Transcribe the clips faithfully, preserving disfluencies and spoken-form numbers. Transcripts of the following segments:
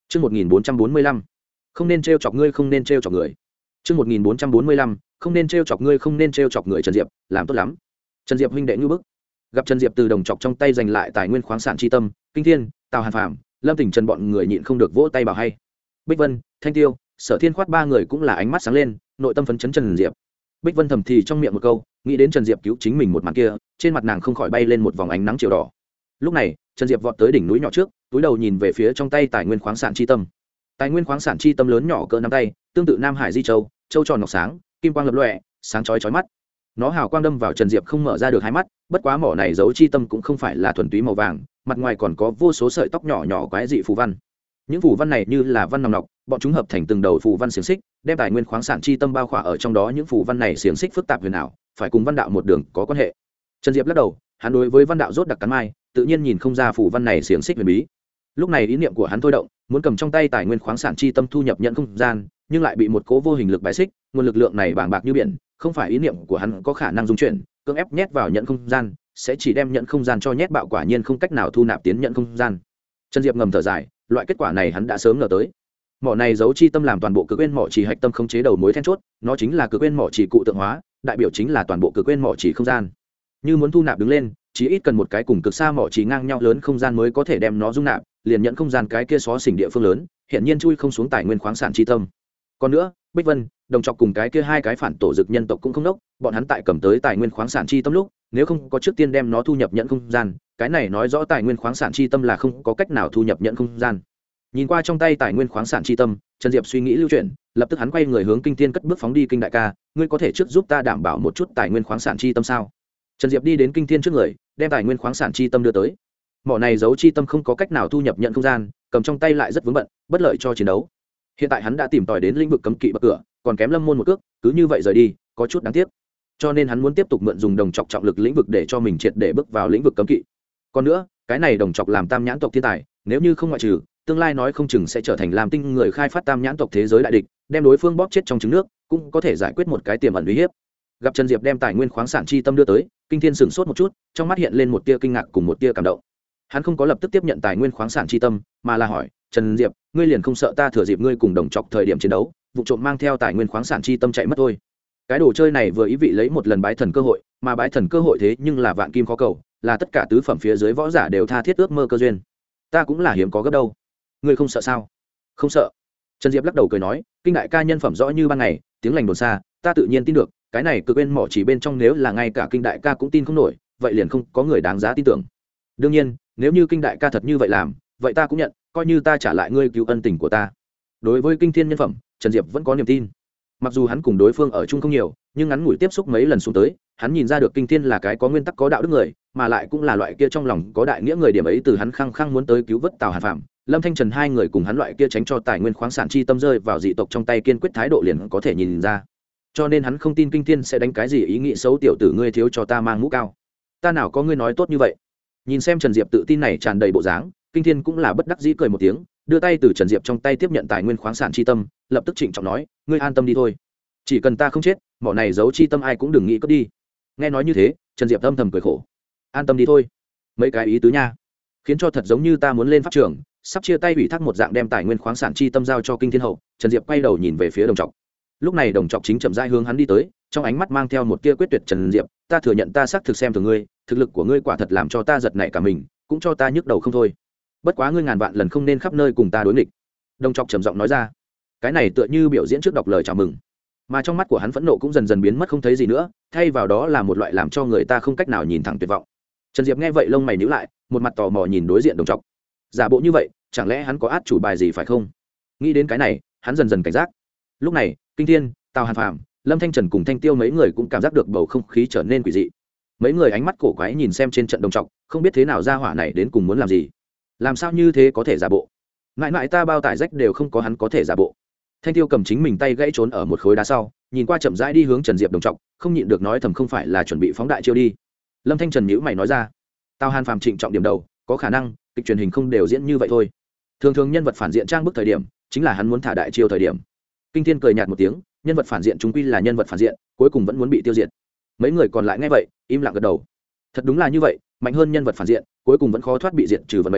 Chương một nghìn bốn trăm bốn mươi lăm, không nên trêu chọc ngươi, không nên trêu chọc người. Chương một nghìn bốn trăm bốn mươi lăm, không nên trêu chọc ngươi, không nên trêu chọc người. Trần Diệp, làm tốt lắm. Trần Diệp huynh đệ như bức. Gặp Trần Diệp từ đồng chọc trong tay giành lại tài nguyên khoáng sản chi tâm, Kinh Thiên, Tào Hàn Phàm, Lâm Tỉnh Trần bọn người nhịn không được vỗ tay bảo hay. Bích Vân, Thanh Tiêu, Sở Thiên Khoát ba người cũng là ánh mắt sáng lên, nội tâm phấn chấn. Trần Diệp. Bích Vân thầm thì trong miệng một câu, nghĩ đến Trần Diệp cứu chính mình một màn kia, trên mặt nàng không khỏi bay lên một vòng ánh nắng chiều đỏ. Lúc này, Trần Diệp vọt tới đỉnh núi nhỏ trước, túi đầu nhìn về phía trong tay tài nguyên khoáng sản chi tâm. Tài nguyên khoáng sản chi tâm lớn nhỏ cỡ nắm tay, tương tự Nam Hải di châu, châu tròn ngọc sáng, kim quang lập lòe, sáng chói chói mắt. Nó hào quang đâm vào Trần Diệp không mở ra được hai mắt, bất quá mỏ này giấu chi tâm cũng không phải là thuần túy màu vàng, mặt ngoài còn có vô số sợi tóc nhỏ nhỏ quái dị phù văn. Những phù văn này như là văn nòng nọc, bọn chúng hợp thành từng đầu phù văn xiềng xích, đem tài nguyên khoáng sản chi tâm bao khỏa ở trong đó. Những phù văn này xiềng xích phức tạp huyền ảo, phải cùng văn đạo một đường có quan hệ. Trần Diệp lắc đầu, hắn đối với văn đạo rốt đặc cắn mai, tự nhiên nhìn không ra phù văn này xiềng xích huyền bí. Lúc này ý niệm của hắn thôi động, muốn cầm trong tay tài nguyên khoáng sản chi tâm thu nhập nhận không gian, nhưng lại bị một cố vô hình lực bài xích. Nguồn lực lượng này bàng bạc như biển, không phải ý niệm của hắn có khả năng dung chuyển, cưỡng ép nhét vào nhận không gian sẽ chỉ đem nhận không gian cho nhét bạo, quả nhiên không cách nào thu nạp tiến nhận không gian. Trần Diệp ngầm thở dài, loại kết quả này hắn đã sớm ngờ tới. Mỏ này giấu chi tâm làm toàn bộ cực quên mỏ chỉ hạch tâm không chế đầu mối then chốt, nó chính là cực quên mỏ chỉ cụ tượng hóa, đại biểu chính là toàn bộ cực quên mỏ chỉ không gian. Như muốn thu nạp đứng lên, chỉ ít cần một cái cùng cực xa mỏ chỉ ngang nhau lớn không gian mới có thể đem nó dung nạp, liền nhận không gian cái kia xó xỉnh địa phương lớn, hiện nhiên chui không xuống tài nguyên khoáng sản chi tâm. Còn nữa, Bích Vân, Đồng Trọc cùng cái kia hai cái phản tổ dực nhân tộc cũng không đốc, bọn hắn tại cầm tới tài nguyên khoáng sản chi tâm lúc, nếu không có trước tiên đem nó thu nhập nhận không gian, cái này nói rõ tài nguyên khoáng sản chi tâm là không có cách nào thu nhập nhận không gian. Nhìn qua trong tay tài nguyên khoáng sản chi tâm, Trần Diệp suy nghĩ lưu chuyển, lập tức hắn quay người hướng Kinh Thiên cất bước phóng đi. Kinh đại ca, ngươi có thể trước giúp ta đảm bảo một chút tài nguyên khoáng sản chi tâm sao? Trần Diệp đi đến Kinh Thiên trước người, đem tài nguyên khoáng sản chi tâm đưa tới. Mỏ này giấu chi tâm không có cách nào thu nhập nhận không gian, cầm trong tay lại rất vướng bận, bất lợi cho chiến đấu. Hiện tại hắn đã tìm tòi đến lĩnh vực cấm kỵ bậc cửa, còn kém Lâm môn một cước, cứ như vậy rời đi, có chút đáng tiếc. Cho nên hắn muốn tiếp tục mượn dùng đồng chọc trọng lực lĩnh vực để cho mình triệt để bước vào lĩnh vực cấm kỵ. Còn nữa, cái này đồng chọc làm tam nhãn tộc thiên tài, nếu như không ngoại trừ, tương lai nói không chừng sẽ trở thành làm tinh người khai phát tam nhãn tộc thế giới đại địch, đem đối phương bóp chết trong trứng nước, cũng có thể giải quyết một cái tiềm ẩn uy hiếp. Gặp Trần Diệp đem tài nguyên khoáng sản chi tâm đưa tới, Kinh Thiên sửng sốt một chút, trong mắt hiện lên một tia kinh ngạc cùng một tia cảm động. Hắn không có lập tức tiếp nhận tài nguyên khoáng sản chi tâm, mà là hỏi, Trần Diệp, ngươi liền không sợ ta thừa dịp ngươi cùng đồng chọc thời điểm chiến đấu, vụ trộm mang theo tài nguyên khoáng sản chi tâm chạy mất thôi? Cái đồ chơi này vừa ý vị lấy một lần bái thần cơ hội, mà bái thần cơ hội thế nhưng là vạn kim khó cầu, là tất cả tứ phẩm phía dưới võ giả đều tha thiết ước mơ cơ duyên. Ta cũng là hiếm có gấp đâu. Ngươi không sợ sao? Không sợ. Trần Diệp lắc đầu cười nói, Kinh đại ca nhân phẩm rõ như ban ngày, tiếng lành đồn xa, ta tự nhiên tin được. Cái này cực bên mỏ chỉ bên trong nếu là ngay cả Kinh đại ca cũng tin không nổi, vậy liền không có người đáng giá tin tưởng. Đương nhiên, nếu như Kinh đại ca thật như vậy làm, vậy ta cũng nhận, coi như ta trả lại ngươi cứu ân tình của ta. Đối với Kinh Thiên nhân phẩm, Trần Diệp vẫn có niềm tin. Mặc dù hắn cùng đối phương ở chung không nhiều, nhưng ngắn ngủi tiếp xúc mấy lần xuống tới, hắn nhìn ra được Kinh Thiên là cái có nguyên tắc có đạo đức người, mà lại cũng là loại kia trong lòng có đại nghĩa người. Điểm ấy từ hắn khăng khăng muốn tới cứu vớt Tào Hàn Phạm, Lâm Thanh Trần hai người cùng hắn loại kia tránh cho tài nguyên khoáng sản chi tâm rơi vào dị tộc trong tay kiên quyết thái độ liền có thể nhìn ra. Cho nên hắn không tin Kinh Thiên sẽ đánh cái gì ý nghĩ xấu. Tiểu tử ngươi thiếu cho ta mang mũ cao, ta nào có ngươi nói tốt như vậy. Nhìn xem Trần Diệp tự tin này tràn đầy bộ dáng, Kinh Thiên cũng là bất đắc dĩ cười một tiếng, đưa tay từ Trần Diệp trong tay tiếp nhận tài nguyên khoáng sản chi tâm, lập tức trịnh trọng nói, ngươi an tâm đi thôi, chỉ cần ta không chết, mỏ này giấu chi tâm ai cũng đừng nghĩ cướp đi. Nghe nói như thế, Trần Diệp âm thầm cười khổ, an tâm đi thôi, mấy cái ý tứ nha, khiến cho thật giống như ta muốn lên pháp trường, sắp chia tay ủy thác một dạng, đem tài nguyên khoáng sản chi tâm giao cho Kinh Thiên hậu. Trần Diệp quay đầu nhìn về phía Đồng Trọc. Lúc này Đồng Trọc chính chậm rãi hướng hắn đi tới, trong ánh mắt mang theo một tia quyết tuyệt. Trần Diệp, ta thừa nhận ta xác thực xem thường ngươi, thực lực của ngươi quả thật làm cho ta giật nảy cả mình, cũng cho ta nhức đầu không thôi. Bất quá ngươi ngàn vạn lần không nên khắp nơi cùng ta đối nghịch. Đồng Trọc trầm giọng nói ra. Cái này tựa như biểu diễn trước đọc lời chào mừng, mà trong mắt của hắn phẫn nộ cũng dần dần biến mất không thấy gì nữa, thay vào đó là một loại làm cho người ta không cách nào nhìn thẳng tuyệt vọng. Trần Diệp nghe vậy lông mày nhíu lại, một mặt tò mò nhìn đối diện Đồng Trọc. Giả bộ như vậy, chẳng lẽ hắn có át chủ bài gì phải không? Nghĩ đến cái này, hắn dần dần cảnh giác. Lúc này, Kinh Thiên, Tào Hàn Phàm, Lâm Thanh Trần cùng Thanh Tiêu mấy người cũng cảm giác được bầu không khí trở nên quỷ dị. Mấy người ánh mắt cổ quái nhìn xem trên trận Đồng Trọc, không biết thế nào ra hỏa này đến cùng muốn làm gì. Làm sao như thế có thể giả bộ? Ngại ngại ta bao tải rách đều không có hắn có thể giả bộ. Thanh Tiêu cầm chính mình tay gãy trốn ở một khối đá sau, nhìn qua chậm rãi đi hướng Trần Diệp Đồng Trọc, không nhịn được nói thầm, không phải là chuẩn bị phóng đại chiêu đi. Lâm Thanh Trần nhíu mày nói ra. Tào Hàn Phàm trịnh trọng điểm đầu, có khả năng, kịch truyền hình không đều diễn như vậy thôi. Thường thường nhân vật phản diện trang bức thời điểm, chính là hắn muốn thả đại chiêu thời điểm. Kinh Thiên cười nhạt một tiếng, nhân vật phản diện chúng quy là nhân vật phản diện, cuối cùng vẫn muốn bị tiêu diệt. Mấy người còn lại nghe vậy, im lặng gật đầu. Thật đúng là như vậy, mạnh hơn nhân vật phản diện, cuối cùng vẫn khó thoát bị diệt trừ vận mệnh.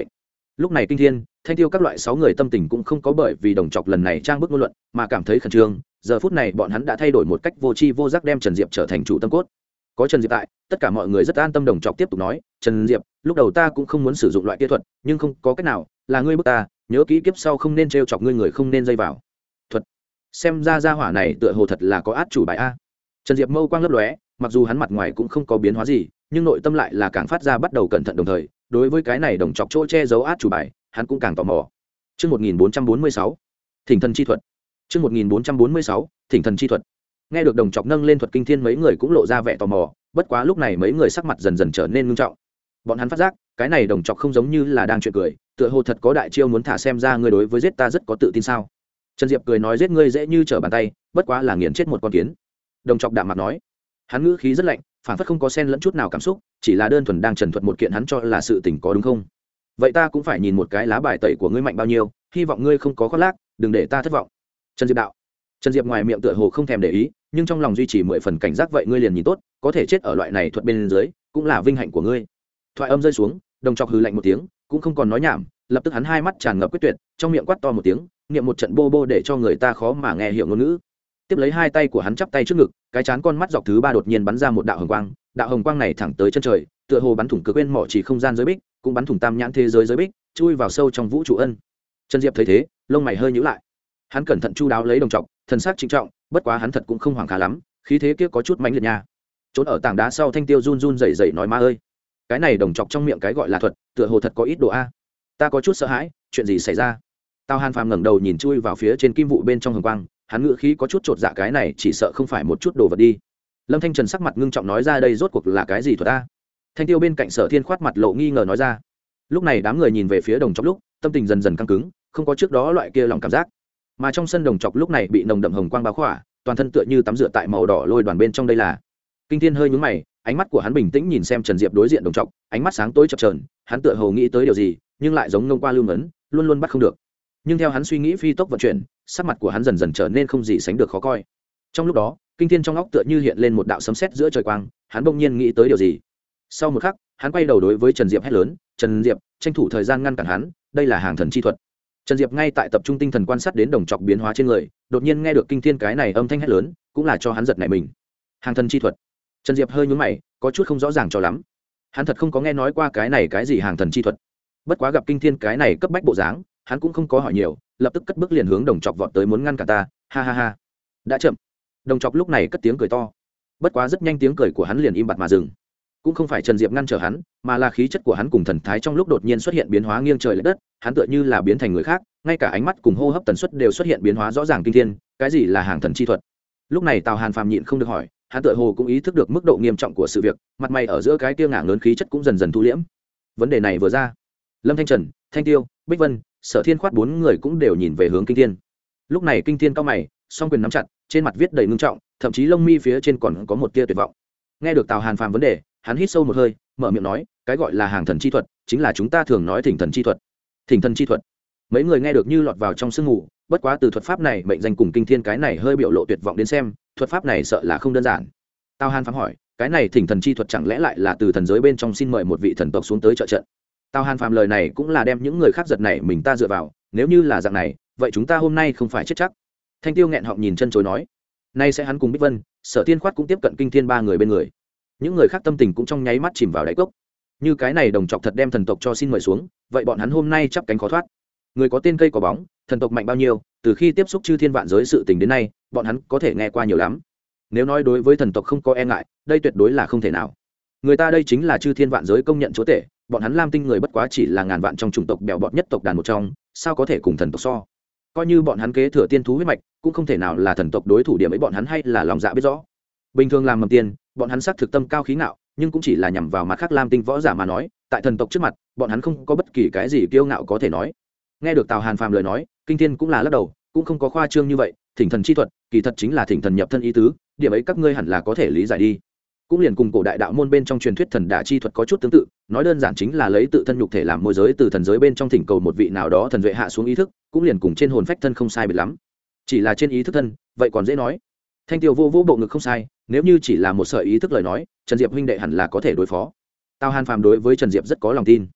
Lúc này Kinh Thiên, Thanh Tiêu các loại sáu người tâm tình cũng không có bởi vì đồng chọc lần này trang bức ngôn luận mà cảm thấy khẩn trương. Giờ phút này bọn hắn đã thay đổi một cách vô tri vô giác đem Trần Diệp trở thành chủ tâm cốt. Có Trần Diệp tại, tất cả mọi người rất an tâm. Đồng chọc tiếp tục nói, Trần Diệp, lúc đầu ta cũng không muốn sử dụng loại kia thuật, nhưng không có cách nào, là ngươi bức ta, nhớ kỹ kiếp sau không nên trêu chọc ngươi người, không nên dây vào. Thuật. Xem ra gia hỏa này tựa hồ thật là có át chủ bài a. Trần Diệp mâu quang lấp lóe, mặc dù hắn mặt ngoài cũng không có biến hóa gì, nhưng nội tâm lại là càng phát ra bắt đầu cẩn thận, đồng thời đối với cái này đồng chọc chỗ che giấu át chủ bài hắn cũng càng tò mò. Chương một nghìn bốn trăm bốn mươi sáu, Thỉnh thần chi thuật. Chương một nghìn bốn trăm bốn mươi sáu, Thỉnh thần chi thuật. Nghe được đồng chọc nâng lên thuật kinh thiên, mấy người cũng lộ ra vẻ tò mò, bất quá lúc này mấy người sắc mặt dần dần trở nên nghiêm trọng. Bọn hắn phát giác cái này đồng chọc không giống như là đang chuyện cười, tựa hồ thật có đại chiêu muốn thả, xem ra ngươi đối với giết ta rất có tự tin sao? Trần Diệp cười nói, giết ngươi dễ như trở bàn tay, bất quá là nghiền chết một con kiến. Đồng chọc đạm mặt nói, hắn ngữ khí rất lạnh, phản phất không có xen lẫn chút nào cảm xúc, chỉ là đơn thuần đang trần thuật một kiện hắn cho là sự tình, có đúng không? Vậy ta cũng phải nhìn một cái lá bài tẩy của ngươi mạnh bao nhiêu, hy vọng ngươi không có khoác lác, đừng để ta thất vọng. Trần Diệp đạo. Trần Diệp ngoài miệng tựa hồ không thèm để ý, nhưng trong lòng duy trì mười phần cảnh giác, vậy ngươi liền nhìn tốt, có thể chết ở loại này thuật bên dưới, cũng là vinh hạnh của ngươi. Thoại âm rơi xuống, đồng chọc hừ lạnh một tiếng, cũng không còn nói nhảm, lập tức hắn hai mắt tràn ngập quyết tuyệt, trong miệng quát to một tiếng, niệm một trận bô bô để cho người ta khó mà nghe hiểu ngôn ngữ. Tiếp lấy hai tay của hắn chắp tay trước ngực, cái chán con mắt dọc thứ ba đột nhiên bắn ra một đạo hồng quang, đạo hồng quang này thẳng tới chân trời, tựa hồ bắn thủng cực bên mỏ chỉ không gian giới bích, cũng bắn thủng tam nhãn thế giới giới bích, chui vào sâu trong vũ trụ ân. Trần Diệp thấy thế, lông mày hơi nhíu lại. Hắn cẩn thận chu đáo lấy đồng trọng, thần sắc trịnh trọng, bất quá hắn thật cũng không hoảng khá lắm, khí thế kia có chút mãnh liệt nha. Trốn ở tảng đá sau, Thanh Tiêu run run rẩy rẩy nói, ma ơi, cái này đồng trọng trong miệng cái gọi là thuật, tựa hồ thật có ít độ a. Ta có chút sợ hãi, chuyện gì xảy ra? Tào Hàn Phàm ngẩng đầu nhìn chui vào phía trên kim vụ bên trong hồng quang, hắn ngữ khí có chút chột dạ, cái này chỉ sợ không phải một chút đồ vật đi. Lâm Thanh Trần sắc mặt ngưng trọng nói ra, đây rốt cuộc là cái gì thuật a? Thanh Tiêu bên cạnh Sở Thiên khoát mặt lộ nghi ngờ nói ra. Lúc này đám người nhìn về phía đồng chọc lúc, tâm tình dần dần căng cứng, không có trước đó loại kia lòng cảm giác. Mà trong sân đồng chọc lúc này bị nồng đậm hồng quang bao khỏa, toàn thân tựa như tắm rửa tại màu đỏ lôi đoàn bên trong, đây là. Kinh Thiên hơi nhướng mày, ánh mắt của hắn bình tĩnh nhìn xem Trần Diệp đối diện đồng chọc, ánh mắt sáng tối chập chờn, hắn tựa hồ nghĩ tới điều gì, nhưng lại giống ngông qua lưu ngấn, luôn luôn bắt không được. Nhưng theo hắn suy nghĩ phi tốc vận chuyển, sắc mặt của hắn dần dần trở nên không gì sánh được khó coi. Trong lúc đó, Kinh Thiên trong óc tựa như hiện lên một đạo sấm sét giữa trời quang, hắn bỗng nhiên nghĩ tới điều gì. Sau một khắc, hắn quay đầu đối với Trần Diệp hét lớn, "Trần Diệp, tranh thủ thời gian ngăn cản hắn, đây là hàng thần chi thuật." Trần Diệp ngay tại tập trung tinh thần quan sát đến đồng chọc biến hóa trên người, đột nhiên nghe được Kinh Thiên cái này âm thanh hét lớn, cũng là cho hắn giật nảy mình. Hàng thần chi thuật. Trần Diệp hơi nhướng mày, có chút không rõ ràng cho lắm. Hắn thật không có nghe nói qua cái này cái gì hàng thần chi thuật. Bất quá gặp Kinh Thiên cái này cấp bách bộ dáng, hắn cũng không có hỏi nhiều, lập tức cất bước liền hướng đồng chọc vọt tới muốn ngăn cản ta, ha ha ha. Đã chậm. Đồng chọc lúc này cất tiếng cười to. Bất quá rất nhanh tiếng cười của hắn liền im bặt mà dừng. Cũng không phải Trần Diệp ngăn trở hắn, mà là khí chất của hắn cùng thần thái trong lúc đột nhiên xuất hiện biến hóa nghiêng trời lệch đất, hắn tựa như là biến thành người khác, ngay cả ánh mắt cùng hô hấp tần suất đều xuất hiện biến hóa rõ ràng. Kinh Thiên, cái gì là hàng thần chi thuật? Lúc này Tào Hàn Phàm nhịn không được hỏi, hắn tựa hồ cũng ý thức được mức độ nghiêm trọng của sự việc, mặt mày ở giữa cái kia ngả lớn khí chất cũng dần dần thu liễm. Vấn đề này vừa ra, Lâm Thanh Trần, Thanh Tiêu, Bích Vân, Sở Thiên khoát bốn người cũng đều nhìn về hướng Kinh Thiên. Lúc này Kinh Thiên cao mày, song quyền nắm chặt, trên mặt viết đầy ngưng trọng, thậm chí lông mi phía trên còn có một tia tuyệt vọng. Nghe được Tào Hàn Phàm vấn đề, hắn hít sâu một hơi, mở miệng nói, cái gọi là hàng thần chi thuật chính là chúng ta thường nói thỉnh thần chi thuật. Thỉnh thần chi thuật. Mấy người nghe được như lọt vào trong sương mù, bất quá từ thuật pháp này mệnh danh cùng Kinh Thiên cái này hơi biểu lộ tuyệt vọng đến xem, thuật pháp này sợ là không đơn giản. Tào Hàn Phàm hỏi, cái này thỉnh thần chi thuật chẳng lẽ lại là từ thần giới bên trong xin mời một vị thần tộc xuống tới trợ trận? Tào Hàn Phàm lời này cũng là đem những người khác giật này mình ta dựa vào, nếu như là dạng này, vậy chúng ta hôm nay không phải chết chắc. Thanh Tiêu nghẹn họng nhìn chân chối nói, nay sẽ hắn cùng Bích Vân, Sở Thiên khoát cũng tiếp cận Kinh Thiên ba người bên người. Những người khác tâm tình cũng trong nháy mắt chìm vào đáy cốc. Như cái này đồng chọc thật đem thần tộc cho xin mời xuống, vậy bọn hắn hôm nay chắp cánh khó thoát. Người có tên cây có bóng, thần tộc mạnh bao nhiêu, từ khi tiếp xúc chư thiên vạn giới sự tình đến nay, bọn hắn có thể nghe qua nhiều lắm. Nếu nói đối với thần tộc không có e ngại, đây tuyệt đối là không thể nào. Người ta đây chính là chư thiên vạn giới công nhận chúa tể, bọn hắn Lam Tinh người bất quá chỉ là ngàn vạn trong chủng tộc bèo bọt nhất tộc đàn một trong, sao có thể cùng thần tộc so? Coi như bọn hắn kế thừa tiên thú huyết mạch, cũng không thể nào là thần tộc đối thủ, điểm ấy bọn hắn hay là lòng dạ biết rõ. Bình thường làm mầm tiên, bọn hắn xác thực tâm cao khí ngạo, nhưng cũng chỉ là nhằm vào mặt khác Lam Tinh võ giả mà nói, tại thần tộc trước mặt, bọn hắn không có bất kỳ cái gì kiêu ngạo có thể nói. Nghe được Tào Hàn Phàm lời nói, Kinh Thiên cũng là lắc đầu, cũng không có khoa trương như vậy, thỉnh thần chi thuật, kỳ thật chính là thỉnh thần nhập thân ý tứ, điểm ấy các ngươi hẳn là có thể lý giải đi. Cũng liền cùng cổ đại đạo môn bên trong truyền thuyết thần đả chi thuật có chút tương tự, nói đơn giản chính là lấy tự thân nhục thể làm môi giới, từ thần giới bên trong thỉnh cầu một vị nào đó thần duệ hạ xuống ý thức, cũng liền cùng trên hồn phách thân không sai biệt lắm. Chỉ là trên ý thức thân, vậy còn dễ nói. Thanh Tiêu vô vô bộ ngực không sai, nếu như chỉ là một sợi ý thức lời nói, Trần Diệp huynh đệ hẳn là có thể đối phó. Tào Hàn Phàm đối với Trần Diệp rất có lòng tin.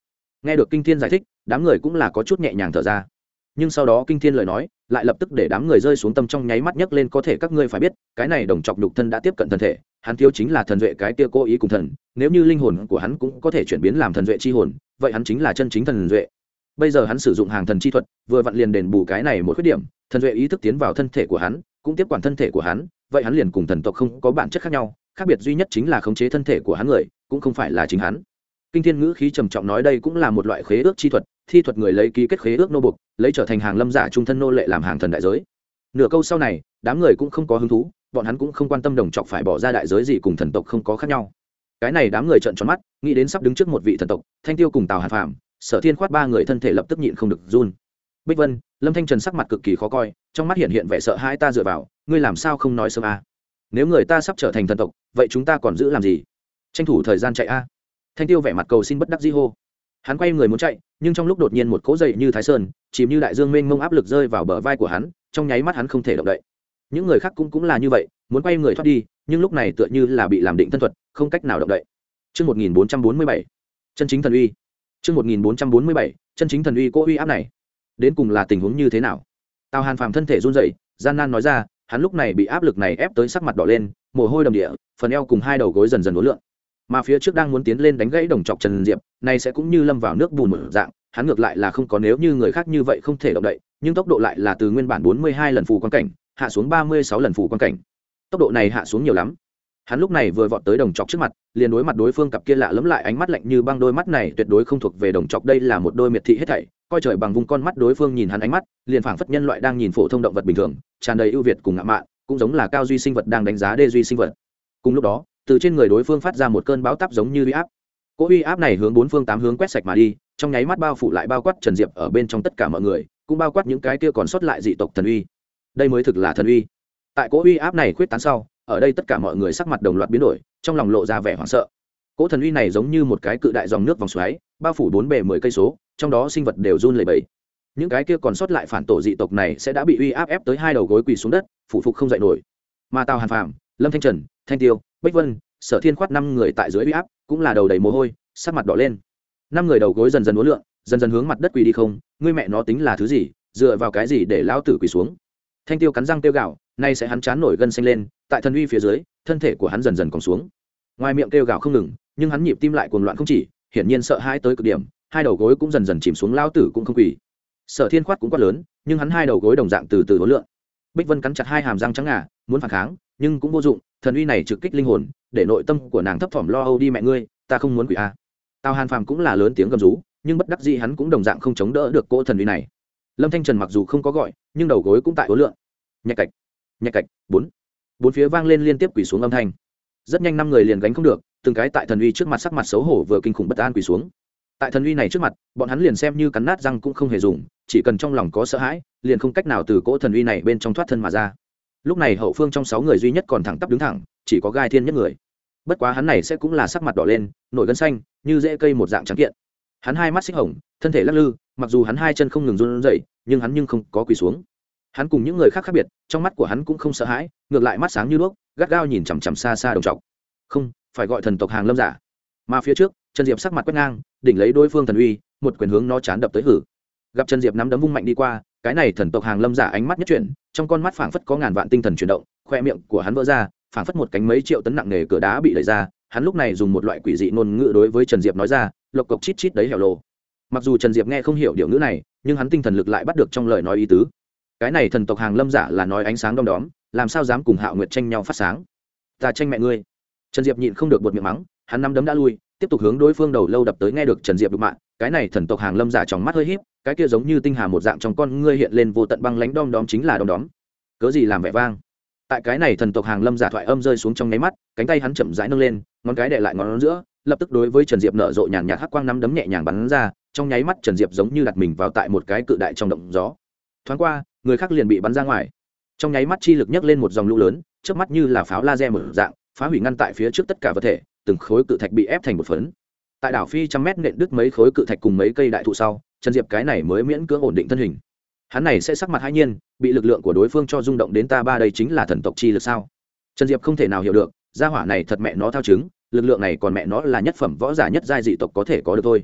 Nghe được Kinh Thiên giải thích, đám người cũng là có chút nhẹ nhàng thở ra. Nhưng sau đó Kinh Thiên lời nói lại lập tức để đám người rơi xuống tâm trong nháy mắt nhấc lên. Có thể các ngươi phải biết, cái này đồng trọc nhục thân đã tiếp cận thần thể, hắn thiếu chính là thần duệ cái kia cố ý cùng thần. Nếu như linh hồn của hắn cũng có thể chuyển biến làm thần duệ chi hồn, vậy hắn chính là chân chính thần duệ. Bây giờ hắn sử dụng hàng thần chi thuật, vừa vặn liền đền bù cái này một khuyết điểm. Thần duệ ý thức tiến vào thân thể của hắn, cũng tiếp quản thân thể của hắn, vậy hắn liền cùng thần tộc không có bản chất khác nhau, khác biệt duy nhất chính là khống chế thân thể của hắn người, cũng không phải là chính hắn. Kinh Thiên ngữ khí trầm trọng nói đây cũng là một loại khế ước chi thuật, thi thuật người lấy ký kết khế ước nô buộc, lấy trở thành hàng lâm giả trung thân nô lệ làm hàng thần đại giới. Nửa câu sau này, đám người cũng không có hứng thú, bọn hắn cũng không quan tâm đồng trọc phải bỏ ra đại giới gì, cùng thần tộc không có khác nhau. Cái này đám người trợn tròn mắt, nghĩ đến sắp đứng trước một vị thần tộc, Thanh Tiêu cùng Tào Hàn Phàm, Sở Thiên Khoát ba người thân thể lập tức nhịn không được run. Bích Vân, Lâm Thanh Trần sắc mặt cực kỳ khó coi, trong mắt hiện hiện vẻ sợ hãi. Ta dựa vào, ngươi làm sao không nói sớm a? Nếu người ta sắp trở thành thần tộc, vậy chúng ta còn giữ làm gì? Tranh thủ thời gian chạy a. Thanh Tiêu vẻ mặt cầu xin bất đắc dĩ hô. Hắn quay người muốn chạy, nhưng trong lúc đột nhiên một cỗ dậy như Thái Sơn, chìm như đại dương mênh mông áp lực rơi vào bờ vai của hắn, trong nháy mắt hắn không thể động đậy. Những người khác cũng cũng là như vậy, muốn quay người thoát đi, nhưng lúc này tựa như là bị làm định thân thuật, không cách nào động đậy. Chương một nghìn bốn trăm bốn mươi bảy, chân chính thần uy. Chương một nghìn bốn trăm bốn mươi bảy, chân chính thần uy. Cỗ uy áp này, đến cùng là tình huống như thế nào? Tào Hàn Phàm thân thể run rẩy, gian nan nói ra, hắn lúc này bị áp lực này ép tới sắc mặt đỏ lên, mồ hôi đầm địa, phần eo cùng hai đầu gối dần dần uốn lượn. Mà phía trước đang muốn tiến lên đánh gãy đồng trọc Trần Diệp, này sẽ cũng như lâm vào nước bùn một dạng, hắn ngược lại là không có nếu như người khác như vậy không thể động đậy, nhưng tốc độ lại là từ nguyên bản bốn mươi hai lần phù quan cảnh, hạ xuống ba mươi sáu lần phù quan cảnh. Tốc độ này hạ xuống nhiều lắm. Hắn lúc này vừa vọt tới đồng trọc trước mặt, liền đối mặt đối phương cặp kia lạ lẫm lại ánh mắt lạnh như băng, đôi mắt này tuyệt đối không thuộc về đồng trọc, đây là một đôi miệt thị hết thảy, coi trời bằng vùng con mắt. Đối phương nhìn hắn ánh mắt, liền phảng phất nhân loại đang nhìn phổ thông động vật bình thường, tràn đầy ưu việt cùng ngạo mạn, cũng giống là cao duy sinh vật đang đánh giá đê duy sinh vật. Cùng lúc đó, từ trên người đối phương phát ra một cơn bão táp giống như uy áp. Cỗ uy áp này hướng bốn phương tám hướng quét sạch mà đi, trong nháy mắt bao phủ lại bao quát Trần Diệp ở bên trong tất cả mọi người, cũng bao quát những cái kia còn sót lại dị tộc thần uy. Đây mới thực là thần uy. Tại cỗ uy áp này khuyết tán sau, ở đây tất cả mọi người sắc mặt đồng loạt biến đổi, trong lòng lộ ra vẻ hoảng sợ. Cỗ thần uy này giống như một cái cự đại dòng nước vòng xoáy, bao phủ bốn bề mười cây số, trong đó sinh vật đều run lẩy bẩy. Những cái kia còn sót lại phản tổ dị tộc này sẽ đã bị uy áp ép tới hai đầu gối quỳ xuống đất, phủ phục không dậy nổi. Mà Tào Hàn Phàm, Lâm Thanh Trần, Thanh Tiêu, Bích Vân, Sở Thiên Khoát năm người tại dưới uy áp cũng là đầu đầy mồ hôi, sắc mặt đỏ lên. Năm người đầu gối dần dần uốn lượn, dần dần hướng mặt đất quỳ đi. Không, ngươi mẹ nó tính là thứ gì, dựa vào cái gì để lão tử quỳ xuống? Thanh Tiêu cắn răng kêu gào, nay sẽ hắn chán nổi gân xanh lên, tại thần uy phía dưới, thân thể của hắn dần dần còng xuống. Ngoài miệng kêu gào không ngừng, nhưng hắn nhịp tim lại cuồng loạn không chỉ, hiển nhiên sợ hãi tới cực điểm, hai đầu gối cũng dần dần chìm xuống, lão tử cũng không quỳ. Sở Thiên Khoát cũng quát lớn, nhưng hắn hai đầu gối đồng dạng từ từ uốn lượn. Bích Vân cắn chặt hai hàm răng trắng ngà, muốn phản kháng, nhưng cũng vô dụng, thần uy này trực kích linh hồn, để nội tâm của nàng thấp thỏm lo âu. Đi mẹ ngươi, ta không muốn quỷ a. Tào Hàn Phàm cũng là lớn tiếng gầm rú, nhưng bất đắc dĩ hắn cũng đồng dạng không chống đỡ được cỗ thần uy này. Lâm Thanh Trần mặc dù không có gọi, nhưng đầu gối cũng tại uốn lượn. Nhạch cạch, nhạch cạch, bốn. Bốn phía vang lên liên tiếp quỳ xuống âm thanh. Rất nhanh năm người liền gánh không được, từng cái tại thần uy trước mặt sắc mặt xấu hổ vừa kinh khủng bất an quỳ xuống. Tại thần uy này trước mặt, bọn hắn liền xem như cắn nát răng cũng không hề dùng, chỉ cần trong lòng có sợ hãi, liền không cách nào từ cỗ thần uy này bên trong thoát thân mà ra. Lúc này hậu phương trong sáu người duy nhất còn thẳng tắp đứng thẳng, chỉ có Gai Thiên nhất người. Bất quá hắn này sẽ cũng là sắc mặt đỏ lên, nổi gân xanh, như rễ cây một dạng trắng kiện. Hắn hai mắt xích hồng, thân thể lắc lư, mặc dù hắn hai chân không ngừng run rẩy, nhưng hắn nhưng không có quỳ xuống. Hắn cùng những người khác khác biệt, trong mắt của hắn cũng không sợ hãi, ngược lại mắt sáng như đuốc, gắt gao nhìn chằm chằm xa xa đồng trọc. Không, phải gọi thần tộc hàng lâm giả. Mà phía trước, Trần Diệp sắc mặt quét ngang, đỉnh lấy đối phương thần uy, một quyền hướng nó chán đập tới hử. Gặp Trần Diệp nắm đấm vung mạnh đi qua, cái này thần tộc hàng lâm giả ánh mắt nhất chuyển, trong con mắt phảng phất có ngàn vạn tinh thần chuyển động, khoe miệng của hắn vỡ ra, phảng phất một cánh mấy triệu tấn nặng nề cửa đá bị đẩy ra. Hắn lúc này dùng một loại quỷ dị ngôn ngữ đối với Trần Diệp nói ra, lộc cộc chít chít đấy hẻo lồ. Mặc dù Trần Diệp nghe không hiểu điều ngữ này, nhưng hắn tinh thần lực lại bắt được trong lời nói ý tứ. Cái này thần tộc hàng lâm giả là nói ánh sáng đom đóm, làm sao dám cùng Hạo Nguyệt tranh nhau phát sáng? Ta tranh mẹ ngươi! Trần Diệp nhịn không được buột miệng mắng, hắn nắm đấm đã lui, tiếp tục hướng đối phương đầu lâu đập tới. Nghe được Trần Diệp đục mạng, cái này thần tộc hàng lâm giả trong mắt hơi híp, cái kia giống như tinh hà một dạng trong con ngươi hiện lên vô tận băng lãnh, đom đóm chính là đom đóm. Cớ gì làm vẻ vang? Tại cái này thần tộc hàng lâm giả thoại âm rơi xuống trong nháy mắt, cánh tay hắn chậm rãi nâng lên, ngón cái đè lại ngón giữa, lập tức đối với Trần Diệp nở rộ nhàn nhạt hắc quang, nắm đấm nhẹ nhàng bắn ra, trong nháy mắt Trần Diệp giống như đặt mình vào tại một cái cự đại trong động gió. Thoáng qua, người khác liền bị bắn ra ngoài. Trong nháy mắt chi lực nhấc lên một dòng lũ lớn, chớp mắt như là pháo laser mở dạng, phá hủy ngăn tại phía trước tất cả vật thể, từng khối cự thạch bị ép thành một phấn. Tại đảo phi trăm mét nện đứt mấy khối cự thạch cùng mấy cây đại thụ sau, Trần Diệp cái này mới miễn cưỡng ổn định thân hình. Hắn này sẽ sắc mặt hãi nhiên, bị lực lượng của đối phương cho rung động đến. Ta ba đây chính là thần tộc chi lực sao? Trần Diệp không thể nào hiểu được, gia hỏa này thật mẹ nó thao chứng, lực lượng này còn mẹ nó là nhất phẩm võ giả nhất giai dị tộc có thể có được thôi.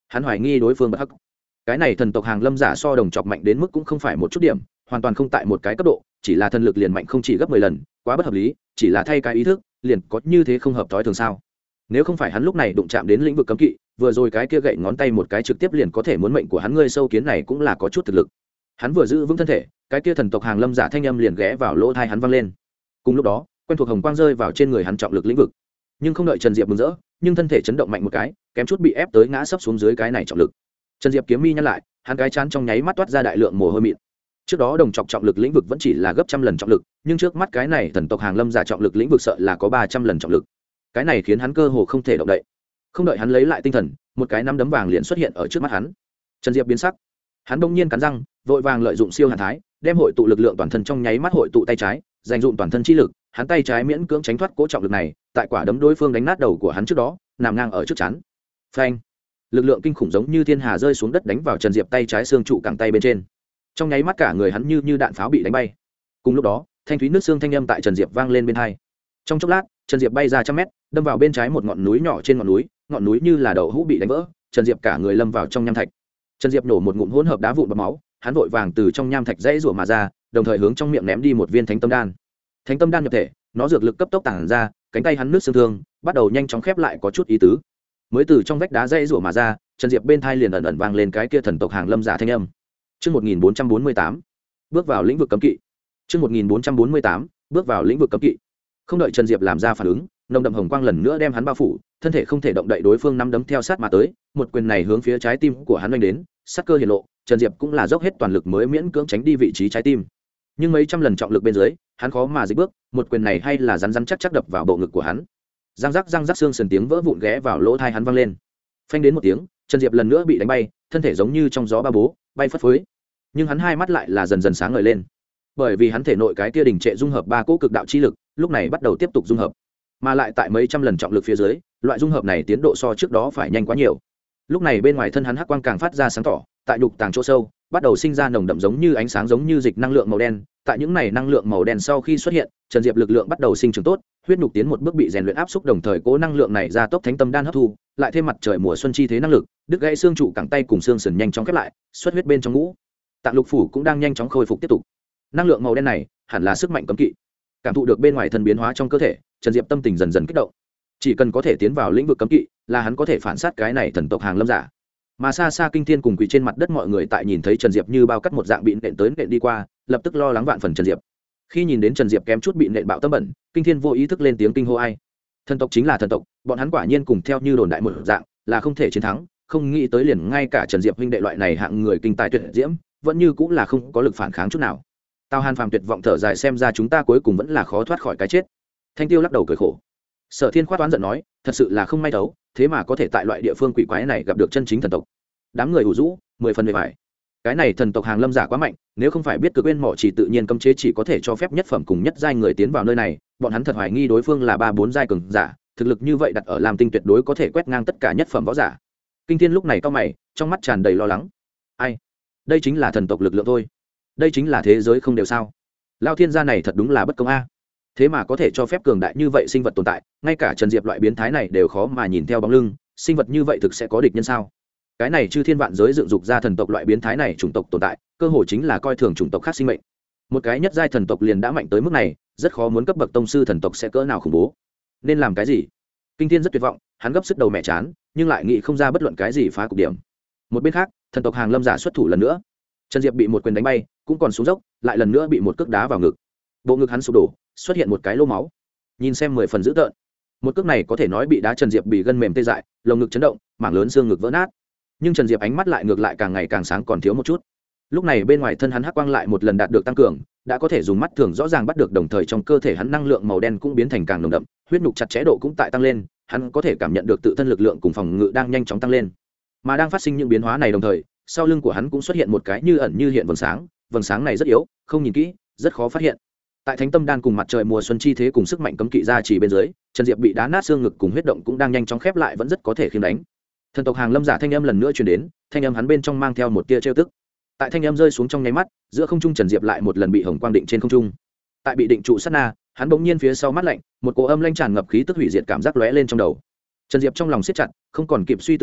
hắn hoài nghi đối phương bất hắc. Cái này thần tộc hàng lâm giả so đồng chọc mạnh đến mức cũng không phải một chút điểm, hoàn toàn không tại một cái cấp độ, chỉ là thần lực liền mạnh không chỉ gấp mười lần, quá bất hợp lý, chỉ là thay cái ý thức liền có như thế không hợp thói thường sao? Nếu không phải hắn lúc này đụng chạm đến lĩnh vực cấm kỵ, vừa rồi cái kia gậy ngón tay một cái trực tiếp liền có thể muốn mệnh của hắn, ngươi sâu kiến này cũng là có chút thực lực. Hắn vừa giữ vững thân thể, cái kia thần tộc hàng lâm giả thanh âm liền ghé vào lỗ tai hắn vang lên. Cùng lúc đó, quen thuộc hồng quang rơi vào trên người hắn trọng lực lĩnh vực, nhưng không đợi Trần Diệp mừng rỡ, nhưng thân thể chấn động mạnh một cái, kém chút bị ép tới ngã sấp xuống dưới cái này trọng lực. Trần Diệp kiếm mi nhăn lại, hắn cái chán trong nháy mắt toát ra đại lượng mồ hôi mịn. Trước đó đồng chọc trọng lực lĩnh vực vẫn chỉ là gấp trăm lần trọng lực, nhưng trước mắt cái này thần tộc hàng lâm giả trọng lực lĩnh vực sợ là có ba trăm lần trọng lực. Cái này khiến hắn cơ hồ không thể động đậy. Không đợi hắn lấy lại tinh thần, một cái nắm đấm vàng liền xuất hiện ở trước mắt hắn. Trần Diệp biến sắc, hắn bỗng nhiên cắn răng, vội vàng lợi dụng siêu hạn thái, đem hội tụ lực lượng toàn thân trong nháy mắt hội tụ tay trái, dành dụng toàn thân chi lực, hắn tay trái miễn cưỡng tránh thoát cố trọng lực này, tại quả đấm đối phương đánh nát đầu của hắn trước đó, nằm ngang ở trước chắn. Phanh! Lực lượng kinh khủng giống như thiên hà rơi xuống đất đánh vào Trần Diệp tay trái xương trụ cẳng tay bên trên. Trong nháy mắt cả người hắn như như đạn pháo bị đánh bay. Cùng lúc đó, thanh thúy nước xương thanh âm tại Trần Diệp vang lên bên tai. Trong chốc lát, Trần Diệp bay ra trăm mét, đâm vào bên trái một ngọn núi nhỏ trên ngọn núi, ngọn núi như là đậu hũ bị đánh vỡ, Trần Diệp cả người lâm vào trong nham thạch. Trần Diệp nổ một ngụm hỗn hợp đá vụn bọt máu, hắn vội vàng từ trong nham thạch dãy rủa mà ra, đồng thời hướng trong miệng ném đi một viên thánh tâm đan. Thánh tâm đan nhập thể, nó dược lực cấp tốc tản ra, cánh tay hắn nước xương thương, bắt đầu nhanh chóng khép lại có chút ý tứ. Mới từ trong vách đá dãy rủa mà ra, Trần Diệp bên thai liền ẩn ẩn vang lên cái kia thần tộc hàng lâm giả thanh âm. Chương một nghìn bốn trăm bốn mươi tám, bước vào lĩnh vực cấm kỵ. Chương một nghìn bốn trăm bốn mươi tám, bước vào lĩnh vực cấm kỵ. Không đợi Trần Diệp làm ra phản ứng, nồng đậm hồng quang lần nữa đem hắn bao phủ, thân thể không thể động đậy, đối phương nắm đấm theo sát mà tới, một quyền này hướng phía trái tim của hắn đánh đến, sát cơ hiện lộ, Trần Diệp cũng là dốc hết toàn lực mới miễn cưỡng tránh đi vị trí trái tim. Nhưng mấy trăm lần trọng lực bên dưới, hắn khó mà dịch bước, một quyền này hay là rắn rắn chắc chắc đập vào bộ ngực của hắn. Răng rắc răng rắc xương sườn tiếng vỡ vụn ghé vào lỗ tai hắn vang lên. Phanh đến một tiếng, Trần Diệp lần nữa bị đánh bay, thân thể giống như trong gió ba bố, bay phất phới. Nhưng hắn hai mắt lại là dần dần sáng ngời lên, bởi vì hắn thể nội cái kia đỉnh trệ dung hợp ba cỗ cực đạo chi lực, lúc này bắt đầu tiếp tục dung hợp, mà lại tại mấy trăm lần trọng lực phía dưới, loại dung hợp này tiến độ so trước đó phải nhanh quá nhiều. Lúc này bên ngoài thân hắn hắc quang càng phát ra sáng tỏ, tại nhục tàng chỗ sâu, bắt đầu sinh ra nồng đậm giống như ánh sáng giống như dịch năng lượng màu đen. Tại những này năng lượng màu đen sau khi xuất hiện, Trần Diệp lực lượng bắt đầu sinh trưởng tốt, huyết nhục tiến một bước bị rèn luyện áp xúc, đồng thời cố năng lượng này ra tốc thánh tâm đan hấp thu, lại thêm mặt trời mùa xuân chi thế năng lực, đứt gãy xương trụ cẳng tay cùng xương sườn nhanh chóng khép lại, xuất huyết bên trong ngũ tạng lục phủ cũng đang nhanh chóng khôi phục tiếp tục. Năng lượng màu đen này hẳn là sức mạnh cấm kỵ. Cảm thụ được bên ngoài thân biến hóa trong cơ thể, Trần Diệp tâm tình dần dần kích động. Chỉ cần có thể tiến vào lĩnh vực cấm kỵ, là hắn có thể phản sát cái này thần tộc hàng lâm giả. Mà xa xa Kinh Thiên cùng quỳ trên mặt đất mọi người tại nhìn thấy Trần Diệp như bao cắt một dạng bị nện tới nện đi qua, lập tức lo lắng vạn phần Trần Diệp. Khi nhìn đến Trần Diệp kém chút bị nện bạo tâm bẩn, Kinh Thiên vô ý thức lên tiếng kinh hô ai. Thần tộc chính là thần tộc, bọn hắn quả nhiên cùng theo như đồn đại một dạng, là không thể chiến thắng, không nghĩ tới liền ngay cả Trần Diệp huynh đệ loại này hạng người kinh tài tuyệt diễm, vẫn như cũng là không có lực phản kháng chút nào. Tào Hàn phàm tuyệt vọng thở dài, xem ra chúng ta cuối cùng vẫn là khó thoát khỏi cái chết. Thanh Tiêu lắc đầu cười khổ. Sở Thiên khoát toán giận nói, thật sự là không may đấu, thế mà có thể tại loại địa phương quỷ quái này gặp được chân chính thần tộc. Đám người ủ rũ, mười phần mười vải. Cái này thần tộc hàng lâm giả quá mạnh, nếu không phải biết cực bên mỏ chỉ tự nhiên cấm chế chỉ có thể cho phép nhất phẩm cùng nhất giai người tiến vào nơi này, bọn hắn thật hoài nghi đối phương là ba bốn giai cường giả, thực lực như vậy đặt ở Lam Tinh tuyệt đối có thể quét ngang tất cả nhất phẩm võ giả. Kinh Thiên lúc này cau mày, trong mắt tràn đầy lo lắng. Ai? Đây chính là thần tộc lực lượng thôi. Đây chính là thế giới không đều sao? Lao thiên gia này thật đúng là bất công a. Thế mà có thể cho phép cường đại như vậy sinh vật tồn tại, ngay cả Trần Diệp loại biến thái này đều khó mà nhìn theo bóng lưng, sinh vật như vậy thực sẽ có địch nhân sao? Cái này chư thiên vạn giới dựng dục ra thần tộc loại biến thái này chủng tộc tồn tại, cơ hội chính là coi thường chủng tộc khác sinh mệnh. Một cái nhất giai thần tộc liền đã mạnh tới mức này, rất khó muốn cấp bậc tông sư thần tộc sẽ cỡ nào khủng bố. Nên làm cái gì? Kinh Thiên rất tuyệt vọng, hắn gấp sức đầu mẹ chán, nhưng lại nghĩ không ra bất luận cái gì phá cục điểm. Một bên khác, thần tộc hàng lâm giả xuất thủ lần nữa. Trần Diệp bị một quyền đánh bay, cũng còn xuống dốc, lại lần nữa bị một cước đá vào ngực. Bộ ngực hắn sụp đổ, xuất hiện một cái lỗ máu. Nhìn xem mười phần dữ tợn. Một cước này có thể nói bị đá Trần Diệp bị gân mềm tê dại, lồng ngực chấn động, mảng lớn xương ngực vỡ nát. Nhưng Trần Diệp ánh mắt lại ngược lại càng ngày càng sáng, còn thiếu một chút. Lúc này bên ngoài thân hắn hắc quang lại một lần đạt được tăng cường, đã có thể dùng mắt thường rõ ràng bắt được, đồng thời trong cơ thể hắn năng lượng màu đen cũng biến thành càng nồng đậm, huyết nhục chặt chẽ độ cũng tại tăng lên, hắn có thể cảm nhận được tự thân lực lượng cùng phòng ngự đang nhanh chóng tăng lên. Mà đang phát sinh những biến hóa này đồng thời, sau lưng của hắn cũng xuất hiện một cái như ẩn như hiện vầng sáng, vầng sáng này rất yếu, không nhìn kỹ, rất khó phát hiện. Tại Thánh Tâm Đan cùng mặt trời mùa xuân chi thế cùng sức mạnh cấm kỵ ra chỉ bên dưới, Trần Diệp bị đá nát xương ngực cùng huyết động cũng đang nhanh chóng khép lại, vẫn rất có thể khiêng đánh. Thần tộc hàng lâm giả thanh âm lần nữa truyền đến, thanh âm hắn bên trong mang theo một tia trêu tức. Tại thanh âm rơi xuống trong nháy mắt, giữa không trung Trần Diệp lại một lần bị hồng quang định trên không trung. Tại bị định trụ sát na, hắn bỗng nhiên phía sau mắt lạnh, một cỗ âm lanh tràn ngập khí tức hủy diệt cảm giác lóe lên trong đầu. Trần Diệp trong lòng siết chặt, không còn kịp suy tư nữa,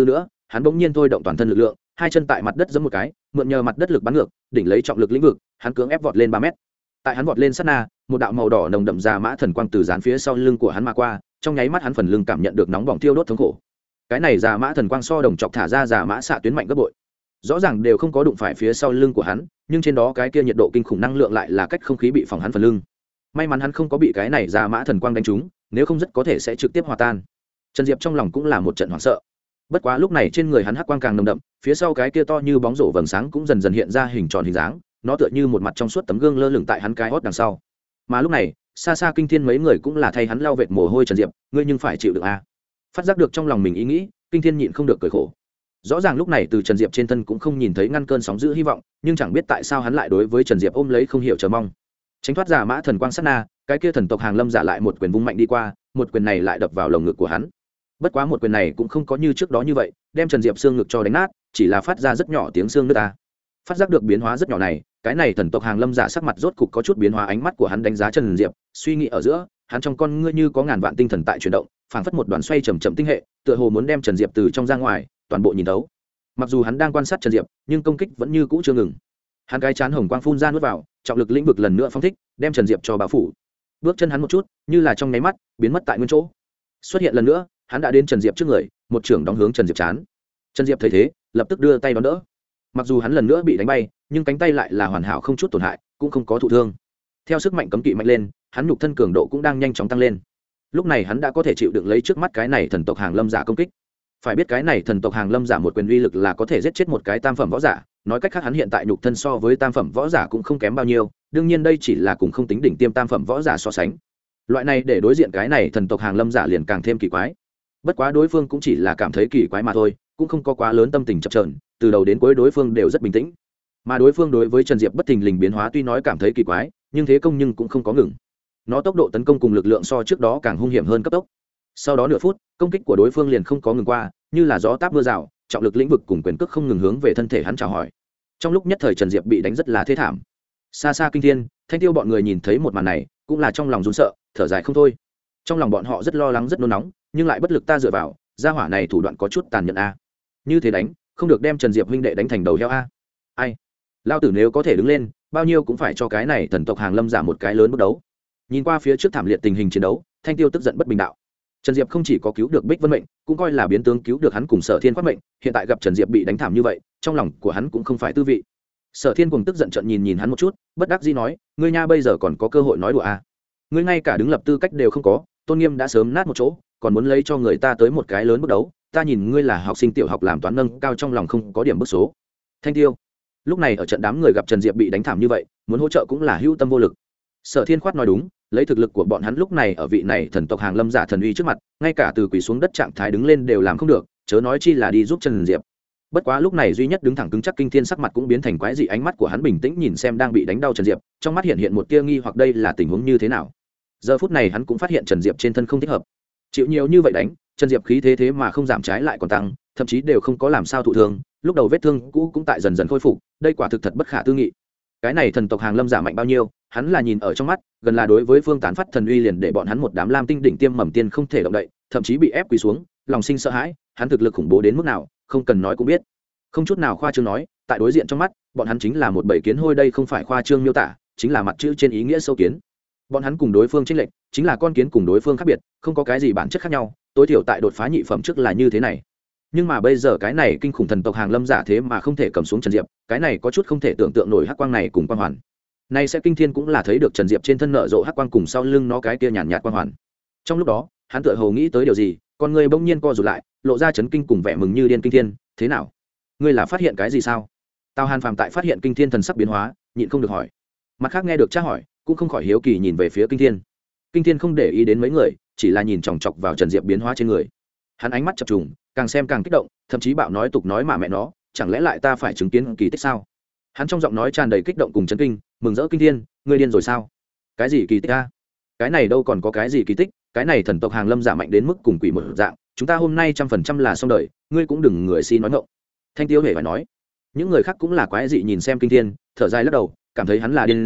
hắn bỗng nhiên thôi động toàn thân lực lượng, hai chân tại mặt đất giẫm một cái, mượn nhờ mặt đất lực bắn ngược, đỉnh lấy trọng lực lĩnh vực, hắn cưỡng ép vọt lên ba mét. Tại hắn vọt lên sát na, một đạo màu đỏ nồng đậm già mã thần quang từ dán phía sau lưng của hắn mà qua, trong nháy mắt hắn phần lưng cảm nhận được nóng bỏng thiêu đốt thống khổ. Cái này già mã thần quang so đồng chọc thả ra già mã xạ tuyến mạnh gấp bội. Rõ ràng đều không có đụng phải phía sau lưng của hắn, nhưng trên đó cái kia nhiệt độ kinh khủng năng lượng lại là cách không khí bị phòng hắn phần lưng. May mắn hắn không có bị cái này già mã thần quang đánh trúng, nếu không rất có thể sẽ trực tiếp hòa tan. Trần Diệp trong lòng cũng là một trận hoảng sợ. Bất quá lúc này trên người hắn hắc quang càng nồng đậm, phía sau cái kia to như bóng rổ vầng sáng cũng dần dần hiện ra hình tròn hình dáng, nó tựa như một mặt trong suốt tấm gương lơ lửng tại hắn cái hót đằng sau. Mà lúc này, xa xa Kinh Thiên mấy người cũng là thay hắn lau vệt mồ hôi. Trần Diệp, ngươi nhưng phải chịu đựng a. Phát giác được trong lòng mình ý nghĩ, Kinh Thiên nhịn không được cười khổ. Rõ ràng lúc này từ Trần Diệp trên thân cũng không nhìn thấy ngăn cơn sóng dữ hy vọng, nhưng chẳng biết tại sao hắn lại đối với Trần Diệp ôm lấy không hiểu chờ mong. Tránh thoát giả mã thần quang sát na, cái kia thần tộc hàng lâm giả lại một quyền vung mạnh đi qua, một quyền này lại đập vào lồng ngực của hắn. Bất quá một quyền này cũng không có như trước đó như vậy, đem Trần Diệp xương ngực cho đánh nát, chỉ là phát ra rất nhỏ tiếng xương nứt ta. Phát giác được biến hóa rất nhỏ này, cái này thần tộc hàng lâm giả sắc mặt rốt cục có chút biến hóa, ánh mắt của hắn đánh giá Trần Diệp, suy nghĩ ở giữa, hắn trong con ngươi như có ngàn vạn tinh thần tại chuyển động, phảng phất một đoàn xoay chậm chậm tinh hệ, tựa hồ muốn đem Trần Diệp từ trong ra ngoài toàn bộ nhìn thấu. Mặc dù hắn đang quan sát Trần Diệp, nhưng công kích vẫn như cũ chưa ngừng. Hắn cái chán hồng quang phun ra nuốt vào, trọng lực lĩnh vực lần nữa phóng thích, đem Trần Diệp cho bao phủ. Bước chân hắn một chút, như là trong nháy mắt biến mất tại nguyên chỗ. Xuất hiện lần nữa, hắn đã đến Trần Diệp trước người, một trưởng đóng hướng Trần Diệp chán. Trần Diệp thấy thế, lập tức đưa tay đón đỡ. Mặc dù hắn lần nữa bị đánh bay, nhưng cánh tay lại là hoàn hảo không chút tổn hại, cũng không có thụ thương. Theo sức mạnh cấm kỵ mạnh lên, hắn nhục thân cường độ cũng đang nhanh chóng tăng lên. Lúc này hắn đã có thể chịu đựng lấy trước mắt cái này thần tộc hàng lâm giả công kích. Phải biết cái này thần tộc hàng lâm giả một quyền uy lực là có thể giết chết một cái tam phẩm võ giả, nói cách khác hắn hiện tại nhục thân so với tam phẩm võ giả cũng không kém bao nhiêu, đương nhiên đây chỉ là cùng không tính đỉnh tiêm tam phẩm võ giả so sánh. Loại này để đối diện cái này thần tộc hàng lâm giả liền càng thêm kỳ quái. Bất quá đối phương cũng chỉ là cảm thấy kỳ quái mà thôi, cũng không có quá lớn tâm tình chập chờn, từ đầu đến cuối đối phương đều rất bình tĩnh. Mà đối phương đối với Trần Diệp bất thình lình biến hóa tuy nói cảm thấy kỳ quái, nhưng thế công nhưng cũng không có ngừng. Nó tốc độ tấn công cùng lực lượng so trước đó càng hung hiểm hơn cấp tốc. Sau đó nửa phút, công kích của đối phương liền không có ngừng qua, như là gió táp mưa rào, trọng lực lĩnh vực cùng quyền cước không ngừng hướng về thân thể hắn chào hỏi. Trong lúc nhất thời Trần Diệp bị đánh rất là thê thảm. Xa xa Kinh Thiên, Thanh Tiêu bọn người nhìn thấy một màn này, cũng là trong lòng run sợ, thở dài không thôi. Trong lòng bọn họ rất lo lắng rất nôn nóng, nhưng lại bất lực ta dựa vào, gia hỏa này thủ đoạn có chút tàn nhẫn a. Như thế đánh, không được đem Trần Diệp huynh đệ đánh thành đầu heo a. Ai? Lao tử nếu có thể đứng lên, bao nhiêu cũng phải cho cái này thần tộc hàng lâm giả một cái lớn bước đấu. Nhìn qua phía trước thảm liệt tình hình chiến đấu, Thanh Tiêu tức giận bất bình đạo. Trần Diệp không chỉ có cứu được Bích Vân mệnh, cũng coi là biến tướng cứu được hắn cùng Sở Thiên Quát mệnh, hiện tại gặp Trần Diệp bị đánh thảm như vậy, trong lòng của hắn cũng không phải tư vị. Sở Thiên cùng tức giận trợn nhìn nhìn hắn một chút, bất đắc dĩ nói, ngươi nha bây giờ còn có cơ hội nói đùa à? Ngươi ngay cả đứng lập tư cách đều không có, tôn nghiêm đã sớm nát một chỗ, còn muốn lấy cho người ta tới một cái lớn bước đấu, ta nhìn ngươi là học sinh tiểu học làm toán nâng cao trong lòng không có điểm bước số. Thanh Tiêu. Lúc này ở trận đám người gặp Trần Diệp bị đánh thảm như vậy, muốn hỗ trợ cũng là hữu tâm vô lực. Sở Thiên Khoát nói đúng, lấy thực lực của bọn hắn lúc này ở vị này thần tộc hàng lâm giả thần uy trước mặt, ngay cả từ quỳ xuống đất trạng thái đứng lên đều làm không được, chớ nói chi là đi giúp Trần Diệp. Bất quá lúc này duy nhất đứng thẳng cứng chắc Kinh Thiên sắc mặt cũng biến thành quái dị, ánh mắt của hắn bình tĩnh nhìn xem đang bị đánh đau Trần Diệp, trong mắt hiện hiện một tia nghi hoặc đây là tình huống như thế nào. Giờ phút này hắn cũng phát hiện Trần Diệp trên thân không thích hợp. Chịu nhiều như vậy đánh, Trần Diệp khí thế thế mà không giảm trái lại còn tăng, thậm chí đều không có làm sao thụ thương, lúc đầu vết thương cũ cũng tại dần dần khôi phục, đây quả thực thật bất khả tư nghị. Cái này thần tộc hàng lâm giả mạnh bao nhiêu, hắn là nhìn ở trong mắt, gần là đối với phương tán phát thần uy liền để bọn hắn một đám lam tinh đỉnh tiêm mầm tiên không thể động đậy, thậm chí bị ép quỳ xuống, lòng sinh sợ hãi, hắn thực lực khủng bố đến mức nào, không cần nói cũng biết. Không chút nào khoa trương nói, tại đối diện trong mắt, bọn hắn chính là một bầy kiến hôi, đây không phải khoa trương miêu tả, chính là mặt chữ trên ý nghĩa sâu kiến. Bọn hắn cùng đối phương chênh lệch, chính là con kiến cùng đối phương khác biệt, không có cái gì bản chất khác nhau, tối thiểu tại đột phá nhị phẩm trước là như thế này. Nhưng mà bây giờ cái này kinh khủng thần tộc hàng lâm giả thế mà không thể cầm xuống Trần Diệp, cái này có chút không thể tưởng tượng nổi, hắc quang này cùng quang hoàn. Nay sẽ Kinh Thiên cũng là thấy được Trần Diệp trên thân nở rộ hắc quang cùng sau lưng nó cái kia nhàn nhạt quang hoàn. Trong lúc đó, hắn tựa hồ nghĩ tới điều gì, con người bỗng nhiên co rụt lại, lộ ra chấn kinh cùng vẻ mừng như điên. Kinh Thiên, thế nào? Ngươi là phát hiện cái gì sao? Tào Hàn Phàm tại phát hiện Kinh Thiên thần sắc biến hóa, nhịn không được hỏi. Mặt khác nghe được tra hỏi, cũng không khỏi hiếu kỳ nhìn về phía Kinh Thiên. Kinh Thiên không để ý đến mấy người, chỉ là nhìn chòng chọc vào Trần Diệp biến hóa trên người. Hắn ánh mắt chập trùng, càng xem càng kích động, thậm chí bạo nói tục nói mà mẹ nó, chẳng lẽ lại ta phải chứng kiến kỳ tích sao? Hắn trong giọng nói tràn đầy kích động cùng chấn kinh, mừng rỡ. Kinh Thiên, ngươi điên rồi sao? Cái gì kỳ tích a? Cái này đâu còn có cái gì kỳ tích, cái này thần tộc hàng lâm giả mạnh đến mức cùng quỷ một dạng, chúng ta hôm nay trăm phần trăm là xong đời, ngươi cũng đừng người xin nói ngọng. Thanh Tiêu hề phải nói. Những người khác cũng là quái dị nhìn xem Kinh Thiên, thở dài lắc đầu, cảm thấy hắn là điên rồi,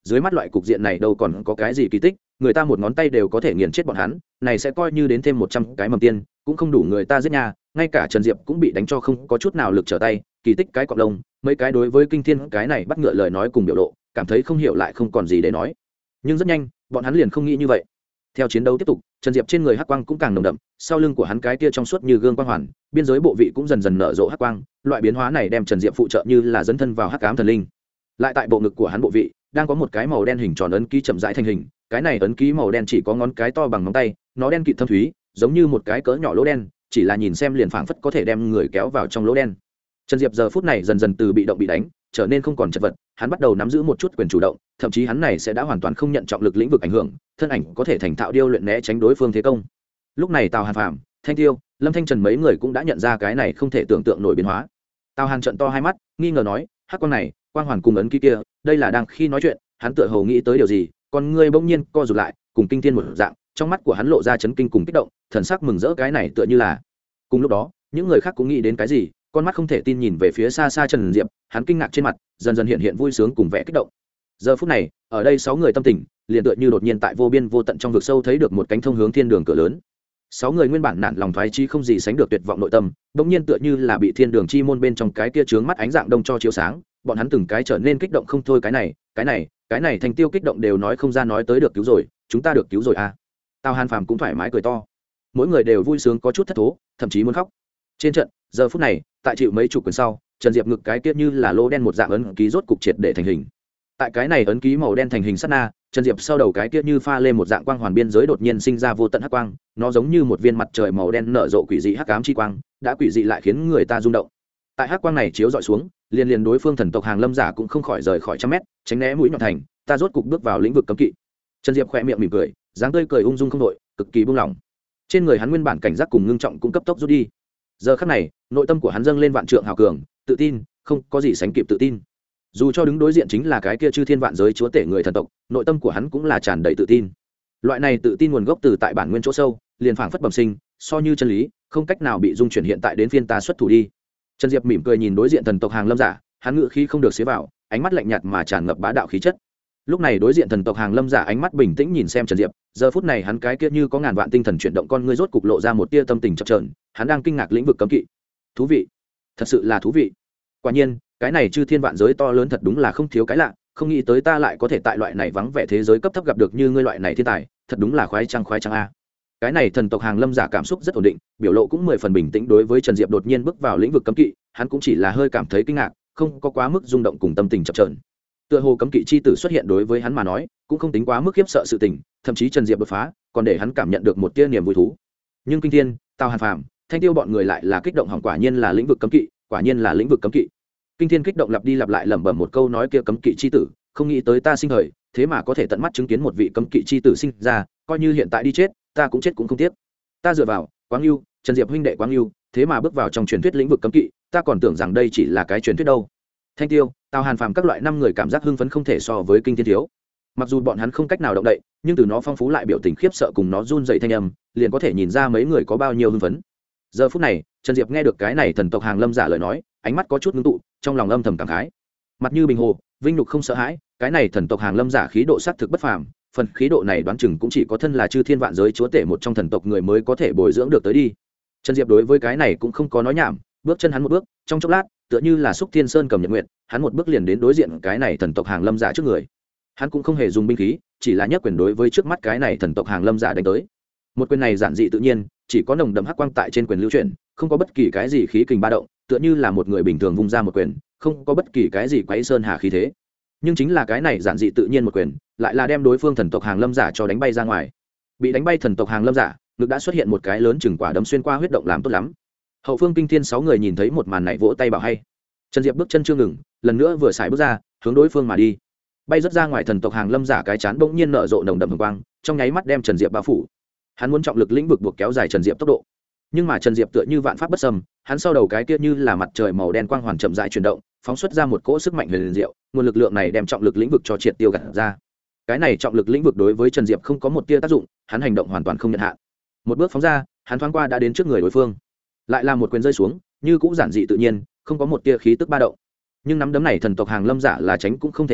dưới mắt loại cục diện này đâu còn có cái gì kỳ tích, người ta một ngón tay đều có thể nghiền chết bọn hắn, này sẽ coi như đến thêm một trăm cái mầm tiên cũng không đủ người ta giết nhà. Ngay cả Trần Diệp cũng bị đánh cho không có chút nào lực trở tay, kỳ tích cái cọp lông, mấy cái đối với Kinh Thiên cái này bắt ngựa lời nói cùng biểu lộ, cảm thấy không hiểu lại không còn gì để nói. Nhưng rất nhanh bọn hắn liền không nghĩ như vậy. Theo chiến đấu tiếp tục, Trần Diệp trên người hắc quang cũng càng nồng đậm, sau lưng của hắn cái kia trong suốt như gương quang hoàn, biên giới bộ vị cũng dần dần nở rộ hắc quang, loại biến hóa này đem Trần Diệp phụ trợ như là dẫn thân vào hắc ám thần linh. Lại tại bộ ngực của hắn bộ vị, đang có một cái màu đen hình tròn ấn ký chậm rãi thành hình, cái này ấn ký màu đen chỉ có ngón cái to bằng ngón tay, nó đen kịt thâm thúy, giống như một cái cỡ nhỏ lỗ đen, chỉ là nhìn xem liền phảng phất có thể đem người kéo vào trong lỗ đen. Trần Diệp giờ phút này dần dần từ bị động bị đánh, trở nên không còn chật vật, hắn bắt đầu nắm giữ một chút quyền chủ động, thậm chí hắn này sẽ đã hoàn toàn không nhận trọng lực lĩnh vực ảnh hưởng, thân ảnh có thể thành thạo điêu luyện né tránh đối phương thế công. Lúc này Tào Hàn Phàm, Thanh Tiêu, Lâm Thanh Trần mấy người cũng đã nhận ra cái này không thể tưởng tượng nổi biến hóa. Tào Hàn trợn to hai mắt, nghi ngờ nói, hắc quang này, quang hoàn cùng ấn ký kia, đây là đang khi nói chuyện, hắn tựa hồ nghĩ tới điều gì, con ngươi bỗng nhiên co rụt lại, cùng Kinh Thiên một dạng, trong mắt của hắn lộ ra chấn kinh cùng kích động, thần sắc mừng rỡ cái này tựa như là. Cùng lúc đó, những người khác cũng nghĩ đến cái gì, con mắt không thể tin nhìn về phía xa xa Trần Diệp, hắn kinh ngạc trên mặt dần dần hiện hiện vui sướng cùng vẻ kích động. Giờ phút này, ở đây sáu người tâm tình liền tựa như đột nhiên tại vô biên vô tận trong vực sâu thấy được một cánh thông hướng thiên đường cửa lớn. Sáu người nguyên bản nản lòng thoái chi không gì sánh được tuyệt vọng nội tâm, bỗng nhiên tựa như là bị thiên đường chi môn bên trong cái kia chướng mắt ánh dạng đông cho chiếu sáng, bọn hắn từng cái trở nên kích động không thôi, cái này, cái này, cái này Thành Tiêu kích động đều nói không ra nói tới được cứu rồi, chúng ta được cứu rồi à. Tào Hàn Phàm cũng thoải mái cười to. Mỗi người đều vui sướng có chút thất thố, thậm chí muốn khóc. Trên trận, giờ phút này, tại chịu mấy chục quyền sau, Trần Diệp ngực cái kia như là lỗ đen một dạng ấn ký rốt cục triệt để thành hình. Tại cái này ấn ký màu đen thành hình sát na, Trần Diệp sau đầu cái kia như pha lên một dạng quang hoàn biên giới đột nhiên sinh ra vô tận hắc quang, nó giống như một viên mặt trời màu đen nở rộ quỷ dị hắc ám chi quang, đã quỷ dị lại khiến người ta rung động. Tại hắc quang này chiếu dọi xuống, liên liên đối phương thần tộc Hàng Lâm giả cũng không khỏi rời khỏi trăm mét, tránh né mũi nhọn thành, ta rốt cục bước vào lĩnh vực cấm kỵ. Trần Diệp khẽ miệng mỉm cười, dáng tươi cười ung dung không đội, cực kỳ buông lỏng. Trên người hắn nguyên bản cảnh giác cùng ngưng trọng cũng cấp tốc rút đi. Giờ khắc này, nội tâm của hắn dâng lên vạn trượng hào cường, tự tin, không có gì sánh kịp tự tin. Dù cho đứng đối diện chính là cái kia chư thiên vạn giới chúa tể người thần tộc, nội tâm của hắn cũng là tràn đầy tự tin. Loại này tự tin nguồn gốc từ tại bản nguyên chỗ sâu, liền phảng phất bẩm sinh, so như chân lý, không cách nào bị dung chuyển hiện tại đến phiên ta xuất thủ đi. Trần Diệp mỉm cười nhìn đối diện thần tộc Hàng Lâm giả, hắn ngự khí không được xế vào, ánh mắt lạnh nhạt mà tràn ngập bá đạo khí chất. Lúc này đối diện thần tộc Hàng Lâm giả ánh mắt bình tĩnh nhìn xem Trần Diệp, giờ phút này hắn cái kia như có ngàn vạn tinh thần chuyển động con ngươi rốt cục lộ ra một tia tâm tình chập chờn, hắn đang kinh ngạc lĩnh vực cấm kỵ. Thú vị, thật sự là thú vị. Quả nhiên, cái này chư thiên vạn giới to lớn thật đúng là không thiếu cái lạ, không nghĩ tới ta lại có thể tại loại này vắng vẻ thế giới cấp thấp gặp được như ngươi loại này thiên tài, thật đúng là khoái trăng khoái trăng a. Cái này thần tộc Hàng Lâm giả cảm xúc rất ổn định, biểu lộ cũng mười phần bình tĩnh đối với Trần Diệp đột nhiên bước vào lĩnh vực cấm kỵ, hắn cũng chỉ là hơi cảm thấy kinh ngạc, không có quá mức rung động cùng tâm tình chập chờn. Tựa hồ cấm kỵ chi tử xuất hiện đối với hắn mà nói, cũng không tính quá mức khiếp sợ sự tình, thậm chí Trần Diệp đột phá, còn để hắn cảm nhận được một tia niềm vui thú. Nhưng Kinh Thiên, Tào Hàn Phàm, Thanh Tiêu bọn người lại là kích động hỏng, quả nhiên là lĩnh vực cấm kỵ, quả nhiên là lĩnh vực cấm kỵ. Kinh Thiên kích động lặp đi lặp lại lẩm bẩm một câu nói kia cấm kỵ chi tử, không nghĩ tới ta sinh thời, thế mà có thể tận mắt chứng kiến một vị cấm kỵ chi tử sinh ra, coi như hiện tại đi chết, ta cũng chết cũng không tiếc. Ta dựa vào, Quang Lưu, Trần Diệp huynh đệ Quang Lưu, thế mà bước vào trong truyền thuyết lĩnh vực cấm kỵ, ta còn tưởng rằng đây chỉ là cái truyền thuyết đâu. Thanh Tiêu, Tào Hàn Phàm các loại năm người cảm giác hưng phấn không thể so với Kinh Thiên thiếu. Mặc dù bọn hắn không cách nào động đậy, nhưng từ nó phong phú lại biểu tình khiếp sợ cùng nó run dậy thanh âm, liền có thể nhìn ra mấy người có bao nhiêu hưng phấn. Giờ phút này, Trần Diệp nghe được cái này thần tộc Hàng Lâm giả lời nói, ánh mắt có chút ngưng tụ, trong lòng âm thầm cảm khái. Mặt như bình hồ, vinh nhục không sợ hãi, cái này thần tộc Hàng Lâm giả khí độ sát thực bất phàm, phần khí độ này đoán chừng cũng chỉ có thân là chư thiên vạn giới chúa tể một trong thần tộc người mới có thể bồi dưỡng được tới đi. Trần Diệp đối với cái này cũng không có nói nhảm, bước chân hắn một bước, trong chốc lát, tựa như là xúc thiên sơn cầm nhật nguyện, hắn một bước liền đến đối diện cái này thần tộc Hàng Lâm giả trước người. Hắn cũng không hề dùng binh khí, chỉ là nhấc quyền đối với trước mắt cái này thần tộc Hàng Lâm giả đánh tới. Một quyền này giản dị tự nhiên, chỉ có nồng đậm hắc quang tại trên quyền lưu chuyển, không có bất kỳ cái gì khí kình ba động, tựa như là một người bình thường vung ra một quyền, không có bất kỳ cái gì quấy sơn hà khí thế. Nhưng chính là cái này giản dị tự nhiên một quyền, lại là đem đối phương thần tộc Hàng Lâm giả cho đánh bay ra ngoài. Bị đánh bay thần tộc Hàng Lâm giả, ngực đã xuất hiện một cái lớn chừng quả đấm xuyên qua huyết động, làm tốt lắm. Hậu phương Kinh Thiên sáu người nhìn thấy một màn này vỗ tay bảo hay. Trần Diệp bước chân chưa ngừng, lần nữa vừa xài bước ra, hướng đối phương mà đi. Bay rất ra ngoài thần tộc Hàng Lâm giả cái chán bỗng nhiên nở rộ nồng đậm hồng quang, trong nháy mắt đem Trần Diệp bao phủ. Hắn muốn trọng lực lĩnh vực buộc kéo dài Trần Diệp tốc độ, nhưng mà Trần Diệp tựa như vạn pháp bất xâm, hắn sau đầu cái kia như là mặt trời màu đen quang hoàn chậm rãi chuyển động, phóng xuất ra một cỗ sức mạnh huyền diệu, nguồn lực lượng này đem trọng lực lĩnh vực cho triệt tiêu gạt ra. Cái này trọng lực lĩnh vực đối với Trần Diệp không có một tia tác dụng, hắn hành động hoàn toàn không nhận hạn. Một bước phóng ra, hắn thoáng qua đã đến trước người đối phương, lại là một quyền rơi xuống, như cũng giản dị tự nhiên, không có một tia khí tức ba động. Nhưng nắm đấm này thần tộc Hàng Lâm giả là tránh cũng không thể tránh,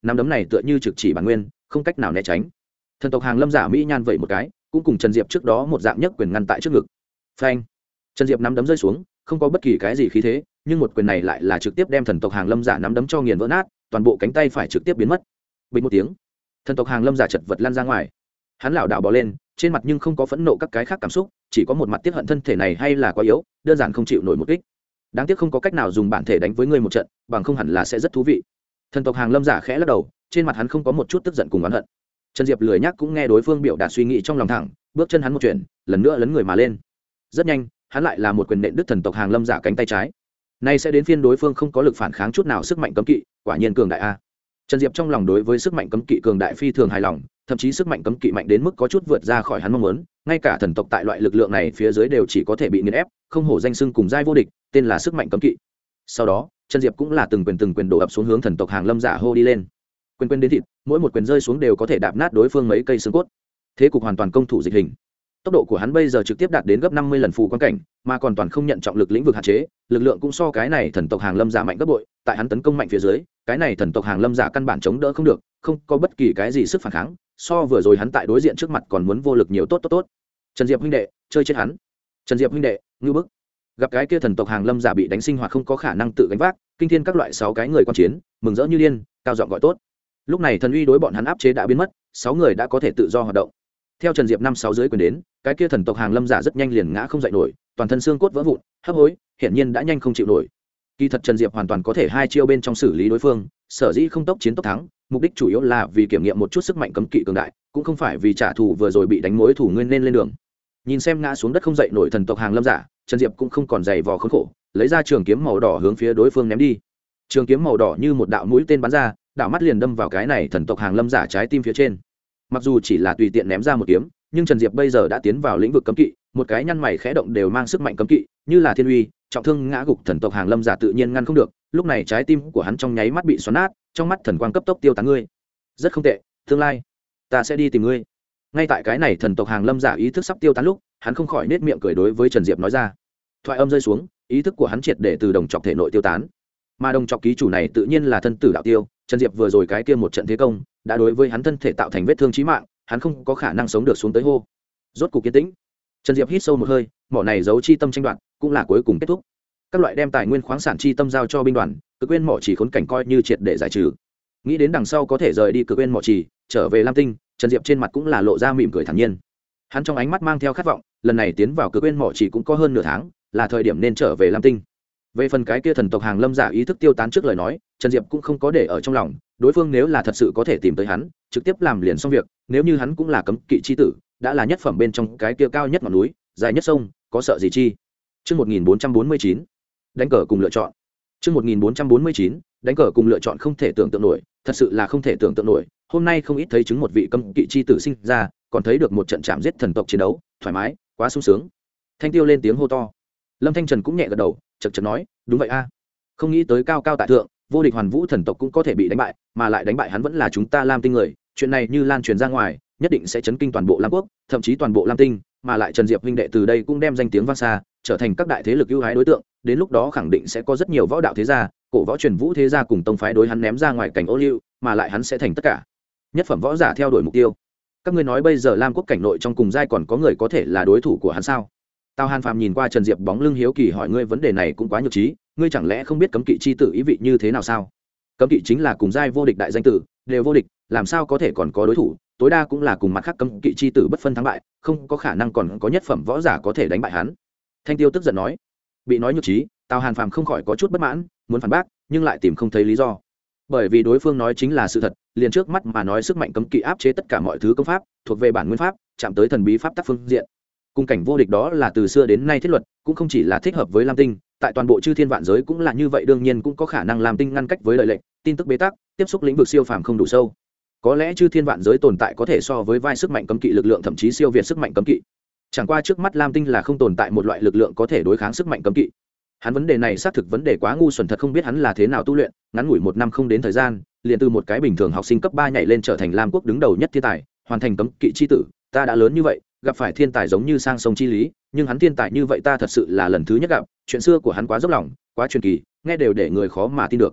nắm đấm này tựa như trực chỉ bản nguyên không cách nào né tránh. Thần tộc hàng lâm giả mỹ nhan vậy một cái cũng cùng Trần Diệp trước đó một dạng nhất quyền ngăn tại trước ngực. Phanh! Trần Diệp nắm đấm rơi xuống, không có bất kỳ cái gì khí thế, nhưng một quyền này lại là trực tiếp đem thần tộc hàng lâm giả nắm đấm cho nghiền vỡ nát, toàn bộ cánh tay phải trực tiếp biến mất. Bình một tiếng, thần tộc hàng lâm giả chật vật lăn ra ngoài. Hắn lảo đảo bò lên, trên mặt nhưng không có phẫn nộ các cái khác cảm xúc, chỉ có một mặt tiếc hận thân thể này hay là quá yếu, đơn giản không chịu nổi một kích. Đáng tiếc không có cách nào dùng bản thể đánh với ngươi một trận, bằng không hẳn là sẽ rất thú vị. Thần tộc hàng lâm giả khẽ lắc đầu, trên mặt hắn không có một chút tức giận cùng oán hận. Trần Diệp lười nhắc cũng nghe đối phương biểu đạt suy nghĩ trong lòng thẳng, bước chân hắn một chuyển, lần nữa lấn người mà lên. Rất nhanh, hắn lại là một quyền nện đứt thần tộc hàng lâm giả cánh tay trái. Nay sẽ đến phiên đối phương không có lực phản kháng chút nào sức mạnh cấm kỵ, quả nhiên cường đại a. Trần Diệp trong lòng đối với sức mạnh cấm kỵ cường đại phi thường hài lòng, thậm chí sức mạnh cấm kỵ mạnh đến mức có chút vượt ra khỏi hắn mong muốn, ngay cả thần tộc tại loại lực lượng này phía dưới đều chỉ có thể bị nghiền ép, không hổ danh xưng cùng giai vô địch, tên là sức mạnh cấm kỵ. Sau đó, Trần Diệp cũng là từng quyền từng quyền đổ ập xuống hướng thần tộc hàng lâm giả hô đi lên. Quyền quyền đến thịt, mỗi một quyền rơi xuống đều có thể đạp nát đối phương mấy cây xương cốt. Thế cục hoàn toàn công thủ dịch hình. Tốc độ của hắn bây giờ trực tiếp đạt đến gấp năm mươi lần phù quan cảnh, mà còn toàn không nhận trọng lực lĩnh vực hạn chế, lực lượng cũng so cái này thần tộc hàng lâm giả mạnh gấp bội, tại hắn tấn công mạnh phía dưới, cái này thần tộc hàng lâm giả căn bản chống đỡ không được, không có bất kỳ cái gì sức phản kháng, so vừa rồi hắn tại đối diện trước mặt còn muốn vô lực nhiều tốt tốt tốt. Trần Diệp huynh đệ, chơi chết hắn. Trần Diệp huynh đệ, ngưu bức. Gặp cái kia thần tộc hàng lâm giả bị đánh sinh hoạt không có khả năng tự gánh vác, kinh thiên các loại sáu cái người quan chiến, mừng rỡ như điên, cao giọng gọi tốt. Lúc này thần uy đối bọn hắn áp chế đã biến mất, sáu người đã có thể tự do hoạt động. Theo Trần Diệp năm sáu dưới quyền đến, cái kia thần tộc hàng lâm giả rất nhanh liền ngã không dậy nổi, toàn thân xương cốt vỡ vụn, hấp hối, hiển nhiên đã nhanh không chịu nổi. Kỳ thật Trần Diệp hoàn toàn có thể hai chiêu bên trong xử lý đối phương, sở dĩ không tốc chiến tốc thắng, mục đích chủ yếu là vì kiểm nghiệm một chút sức mạnh cấm kỵ cường đại, cũng không phải vì trả thù vừa rồi bị đánh mối thủ nguyên nên lên đường. Nhìn xem ngã xuống đất không dậy nổi thần tộc hàng lâm giả, Trần Diệp cũng không còn dày vò khốn khổ, lấy ra trường kiếm màu đỏ hướng phía đối phương ném đi. Trường kiếm màu đỏ như một đạo mũi tên bắn ra, đạo mắt liền đâm vào cái này thần tộc hàng lâm giả trái tim phía trên. Mặc dù chỉ là tùy tiện ném ra một kiếm, nhưng Trần Diệp bây giờ đã tiến vào lĩnh vực cấm kỵ, một cái nhăn mày khẽ động đều mang sức mạnh cấm kỵ, như là thiên uy, trọng thương ngã gục thần tộc hàng lâm giả tự nhiên ngăn không được, lúc này trái tim của hắn trong nháy mắt bị xoắn nát, trong mắt thần quang cấp tốc tiêu tán ngươi. Rất không tệ, tương lai ta sẽ đi tìm ngươi. Ngay tại cái này thần tộc hàng lâm giả ý thức sắp tiêu tán lúc, hắn không khỏi nết miệng cười đối với Trần Diệp nói ra. Thoại âm rơi xuống, ý thức của hắn triệt để từ đồng trọc thể nội tiêu tán. Mà đồng trọc ký chủ này tự nhiên là thân tử đạo tiêu, Trần Diệp vừa rồi cái kia một trận thế công, đã đối với hắn thân thể tạo thành vết thương chí mạng, hắn không có khả năng sống được xuống tới hô. Rốt cục kiên tĩnh, Trần Diệp hít sâu một hơi, mỏ này giấu chi tâm tranh đoạt, cũng là cuối cùng kết thúc. Các loại đem tài nguyên khoáng sản chi tâm giao cho binh đoàn, Cực Quên mỏ chỉ khốn cảnh coi như triệt để giải trừ. Nghĩ đến đằng sau có thể rời đi Cực Quên mỏ chỉ, trở về Lam Tinh, Trần Diệp trên mặt cũng là lộ ra mỉm cười thản nhiên. Hắn trong ánh mắt mang theo khát vọng, lần này tiến vào Cực Quên mỏ chỉ cũng có hơn nửa tháng, là thời điểm nên trở về Lam Tinh. Về phần cái kia thần tộc hàng lâm giả ý thức tiêu tán trước lời nói, Trần Diệp cũng không có để ở trong lòng, đối phương nếu là thật sự có thể tìm tới hắn, trực tiếp làm liền xong việc, nếu như hắn cũng là cấm kỵ chi tử, đã là nhất phẩm bên trong cái kia cao nhất ngọn núi, dài nhất sông, có sợ gì chi. Chương một nghìn bốn trăm bốn mươi chín, đánh cờ cùng lựa chọn. Chương một nghìn bốn trăm bốn mươi chín, đánh cờ cùng lựa chọn không thể tưởng tượng nổi, thật sự là không thể tưởng tượng nổi, hôm nay không ít thấy chứng một vị cấm kỵ chi tử sinh ra, còn thấy được một trận chạm giết thần tộc chiến đấu, thoải mái, quá sung sướng. Thanh Tiêu lên tiếng hô to. Lâm Thanh Trần cũng nhẹ gật đầu, chậc chậc nói, đúng vậy a. Không nghĩ tới cao cao tại thượng, vô địch hoàn vũ thần tộc cũng có thể bị đánh bại, mà lại đánh bại hắn vẫn là chúng ta Lam Tinh người, chuyện này như lan truyền ra ngoài, nhất định sẽ chấn kinh toàn bộ Lam quốc, thậm chí toàn bộ Lam Tinh, mà lại Trần Diệp huynh đệ từ đây cũng đem danh tiếng vang xa, trở thành các đại thế lực ưu ái đối tượng, đến lúc đó khẳng định sẽ có rất nhiều võ đạo thế gia, cổ võ truyền vũ thế gia cùng tông phái đối hắn ném ra ngoài cảnh ô liu, mà lại hắn sẽ thành tất cả nhất phẩm võ giả theo đuổi mục tiêu. Các ngươi nói bây giờ Lam quốc cảnh nội trong cùng giai còn có người có thể là đối thủ của hắn sao? Tào Hàn Phàm nhìn qua Trần Diệp bóng lưng hiếu kỳ hỏi, ngươi vấn đề này cũng quá nhược trí, ngươi chẳng lẽ không biết cấm kỵ chi tử ý vị như thế nào sao? Cấm kỵ chính là cùng giai vô địch đại danh tử, đều vô địch, làm sao có thể còn có đối thủ, tối đa cũng là cùng mặt khác cấm kỵ chi tử bất phân thắng bại, không có khả năng còn có nhất phẩm võ giả có thể đánh bại hắn. Thanh Tiêu tức giận nói. Bị nói nhược trí, Tào Hàn Phàm không khỏi có chút bất mãn, muốn phản bác, nhưng lại tìm không thấy lý do. Bởi vì đối phương nói chính là sự thật, liền trước mắt mà nói sức mạnh cấm kỵ áp chế tất cả mọi thứ công pháp, thuộc về bản nguyên pháp, chạm tới thần bí pháp tác phương diện. Cung cảnh vô địch đó là từ xưa đến nay thiết luật, cũng không chỉ là thích hợp với Lam Tinh, tại toàn bộ chư thiên vạn giới cũng là như vậy, đương nhiên cũng có khả năng Lam Tinh ngăn cách với lợi lệnh, tin tức bế tắc, tiếp xúc lĩnh vực siêu phàm không đủ sâu. Có lẽ chư thiên vạn giới tồn tại có thể so với vai sức mạnh cấm kỵ lực lượng, thậm chí siêu việt sức mạnh cấm kỵ. Chẳng qua trước mắt Lam Tinh là không tồn tại một loại lực lượng có thể đối kháng sức mạnh cấm kỵ. Hắn vấn đề này xác thực vấn đề quá ngu xuẩn, thật không biết hắn là thế nào tu luyện, ngắn ngủi một năm không đến thời gian, liền từ một cái bình thường học sinh cấp ba nhảy lên trở thành Lam quốc đứng đầu nhất thiên tài, hoàn thành cấm kỵ chi tử. Ta đã lớn như vậy, gặp phải thiên tài giống như sang sông chi lý, nhưng hắn thiên tài như vậy ta thật sự là lần thứ nhất gặp, chuyện xưa của hắn quá dốc lòng, quá truyền kỳ, nghe đều để người khó mà tin được.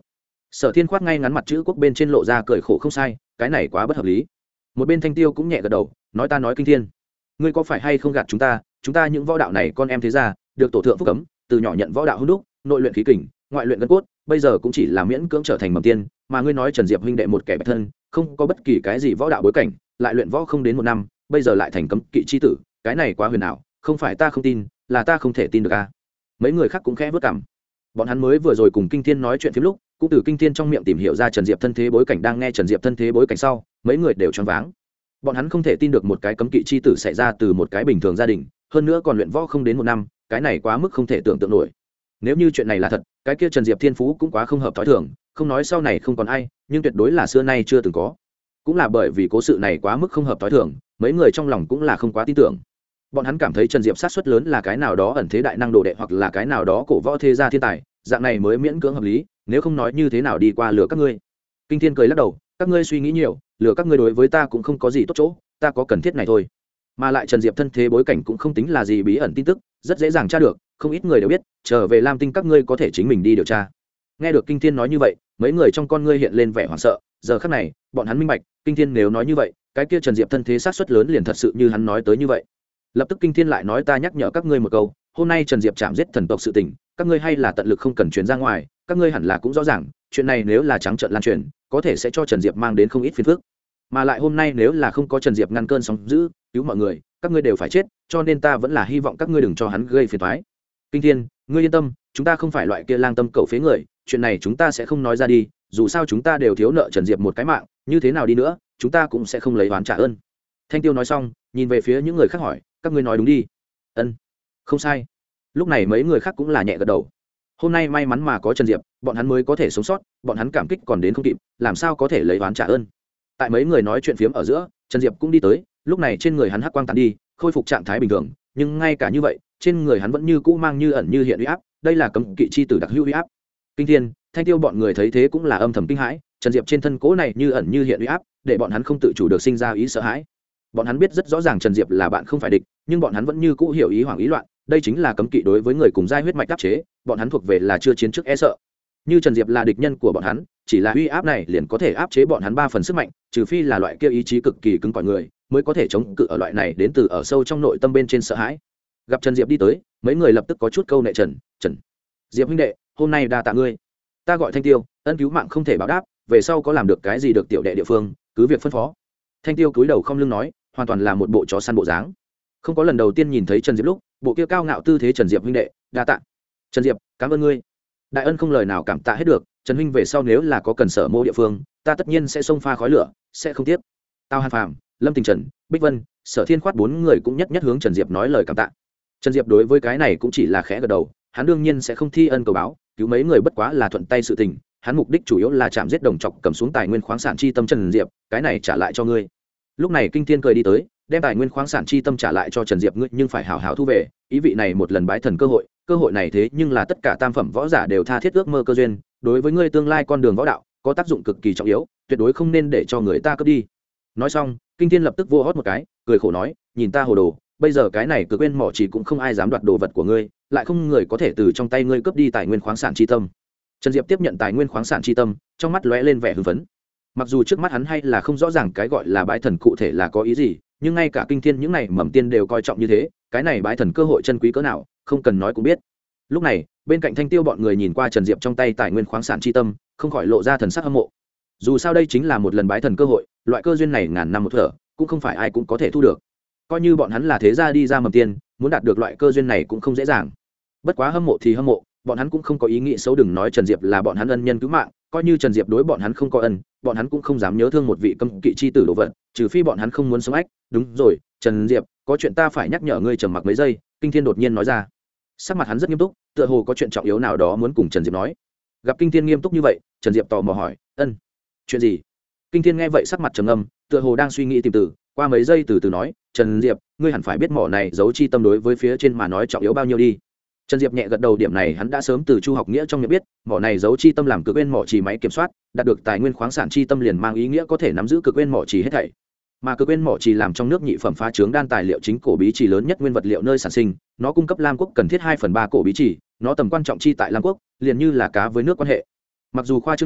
Sở Thiên khoát ngay ngắn mặt chữ quốc bên trên lộ ra cười khổ không sai, cái này quá bất hợp lý. Một bên Thanh Tiêu cũng nhẹ gật đầu, nói ta nói Kinh Thiên, ngươi có phải hay không gạt chúng ta? Chúng ta những võ đạo này con em thế gia, được tổ thượng phúc cấm, từ nhỏ nhận võ đạo hôn đúc, nội luyện khí kình, ngoại luyện gân cốt, bây giờ cũng chỉ là miễn cưỡng trở thành mầm tiên, mà ngươi nói Trần Diệp huynh đệ một kẻ bạch thân, không có bất kỳ cái gì võ đạo bối cảnh, lại luyện võ không đến một năm, bây giờ lại thành cấm kỵ chi tử, cái này quá huyền ảo, không phải ta không tin, là ta không thể tin được a. Mấy người khác cũng khẽ vất cằm. Bọn hắn mới vừa rồi cùng Kinh Thiên nói chuyện phím lúc, cũng từ Kinh Thiên trong miệng tìm hiểu ra Trần Diệp thân thế bối cảnh, đang nghe Trần Diệp thân thế bối cảnh sau, mấy người đều choáng váng. Bọn hắn không thể tin được một cái cấm kỵ chi tử xảy ra từ một cái bình thường gia đình, hơn nữa còn luyện võ không đến một năm, cái này quá mức không thể tưởng tượng nổi. Nếu như chuyện này là thật, cái kia Trần Diệp thiên phú cũng quá không hợp thói thường, không nói sau này không còn ai, nhưng tuyệt đối là xưa nay chưa từng có. Cũng là bởi vì cố sự này quá mức không hợp thói thường, mấy người trong lòng cũng là không quá tin tưởng. Bọn hắn cảm thấy Trần Diệp sát suất lớn là cái nào đó ẩn thế đại năng đồ đệ, hoặc là cái nào đó cổ võ thế gia thiên tài, dạng này mới miễn cưỡng hợp lý, nếu không nói như thế nào đi qua lừa các ngươi. Kinh Thiên cười lắc đầu, các ngươi suy nghĩ nhiều, lừa các ngươi đối với ta cũng không có gì tốt chỗ, ta có cần thiết này thôi. Mà lại Trần Diệp thân thế bối cảnh cũng không tính là gì bí ẩn tin tức, rất dễ dàng tra được, không ít người đều biết, trở về Lam Tinh các ngươi có thể chính mình đi điều tra. Nghe được Kinh Thiên nói như vậy, mấy người trong con ngươi hiện lên vẻ hoảng sợ, giờ khắc này, bọn hắn minh bạch, Kinh Thiên nếu nói như vậy, cái kia Trần Diệp thân thế sát suất lớn liền thật sự như hắn nói tới như vậy. Lập tức Kinh Thiên lại nói ta nhắc nhở các ngươi một câu, hôm nay Trần Diệp chạm giết thần tộc sự tình, các ngươi hay là tận lực không cần truyền ra ngoài, các ngươi hẳn là cũng rõ ràng, chuyện này nếu là trắng trợn lan truyền, có thể sẽ cho Trần Diệp mang đến không ít phiền phức. Mà lại hôm nay nếu là không có Trần Diệp ngăn cơn sóng dữ, cứu mọi người, các ngươi đều phải chết, cho nên ta vẫn là hy vọng các ngươi đừng cho hắn gây phiền toái. Kinh Thiên, ngươi yên tâm, chúng ta không phải loại kia lang tâm cẩu phế người, chuyện này chúng ta sẽ không nói ra đi, dù sao chúng ta đều thiếu nợ Trần Diệp một cái mạng, như thế nào đi nữa, chúng ta cũng sẽ không lấy oán trả ơn. Thanh Tiêu nói xong, nhìn về phía những người khác hỏi, các ngươi nói đúng đi. Ân, không sai. Lúc này mấy người khác cũng là nhẹ gật đầu. Hôm nay may mắn mà có Trần Diệp, bọn hắn mới có thể sống sót, bọn hắn cảm kích còn đến không kịp, làm sao có thể lấy oán trả ơn. Tại mấy người nói chuyện phiếm ở giữa, Trần Diệp cũng đi tới, lúc này trên người hắn hắc quang tàn đi, khôi phục trạng thái bình thường, nhưng ngay cả như vậy, trên người hắn vẫn như cũ mang như ẩn như hiện uy áp, đây là cấm kỵ chi tử đặc hữu uy áp. Kinh Thiên, Thanh Tiêu bọn người thấy thế cũng là âm thầm kinh hãi, Trần Diệp trên thân cố này như ẩn như hiện uy áp, để bọn hắn không tự chủ được sinh ra ý sợ hãi. Bọn hắn biết rất rõ ràng Trần Diệp là bạn không phải địch, nhưng bọn hắn vẫn như cũ hiểu ý hoảng ý loạn, đây chính là cấm kỵ đối với người cùng giai huyết mạch áp chế, bọn hắn thuộc về là chưa chiến trước e sợ. Như Trần Diệp là địch nhân của bọn hắn, chỉ là uy áp này liền có thể áp chế bọn hắn ba phần sức mạnh, trừ phi là loại kia ý chí cực kỳ cứng cỏi người, mới có thể chống cự ở loại này đến từ ở sâu trong nội tâm bên trên sợ hãi. Gặp Trần Diệp đi tới, mấy người lập tức có chút câu nệ Trần, Trần Diệp huynh đệ, hôm nay đa tạ ngươi. Ta gọi Thanh Tiêu, ân cứu mạng không thể báo đáp, về sau có làm được cái gì được tiểu đệ địa phương, cứ việc phân phó. Thanh Tiêu cúi đầu không lưng nói, hoàn toàn là một bộ chó săn bộ dáng. Không có lần đầu tiên nhìn thấy Trần Diệp lúc, bộ kia cao ngạo tư thế Trần Diệp huynh đệ, đa tạ. Trần Diệp, cảm ơn ngươi. Đại ân không lời nào cảm tạ hết được, Trần huynh về sau nếu là có cần sở mô địa phương, ta tất nhiên sẽ xông pha khói lửa, sẽ không tiếc. Tao Hàn Phàm, Lâm Tình Trần, Bích Vân, Sở Thiên Khoát bốn người cũng nhất nhất hướng Trần Diệp nói lời cảm tạ. Trần Diệp đối với cái này cũng chỉ là khẽ gật đầu, hắn đương nhiên sẽ không thi ân cầu báo, cứu mấy người bất quá là thuận tay sự tình, hắn mục đích chủ yếu là chạm giết đồng trọc cầm xuống tài nguyên khoáng sản chi tâm Trần Diệp, cái này trả lại cho ngươi. Lúc này Kinh Thiên cười đi tới, đem tài nguyên khoáng sản chi tâm trả lại cho Trần Diệp ngươi, nhưng phải hảo hảo thu về, ý vị này một lần bái thần cơ hội, cơ hội này thế nhưng là tất cả tam phẩm võ giả đều tha thiết ước mơ cơ duyên, đối với ngươi tương lai con đường võ đạo có tác dụng cực kỳ trọng yếu, tuyệt đối không nên để cho người ta cướp đi. Nói xong, Kinh Thiên lập tức vô hót một cái, cười khổ nói, nhìn ta hồ đồ, bây giờ cái này cực quên mỏ chỉ cũng không ai dám đoạt đồ vật của ngươi, lại không người có thể từ trong tay ngươi cướp đi tài nguyên khoáng sản chi tâm. Trần Diệp tiếp nhận tài nguyên khoáng sản chi tâm, trong mắt lóe lên vẻ hưng phấn. Mặc dù trước mắt hắn hay là không rõ ràng cái gọi là bái thần cụ thể là có ý gì, nhưng ngay cả Kinh Thiên những này mầm tiên đều coi trọng như thế, cái này bái thần cơ hội chân quý cỡ nào, không cần nói cũng biết. Lúc này, bên cạnh Thanh Tiêu bọn người nhìn qua Trần Diệp trong tay tài nguyên khoáng sản chi tâm, không khỏi lộ ra thần sắc hâm mộ. Dù sao đây chính là một lần bái thần cơ hội, loại cơ duyên này ngàn năm một thở, cũng không phải ai cũng có thể thu được. Coi như bọn hắn là thế gia đi ra mầm tiên, muốn đạt được loại cơ duyên này cũng không dễ dàng. Bất quá hâm mộ thì hâm mộ, bọn hắn cũng không có ý nghĩ xấu, đừng nói Trần Diệp là bọn hắn ân nhân cứu mạng, coi như Trần Diệp đối bọn hắn không có ân, bọn hắn cũng không dám nhớ thương một vị cấm kỵ chi tử đồ vật, trừ phi bọn hắn không muốn sống ách. Đúng rồi, Trần Diệp, có chuyện ta phải nhắc nhở ngươi. Trầm mặc mấy giây, Kinh Thiên đột nhiên nói ra. Sắc mặt hắn rất nghiêm túc, tựa hồ có chuyện trọng yếu nào đó muốn cùng Trần Diệp nói. Gặp Kinh Thiên nghiêm túc như vậy, Trần Diệp tò mò hỏi, ân, chuyện gì? Kinh Thiên nghe vậy sắc mặt trầm ngâm, tựa hồ đang suy nghĩ tìm từ, qua mấy giây từ từ nói, Trần Diệp, ngươi hẳn phải biết mỏ này giấu chi tâm đối với phía trên mà nói trọng yếu bao nhiêu đi. Trần Diệp nhẹ gật đầu, điểm này hắn đã sớm từ Chu Học Nghĩa trong miệng biết, mỏ này giấu chi tâm làm cực quên mỏ chỉ máy kiểm soát, đạt được tài nguyên khoáng sản chi tâm liền mang ý nghĩa có thể nắm giữ cực quên mỏ chỉ hết thảy. Mà cực quên mỏ chỉ làm trong nước nhị phẩm phá trướng đan tài liệu chính cổ bí chỉ lớn nhất nguyên vật liệu nơi sản sinh, nó cung cấp Lam quốc cần thiết hai phần ba cổ bí chỉ, nó tầm quan trọng chi tại Lam quốc, liền như là cá với nước quan hệ. Mặc dù khoa trương điểm,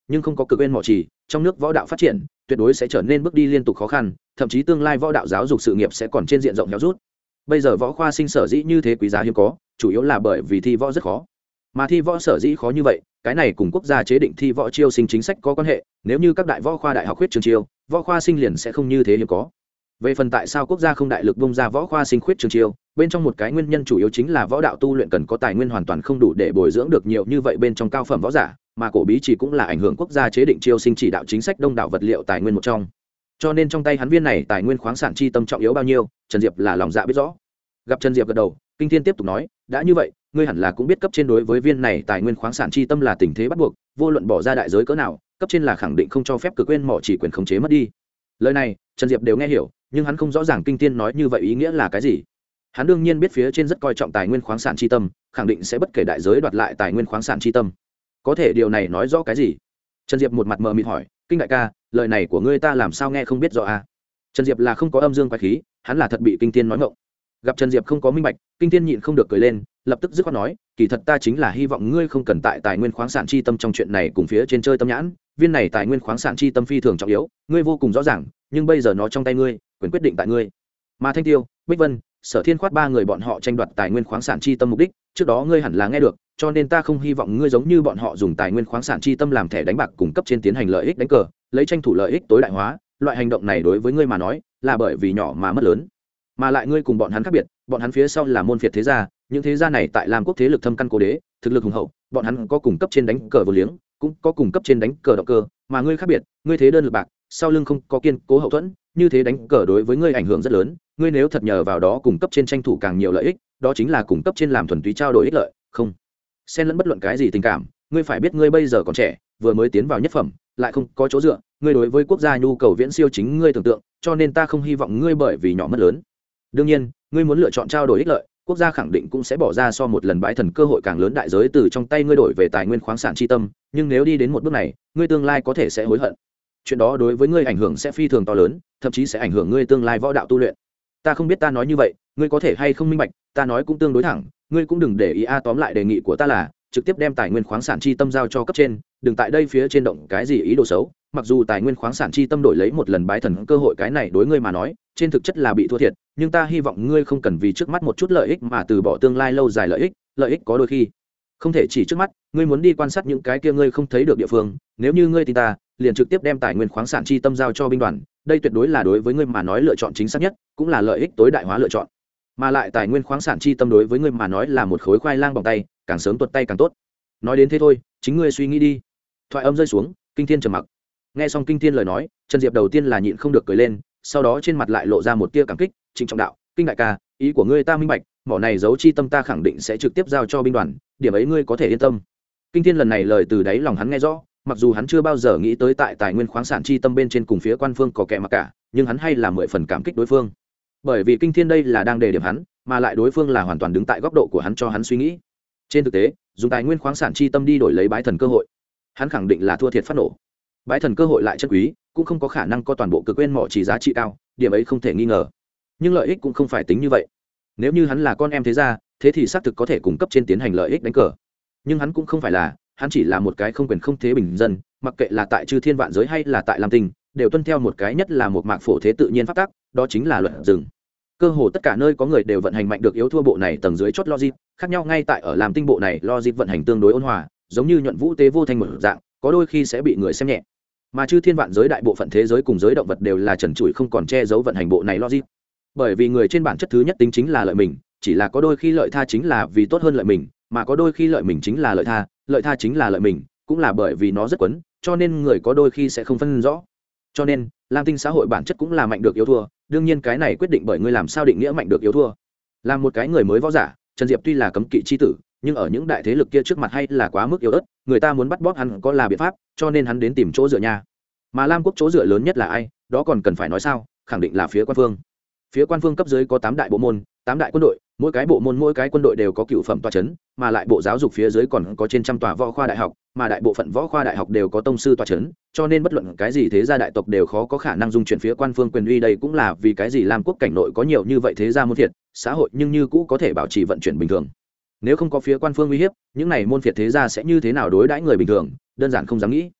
nhưng không có cực bên mỏ trì, trong nước võ đạo phát triển tuyệt đối sẽ trở nên bước đi liên tục khó khăn, thậm chí tương lai võ đạo giáo dục sự nghiệp sẽ còn trên diện rộng héo rút. Bây giờ võ khoa sinh sở dĩ như thế quý giá hiếm có, chủ yếu là bởi vì thi võ rất khó. Mà thi võ sở dĩ khó như vậy, cái này cùng quốc gia chế định thi võ chiêu sinh chính sách có quan hệ, nếu như các đại võ khoa đại học khuyết trường chiêu, võ khoa sinh liền sẽ không như thế hiếm có. Về phần tại sao quốc gia không đại lực bung ra võ khoa sinh khuyết trường chiêu, bên trong một cái nguyên nhân chủ yếu chính là võ đạo tu luyện cần có tài nguyên hoàn toàn không đủ để bồi dưỡng được nhiều như vậy bên trong cao phẩm võ giả, mà cổ bí chỉ cũng là ảnh hưởng quốc gia chế định chiêu sinh chỉ đạo chính sách đông đảo vật liệu tài nguyên một trong. Cho nên trong tay hắn viên này tài nguyên khoáng sản chi tâm trọng yếu bao nhiêu, Trần Diệp là lòng dạ biết rõ. Gặp Trần Diệp gật đầu, Kinh Thiên tiếp tục nói, đã như vậy, ngươi hẳn là cũng biết cấp trên đối với viên này tài nguyên khoáng sản chi tâm là tình thế bắt buộc, vô luận bỏ ra đại giới cỡ nào, cấp trên là khẳng định không cho phép cực quên mỏ chỉ quyền khống chế mất đi. Lời này Trần Diệp đều nghe hiểu, nhưng hắn không rõ ràng Kinh Thiên nói như vậy ý nghĩa là cái gì. Hắn đương nhiên biết phía trên rất coi trọng tài nguyên khoáng sản chi tâm, khẳng định sẽ bất kể đại giới đoạt lại tài nguyên khoáng sản chi tâm. Có thể điều này nói rõ cái gì? Trần Diệp một mặt mờ mịt hỏi, Kinh đại ca, lời này của ngươi ta làm sao nghe không biết rõ a? À? Trần Diệp là không có âm dương quái khí, hắn là thật bị Kinh Thiên nói ngộng. Gặp Trần Diệp không có minh bạch, Kinh Thiên nhịn không được cười lên, lập tức dứt khoát nói, kỳ thật ta chính là hy vọng ngươi không cần tại tài nguyên khoáng sản chi tâm trong chuyện này cùng phía trên chơi tâm nhãn, viên này tài nguyên khoáng sản chi tâm phi thường trọng yếu, ngươi vô cùng rõ ràng, nhưng bây giờ nó trong tay ngươi, quyền quyết định tại ngươi. Mà Thanh Tiêu, Bích Vân, Sở Thiên khoát ba người bọn họ tranh đoạt tài nguyên khoáng sản chi tâm mục đích, trước đó ngươi hẳn là nghe được, cho nên ta không hy vọng ngươi giống như bọn họ dùng tài nguyên khoáng sản chi tâm làm thẻ đánh bạc cung cấp trên tiến hành lợi ích đánh cờ, lấy tranh thủ lợi ích tối đại hóa, loại hành động này đối với ngươi mà nói, là bởi vì nhỏ mà mất lớn. Mà lại ngươi cùng bọn hắn khác biệt, bọn hắn phía sau là môn phiệt thế gia, những thế gia này tại Lam quốc thế lực thâm căn cố đế, thực lực hùng hậu, bọn hắn có cùng cấp trên đánh cờ vô liếng, cũng có cùng cấp trên đánh cờ động cơ, mà ngươi khác biệt, ngươi thế đơn lực bạc, sau lưng không có kiên cố hậu thuẫn, như thế đánh cờ đối với ngươi ảnh hưởng rất lớn, ngươi nếu thật nhờ vào đó cùng cấp trên tranh thủ càng nhiều lợi ích, đó chính là cùng cấp trên làm thuần túy trao đổi ích lợi, không xen lẫn bất luận cái gì tình cảm. Ngươi phải biết ngươi bây giờ còn trẻ, vừa mới tiến vào nhất phẩm, lại không có chỗ dựa, ngươi đối với quốc gia nhu cầu viễn siêu chính ngươi tưởng tượng, cho nên ta không hy vọng ngươi bởi vì nhỏ mất lớn. Đương nhiên, ngươi muốn lựa chọn trao đổi ích lợi, quốc gia khẳng định cũng sẽ bỏ ra so một lần bãi thần cơ hội càng lớn đại giới từ trong tay ngươi đổi về tài nguyên khoáng sản chi tâm, nhưng nếu đi đến một bước này, ngươi tương lai có thể sẽ hối hận. Chuyện đó đối với ngươi ảnh hưởng sẽ phi thường to lớn, thậm chí sẽ ảnh hưởng ngươi tương lai võ đạo tu luyện. Ta không biết ta nói như vậy, ngươi có thể hay không minh bạch, ta nói cũng tương đối thẳng, ngươi cũng đừng để ý a. Tóm lại đề nghị của ta là trực tiếp đem tài nguyên khoáng sản chi tâm giao cho cấp trên, đừng tại đây phía trên động cái gì ý đồ xấu. Mặc dù tài nguyên khoáng sản chi tâm đổi lấy một lần bái thần cơ hội, cái này đối ngươi mà nói trên thực chất là bị thua thiệt, nhưng ta hy vọng ngươi không cần vì trước mắt một chút lợi ích mà từ bỏ tương lai lâu dài lợi ích. Lợi ích có đôi khi không thể chỉ trước mắt, ngươi muốn đi quan sát những cái kia ngươi không thấy được địa phương. Nếu như ngươi tin ta, liền trực tiếp đem tài nguyên khoáng sản chi tâm giao cho binh đoàn, đây tuyệt đối là đối với ngươi mà nói lựa chọn chính xác nhất, cũng là lợi ích tối đại hóa lựa chọn. Mà lại tài nguyên khoáng sản chi tâm đối với ngươi mà nói là một khối khoai lang bằng tay, càng sớm tuột tay càng tốt. Nói đến thế thôi, chính ngươi suy nghĩ đi. Thoại âm rơi xuống, Kinh Thiên trầm mặc. Nghe xong Kinh Thiên lời nói, Trần Diệp đầu tiên là nhịn không được cười lên, sau đó trên mặt lại lộ ra một tia cảm kích, trịnh trọng đạo, Kinh đại ca, ý của ngươi ta minh bạch, mỏ này giấu chi tâm ta khẳng định sẽ trực tiếp giao cho binh đoàn, điểm ấy ngươi có thể yên tâm. Kinh Thiên lần này lời từ đáy lòng hắn nghe rõ, mặc dù hắn chưa bao giờ nghĩ tới tại tài nguyên khoáng sản chi tâm bên trên cùng phía quan phương có kẻ mà cả, nhưng hắn hay là mười phần cảm kích đối phương. Bởi vì Kinh Thiên đây là đang đề điểm hắn, mà lại đối phương là hoàn toàn đứng tại góc độ của hắn cho hắn suy nghĩ. Trên thực tế, dùng tài nguyên khoáng sản chi tâm đi đổi lấy bái thần cơ hội, hắn khẳng định là thua thiệt phát nổ. Bái thần cơ hội lại chân quý, cũng không có khả năng có toàn bộ cực quên mỏ chỉ giá trị cao, điểm ấy không thể nghi ngờ. Nhưng lợi ích cũng không phải tính như vậy. Nếu như hắn là con em thế gia, thế thì xác thực có thể cung cấp trên tiến hành lợi ích đánh cờ. Nhưng hắn cũng không phải là, hắn chỉ là một cái không quyền không thế bình dân, mặc kệ là tại Chư Thiên Vạn Giới hay là tại Lam Tinh, đều tuân theo một cái nhất là một mạc phổ thế tự nhiên pháp tắc, đó chính là luật rừng. Cơ hồ tất cả nơi có người đều vận hành mạnh được yếu thua bộ này tầng dưới chốt logic, khác nhau ngay tại ở Lam Tinh bộ này logic vận hành tương đối ôn hòa, giống như nhuận vũ tế vô thành một dạng, có đôi khi sẽ bị người xem nhẹ. Mà Chư Thiên Vạn Giới đại bộ phận thế giới cùng giới động vật đều là trần trụi không còn che giấu vận hành bộ này logic. Bởi vì người trên bản chất thứ nhất tính chính là lợi mình, chỉ là có đôi khi lợi tha chính là vì tốt hơn lợi mình, mà có đôi khi lợi mình chính là lợi tha, lợi tha chính là lợi mình, cũng là bởi vì nó rất quấn, cho nên người có đôi khi sẽ không phân rõ. Cho nên, Lam Tinh xã hội bản chất cũng là mạnh được yếu thua, đương nhiên cái này quyết định bởi ngươi làm sao định nghĩa mạnh được yếu thua. Làm một cái người mới võ giả, Trần Diệp tuy là cấm kỵ chi tử, nhưng ở những đại thế lực kia trước mặt hay là quá mức yếu ớt, người ta muốn bắt bóp hắn có là biện pháp, cho nên hắn đến tìm chỗ dựa nha. Mà Lam quốc chỗ dựa lớn nhất là ai, đó còn cần phải nói sao, khẳng định là phía quan phương. Phía quan phương cấp dưới có tám đại bộ môn, tám đại quân đội, mỗi cái bộ môn mỗi cái quân đội đều có cựu phẩm tòa chấn, mà lại bộ giáo dục phía dưới còn có trên trăm tòa võ khoa đại học, mà đại bộ phận võ khoa đại học đều có tông sư tòa chấn, cho nên bất luận cái gì thế gia đại tộc đều khó có khả năng dung chuyển phía quan phương quyền uy. Đây cũng là vì cái gì Lam quốc cảnh nội có nhiều như vậy thế gia môn phiệt, xã hội nhưng như cũ có thể bảo trì vận chuyển bình thường. Nếu không có phía quan phương uy hiếp, những này môn phiệt thế gia sẽ như thế nào đối đãi người bình thường, đơn giản không dám nghĩ.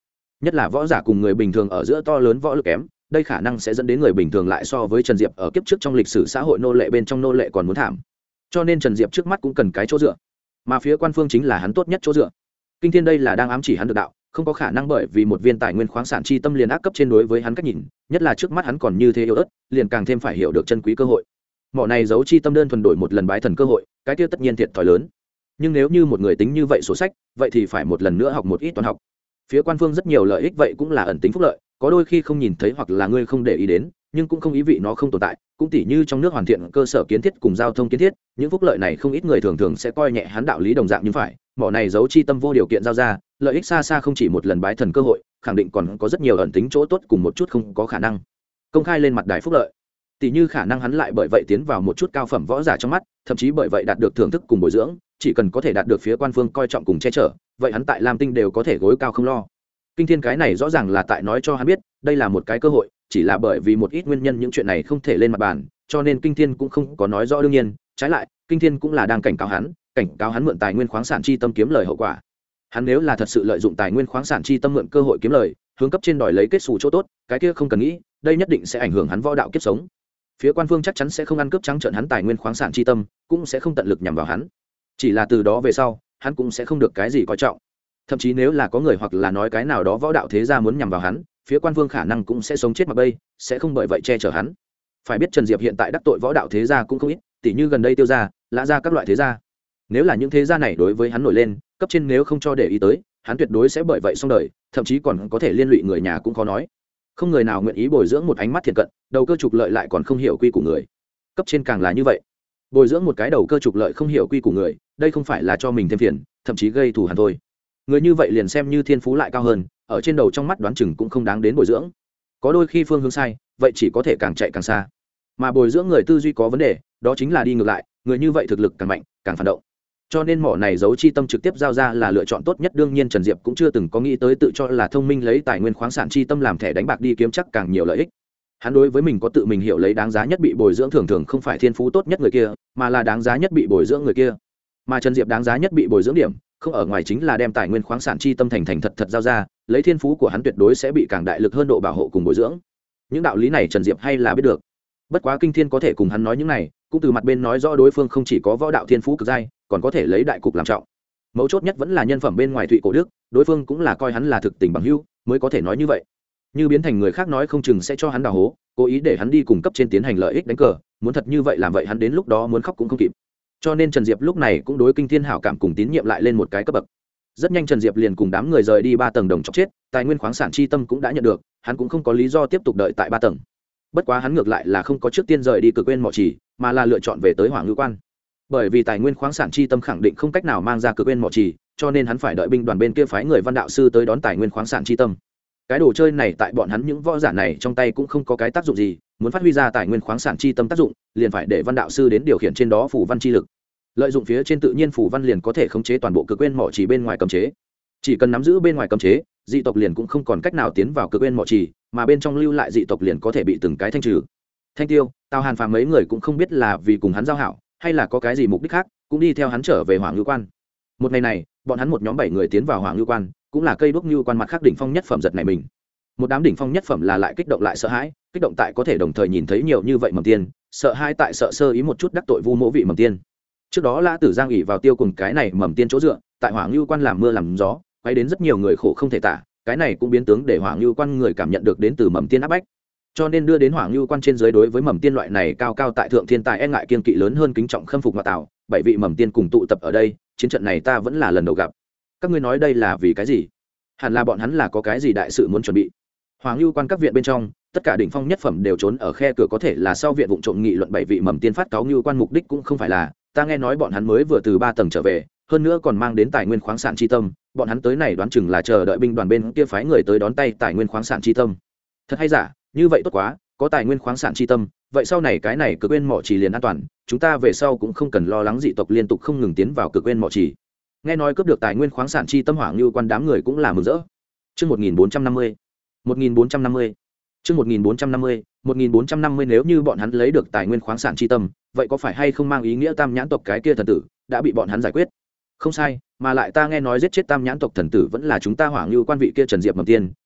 nhất là võ giả cùng người bình thường ở giữa to lớn võ lực kém, đây khả năng sẽ dẫn đến người bình thường lại so với Trần Diệp ở kiếp trước trong lịch sử xã hội nô lệ bên trong nô lệ còn muốn thảm. Cho nên Trần Diệp trước mắt cũng cần cái chỗ dựa, mà phía quan phương chính là hắn tốt nhất chỗ dựa. Kinh Thiên đây là đang ám chỉ hắn được đạo, không có khả năng bởi vì một viên tài nguyên khoáng sản chi tâm liền ác cấp trên đối với hắn cách nhìn, nhất là trước mắt hắn còn như thế yếu ớt, liền càng thêm phải hiểu được chân quý cơ hội. Mỏ này giấu chi tâm đơn thuần đổi một lần bái thần cơ hội, cái kia tất nhiên thiệt thòi lớn. Nhưng nếu như một người tính như vậy sổ sách, vậy thì phải một lần nữa học một ít toán học. Phía quan phương rất nhiều lợi ích vậy cũng là ẩn tính phúc lợi, có đôi khi không nhìn thấy hoặc là ngươi không để ý đến, nhưng cũng không ý vị nó không tồn tại, cũng tỉ như trong nước hoàn thiện cơ sở kiến thiết cùng giao thông kiến thiết, những phúc lợi này không ít người thường thường sẽ coi nhẹ hắn đạo lý đồng dạng như phải, mỏ này giấu chi tâm vô điều kiện giao ra, lợi ích xa xa không chỉ một lần bái thần cơ hội, khẳng định còn có rất nhiều ẩn tính chỗ tốt cùng một chút không có khả năng công khai lên mặt đài phúc lợi, tỉ như khả năng hắn lại bởi vậy tiến vào một chút cao phẩm võ giả trong mắt, thậm chí bởi vậy đạt được thưởng thức cùng bồi dưỡng, chỉ cần có thể đạt được phía quan phương coi trọng cùng che chở, vậy hắn tại Lam Tinh đều có thể gối cao không lo. Kinh Thiên cái này rõ ràng là tại nói cho hắn biết, đây là một cái cơ hội, chỉ là bởi vì một ít nguyên nhân những chuyện này không thể lên mặt bàn, cho nên Kinh Thiên cũng không có nói rõ. Đương nhiên, trái lại, Kinh Thiên cũng là đang cảnh cáo hắn, cảnh cáo hắn mượn tài nguyên khoáng sản chi tâm kiếm lời hậu quả. Hắn nếu là thật sự lợi dụng tài nguyên khoáng sản chi tâm mượn cơ hội kiếm lời, hướng cấp trên đòi lấy kết xù chỗ tốt, cái kia không cần nghĩ, đây nhất định sẽ ảnh hưởng hắn võ đạo kiếp sống. Phía quan phương chắc chắn sẽ không ăn cướp trắng trợn hắn tài nguyên khoáng sản chi tâm, cũng sẽ không tận lực nhằm vào hắn. Chỉ là từ đó về sau, hắn cũng sẽ không được cái gì coi trọng. Thậm chí nếu là có người hoặc là nói cái nào đó võ đạo thế gia muốn nhằm vào hắn, phía quan phương khả năng cũng sẽ sống chết mặc bay, sẽ không bởi vậy che chở hắn. Phải biết Trần Diệp hiện tại đắc tội võ đạo thế gia cũng không ít, tỉ như gần đây Tiêu gia, Lã gia các loại thế gia. Nếu là những thế gia này đối với hắn nổi lên, cấp trên nếu không cho để ý tới, hắn tuyệt đối sẽ bởi vậy xong đời, thậm chí còn có thể liên lụy người nhà cũng khó nói. Không người nào nguyện ý bồi dưỡng một ánh mắt thiện cận, đầu cơ trục lợi lại còn không hiểu quy của người. Cấp trên càng là như vậy. Bồi dưỡng một cái đầu cơ trục lợi không hiểu quy của người, đây không phải là cho mình thêm phiền, thậm chí gây thù hằn thôi. Người như vậy liền xem như thiên phú lại cao hơn, ở trên đầu trong mắt đoán chừng cũng không đáng đến bồi dưỡng. Có đôi khi phương hướng sai, vậy chỉ có thể càng chạy càng xa. Mà bồi dưỡng người tư duy có vấn đề, đó chính là đi ngược lại, người như vậy thực lực càng mạnh, càng phản động. Cho nên mỏ này giấu chi tâm trực tiếp giao ra là lựa chọn tốt nhất. Đương nhiên Trần Diệp cũng chưa từng có nghĩ tới tự cho là thông minh lấy tài nguyên khoáng sản chi tâm làm thẻ đánh bạc đi kiếm chắc càng nhiều lợi ích. Hắn đối với mình có tự mình hiểu lấy đáng giá nhất bị bồi dưỡng thường thường không phải thiên phú tốt nhất người kia, mà là đáng giá nhất bị bồi dưỡng người kia. Mà Trần Diệp đáng giá nhất bị bồi dưỡng điểm, không ở ngoài chính là đem tài nguyên khoáng sản chi tâm thành thành thật thật giao ra, lấy thiên phú của hắn tuyệt đối sẽ bị càng đại lực hơn độ bảo hộ cùng bồi dưỡng. Những đạo lý này Trần Diệp hay là biết được. Bất quá Kinh Thiên có thể cùng hắn nói những này, cũng từ mặt bên nói rõ đối phương không chỉ có võ đạo thiên phú cực giai, còn có thể lấy đại cục làm trọng. Mấu chốt nhất vẫn là nhân phẩm bên ngoài Thụy Cổ Đức, đối phương cũng là coi hắn là thực tình bằng hữu, mới có thể nói như vậy. Như biến thành người khác nói không chừng sẽ cho hắn đào hố, cố ý để hắn đi cùng cấp trên tiến hành lợi ích đánh cờ, muốn thật như vậy làm vậy hắn đến lúc đó muốn khóc cũng không kịp. Cho nên Trần Diệp lúc này cũng đối Kinh Thiên hảo cảm cùng tín nhiệm lại lên một cái cấp bậc. Rất nhanh Trần Diệp liền cùng đám người rời đi ba tầng đồng chọc chết, tài nguyên khoáng sản chi tâm cũng đã nhận được, hắn cũng không có lý do tiếp tục đợi tại ba tầng. Bất quá hắn ngược lại là không có trước tiên rời đi Cực Quên Mỏ Trì, mà là lựa chọn về tới Hỏa Ngưu Quan. Bởi vì tài nguyên khoáng sản chi tâm khẳng định không cách nào mang ra Cực Quên Mỏ Trì, cho nên hắn phải đợi binh đoàn bên kia phái người văn đạo sư tới đón tài nguyên khoáng sản chi tâm. Cái đồ chơi này tại bọn hắn những võ giả này trong tay cũng không có cái tác dụng gì, muốn phát huy ra tài nguyên khoáng sản chi tâm tác dụng, liền phải để văn đạo sư đến điều khiển trên đó phủ văn chi lực. Lợi dụng phía trên tự nhiên phủ văn liền có thể khống chế toàn bộ Cực Quên Mỏ Trì bên ngoài cấm chế. Chỉ cần nắm giữ bên ngoài cấm chế, dị tộc liền cũng không còn cách nào tiến vào Cực Quên Mỏ Trì, mà bên trong lưu lại dị tộc liền có thể bị từng cái thanh trừ. Thanh Tiêu, Tào Hàn Phàm mấy người cũng không biết là vì cùng hắn giao hảo, hay là có cái gì mục đích khác, cũng đi theo hắn trở về Hỏa Ngưu Quan. Một ngày này, bọn hắn một nhóm bảy người tiến vào Hỏa Ngưu Quan, cũng là cây đuốc Ngưu Quan mặt khác đỉnh phong nhất phẩm giật này mình. Một đám đỉnh phong nhất phẩm là lại kích động lại sợ hãi, kích động tại có thể đồng thời nhìn thấy nhiều như vậy mầm tiên, sợ hãi tại sợ sơ ý một chút đắc tội Vu Mỗ vị mầm tiên. Trước đó Lã Tử Giang ỷ vào Tiêu cùng cái này mầm tiên chỗ dựa, tại Hỏa Ngưu Quan làm mưa làm gió, quay đến rất nhiều người khổ không thể tả, cái này cũng biến tướng để Hỏa Ngưu Quan người cảm nhận được đến từ mầm tiên áp bách. Cho nên đưa đến Hỏa Ngưu Quan trên dưới đối với mầm tiên loại này cao cao tại thượng thiên tài e ngại kiên kỵ lớn hơn kính trọng khâm phục mà tạo, bảy vị mầm tiên cùng tụ tập ở đây, chiến trận này ta vẫn là lần đầu gặp. Các ngươi nói đây là vì cái gì? Hẳn là bọn hắn là có cái gì đại sự muốn chuẩn bị. Hỏa Ngưu Quan các viện bên trong, tất cả đỉnh phong nhất phẩm đều trốn ở khe cửa, có thể là sau viện vụng trộm nghị luận bảy vị mầm tiên phát cáo Ngưu Quan mục đích cũng không phải là, ta nghe nói bọn hắn mới vừa từ ba tầng trở về, hơn nữa còn mang đến tài nguyên khoáng sản chi tâm, bọn hắn tới này đoán chừng là chờ đợi binh đoàn bên kia phái người tới đón tay tài nguyên khoáng sản chi tâm. Thật hay giả, như vậy tốt quá, có tài nguyên khoáng sản chi tâm, vậy sau này cái này Cực Quên Mỏ Trì liền an toàn, chúng ta về sau cũng không cần lo lắng dị tộc liên tục không ngừng tiến vào Cực Quên Mỏ Trì. Nghe nói cướp được tài nguyên khoáng sản chi tâm, Hỏa Ngưu Quan đám người cũng là mừng rỡ. Chương một nghìn bốn trăm năm mươi. một nghìn bốn trăm năm mươi. Chương một nghìn bốn trăm năm mươi, một nghìn bốn trăm năm mươi nếu như bọn hắn lấy được tài nguyên khoáng sản chi tâm, vậy có phải hay không mang ý nghĩa Tam Nhãn tộc cái kia thần tử đã bị bọn hắn giải quyết? Không sai, mà lại ta nghe nói giết chết Tam Nhãn tộc thần tử vẫn là chúng ta Hỏa Ngưu Quan vị kia Trần Diệp mầm tiên,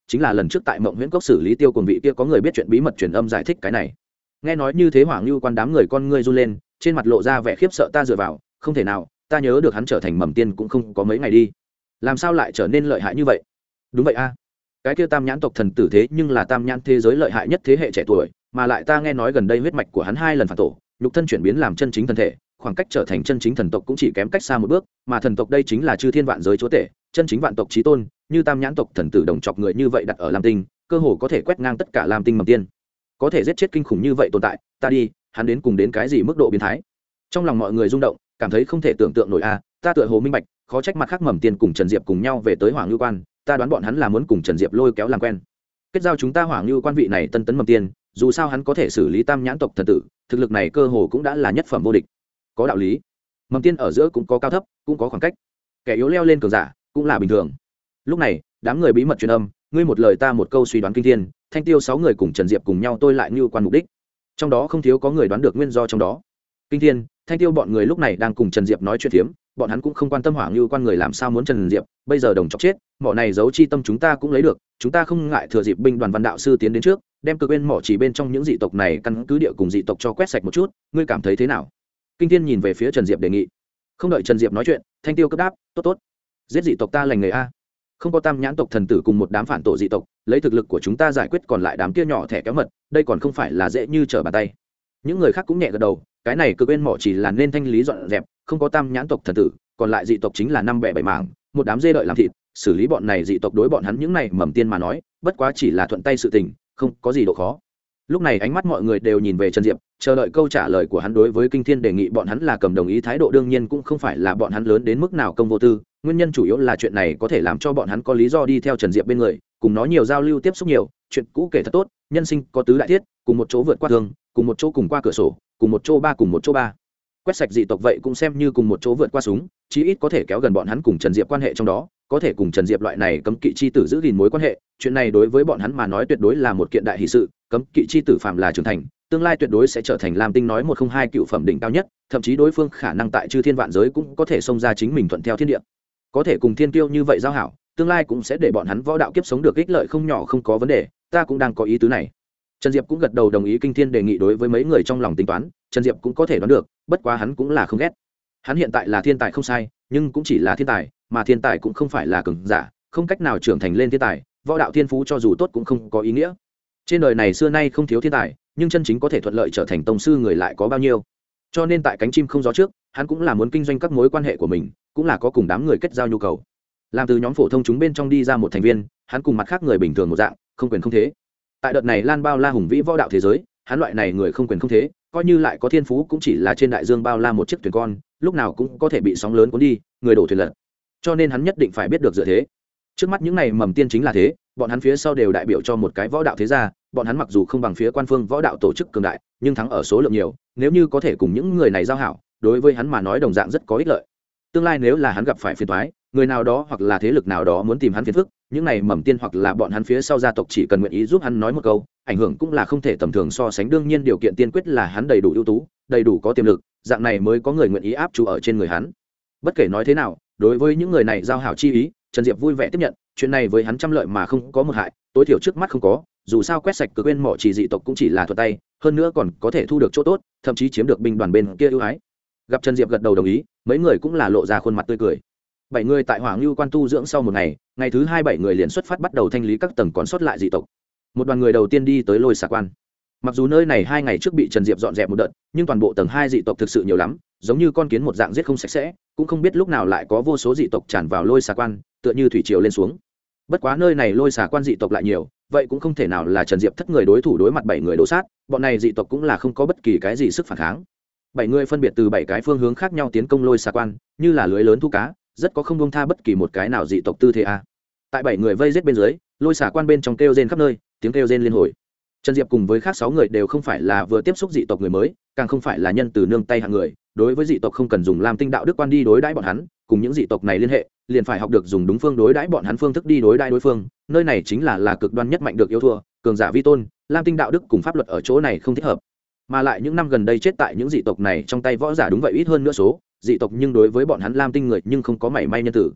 chính là lần trước tại mộng huyễn cốc xử lý tiêu cùng vị kia có người biết chuyện bí mật truyền âm giải thích cái này. Nghe nói như thế Hoàng Lưu Quan đám người con ngươi run lên, trên mặt lộ ra vẻ khiếp sợ. Ta dựa vào, không thể nào, ta nhớ được hắn trở thành mầm tiên cũng không có mấy ngày đi, làm sao lại trở nên lợi hại như vậy? Đúng vậy a, cái kia tam nhãn tộc thần tử thế nhưng là tam nhãn thế giới lợi hại nhất thế hệ trẻ tuổi, mà lại ta nghe nói gần đây huyết mạch của hắn hai lần phản tổ, nhục thân chuyển biến làm chân chính thần thể, khoảng cách trở thành chân chính thần tộc cũng chỉ kém cách xa một bước, mà thần tộc đây chính là chư thiên vạn giới chúa tể, chân chính vạn tộc chí tôn, như tam nhãn tộc thần tử đồng chọc người như vậy đặt ở Lam Tinh, cơ hồ có thể quét ngang tất cả Lam Tinh mầm tiên. Có thể giết chết kinh khủng như vậy tồn tại, ta đi, hắn đến cùng đến cái gì mức độ biến thái? Trong lòng mọi người rung động, cảm thấy không thể tưởng tượng nổi a, ta tựa hồ minh bạch, khó trách mặt khác mầm tiên cùng Trần Diệp cùng nhau về tới Hoàng Lưu Quan, ta đoán bọn hắn là muốn cùng Trần Diệp lôi kéo làm quen. Kết giao chúng ta Hoàng Lưu Quan vị này tân tấn mầm tiên, dù sao hắn có thể xử lý tam nhãn tộc thần tử, thực lực này cơ hồ cũng đã là nhất phẩm vô địch. Có đạo lý. Mầm tiên ở giữa cũng có cao thấp, cũng có khoảng cách. Kẻ yếu leo lên cường giả, cũng là bình thường. Lúc này, đám người bí mật truyền âm, ngươi một lời ta một câu suy đoán kinh thiên, Thanh Tiêu sáu người cùng Trần Diệp cùng nhau tôi lại Lưu Quan mục đích. Trong đó không thiếu có người đoán được nguyên do trong đó. Kinh thiên, Thanh Tiêu bọn người lúc này đang cùng Trần Diệp nói chuyện phiếm, bọn hắn cũng không quan tâm Hoàng Lưu Quan người làm sao muốn Trần Diệp, bây giờ đồng chọc chết, mỏ này giấu chi tâm chúng ta cũng lấy được, chúng ta không ngại thừa dịp binh đoàn văn đạo sư tiến đến trước, đem Cực Uyên mỏ chỉ bên trong những dị tộc này căn cứ địa cùng dị tộc cho quét sạch một chút, ngươi cảm thấy thế nào? Kinh thiên nhìn về phía Trần Diệp đề nghị. Không đợi Trần Diệp nói chuyện, Thanh Tiêu cấp đáp, tốt tốt. Giết dị tộc ta lành nghề a. Không có tam nhãn tộc thần tử cùng một đám phản tổ dị tộc, lấy thực lực của chúng ta giải quyết còn lại đám kia nhỏ thẻ kéo mật, đây còn không phải là dễ như trở bàn tay. Những người khác cũng nhẹ gật đầu, cái này Cực Uyên mỏ chỉ là nên thanh lý dọn dẹp, không có tam nhãn tộc thần tử, còn lại dị tộc chính là năm bẻ bảy mảng, một đám dê đợi làm thịt, xử lý bọn này dị tộc đối bọn hắn những này mầm tiên mà nói, bất quá chỉ là thuận tay sự tình, không có gì độ khó. Lúc này ánh mắt mọi người đều nhìn về Trần Diệp, chờ đợi câu trả lời của hắn. Đối với Kinh Thiên đề nghị bọn hắn là cầm đồng ý thái độ, đương nhiên cũng không phải là bọn hắn lớn đến mức nào công vô tư, nguyên nhân chủ yếu là chuyện này có thể làm cho bọn hắn có lý do đi theo Trần Diệp bên người, cùng nó nhiều giao lưu tiếp xúc nhiều, chuyện cũ kể thật tốt, nhân sinh có tứ đại thiết, cùng một chỗ vượt qua thương, cùng một chỗ cùng qua cửa sổ, cùng một chỗ ba cùng một chỗ ba. Quét sạch dị tộc vậy cũng xem như cùng một chỗ vượt qua súng, chí ít có thể kéo gần bọn hắn cùng Trần Diệp quan hệ trong đó, có thể cùng Trần Diệp loại này cấm kỵ chi tử giữ gìn mối quan hệ, chuyện này đối với bọn hắn mà nói tuyệt đối là một kiện đại hỷ sự, cấm kỵ chi tử phạm là trưởng thành, tương lai tuyệt đối sẽ trở thành Lam Tinh nói một không hai cựu phẩm đỉnh cao nhất, thậm chí đối phương khả năng tại chư thiên vạn giới cũng có thể xông ra chính mình thuận theo thiên địa. Có thể cùng thiên kiêu như vậy giao hảo, tương lai cũng sẽ để bọn hắn võ đạo kiếp sống được ích lợi không nhỏ, không có vấn đề, ta cũng đang có ý tứ này. Trần Diệp cũng gật đầu đồng ý Kinh Thiên đề nghị. Đối với mấy người trong lòng tính toán, Trần Diệp cũng có thể đoán được, bất quá hắn cũng là không ghét. Hắn hiện tại là thiên tài không sai, nhưng cũng chỉ là thiên tài, mà thiên tài cũng không phải là cường giả, không cách nào trưởng thành lên thiên tài, võ đạo thiên phú cho dù tốt cũng không có ý nghĩa. Trên đời này xưa nay không thiếu thiên tài, nhưng chân chính có thể thuận lợi trở thành tông sư người lại có bao nhiêu. Cho nên tại cánh chim không gió trước, hắn cũng là muốn kinh doanh các mối quan hệ của mình, cũng là có cùng đám người kết giao nhu cầu. Làm từ nhóm phổ thông chúng bên trong đi ra một thành viên, hắn cùng mặt khác người bình thường một dạng, không quyền không thế. Tại đợt này lan bao la hùng vĩ võ đạo thế giới, hắn loại này người không quyền không thế, coi như lại có thiên phú cũng chỉ là trên đại dương bao la một chiếc thuyền con, lúc nào cũng có thể bị sóng lớn cuốn đi, người đổ thuyền lật. Cho nên hắn nhất định phải biết được dựa thế. Trước mắt những này mầm tiên chính là thế, bọn hắn phía sau đều đại biểu cho một cái võ đạo thế gia, bọn hắn mặc dù không bằng phía quan phương võ đạo tổ chức cường đại, nhưng thắng ở số lượng nhiều, nếu như có thể cùng những người này giao hảo, đối với hắn mà nói đồng dạng rất có ích lợi. Tương lai nếu là hắn gặp phải phiền toái, người nào đó hoặc là thế lực nào đó muốn tìm hắn phiền phức, những này mầm tiên hoặc là bọn hắn phía sau gia tộc chỉ cần nguyện ý giúp hắn nói một câu, ảnh hưởng cũng là không thể tầm thường so sánh. Đương nhiên điều kiện tiên quyết là hắn đầy đủ ưu tú, đầy đủ có tiềm lực, dạng này mới có người nguyện ý áp chú ở trên người hắn. Bất kể nói thế nào, đối với những người này giao hảo chi ý, Trần Diệp vui vẻ tiếp nhận, chuyện này với hắn trăm lợi mà không có một hại, tối thiểu trước mắt không có, dù sao quét sạch Cực Uyên mỏ chỉ dị tộc cũng chỉ là thuận tay, hơn nữa còn có thể thu được chỗ tốt, thậm chí chiếm được binh đoàn bên kia ưu ái. Gặp Trần Diệp gật đầu đồng ý, mấy người cũng là lộ ra khuôn mặt tươi cười. Bảy người tại Hoàng Lưu Quan tu dưỡng sau một ngày, ngày thứ hai bảy người liền xuất phát bắt đầu thanh lý các tầng còn sót lại dị tộc. Một đoàn người đầu tiên đi tới Lôi Xà Quan. Mặc dù nơi này hai ngày trước bị Trần Diệp dọn dẹp một đợt, nhưng toàn bộ tầng hai dị tộc thực sự nhiều lắm, giống như con kiến một dạng giết không sạch sẽ, cũng không biết lúc nào lại có vô số dị tộc tràn vào Lôi Xà Quan, tựa như thủy triều lên xuống. Bất quá nơi này Lôi Xà Quan dị tộc lại nhiều, vậy cũng không thể nào là Trần Diệp thất người đối thủ, đối mặt bảy người đổ sát, bọn này dị tộc cũng là không có bất kỳ cái gì sức phản kháng. Bảy người phân biệt từ bảy cái phương hướng khác nhau tiến công Lôi Xà Quan, như là lưới lớn thu cá, rất có không buông tha bất kỳ một cái nào dị tộc tư thế a. Tại bảy người vây giết bên dưới, Lôi Xà Quan bên trong kêu rên khắp nơi, tiếng kêu rên liên hồi. Trần Diệp cùng với khác sáu người đều không phải là vừa tiếp xúc dị tộc người mới, càng không phải là nhân từ nương tay hạng người, đối với dị tộc không cần dùng Lam Tinh đạo đức quan đi đối đãi bọn hắn, cùng những dị tộc này liên hệ, liền phải học được dùng đúng phương đối đãi bọn hắn phương thức đi đối đãi đối phương, nơi này chính là là cực đoan nhất mạnh được yêu thua, cường giả vi tôn, Lam Tinh đạo đức cùng pháp luật ở chỗ này không thích hợp. Mà lại những năm gần đây chết tại những dị tộc này trong tay võ giả đúng vậy ít hơn nữa số, dị tộc nhưng đối với bọn hắn Lam Tinh người nhưng không có mảy may nhân tử.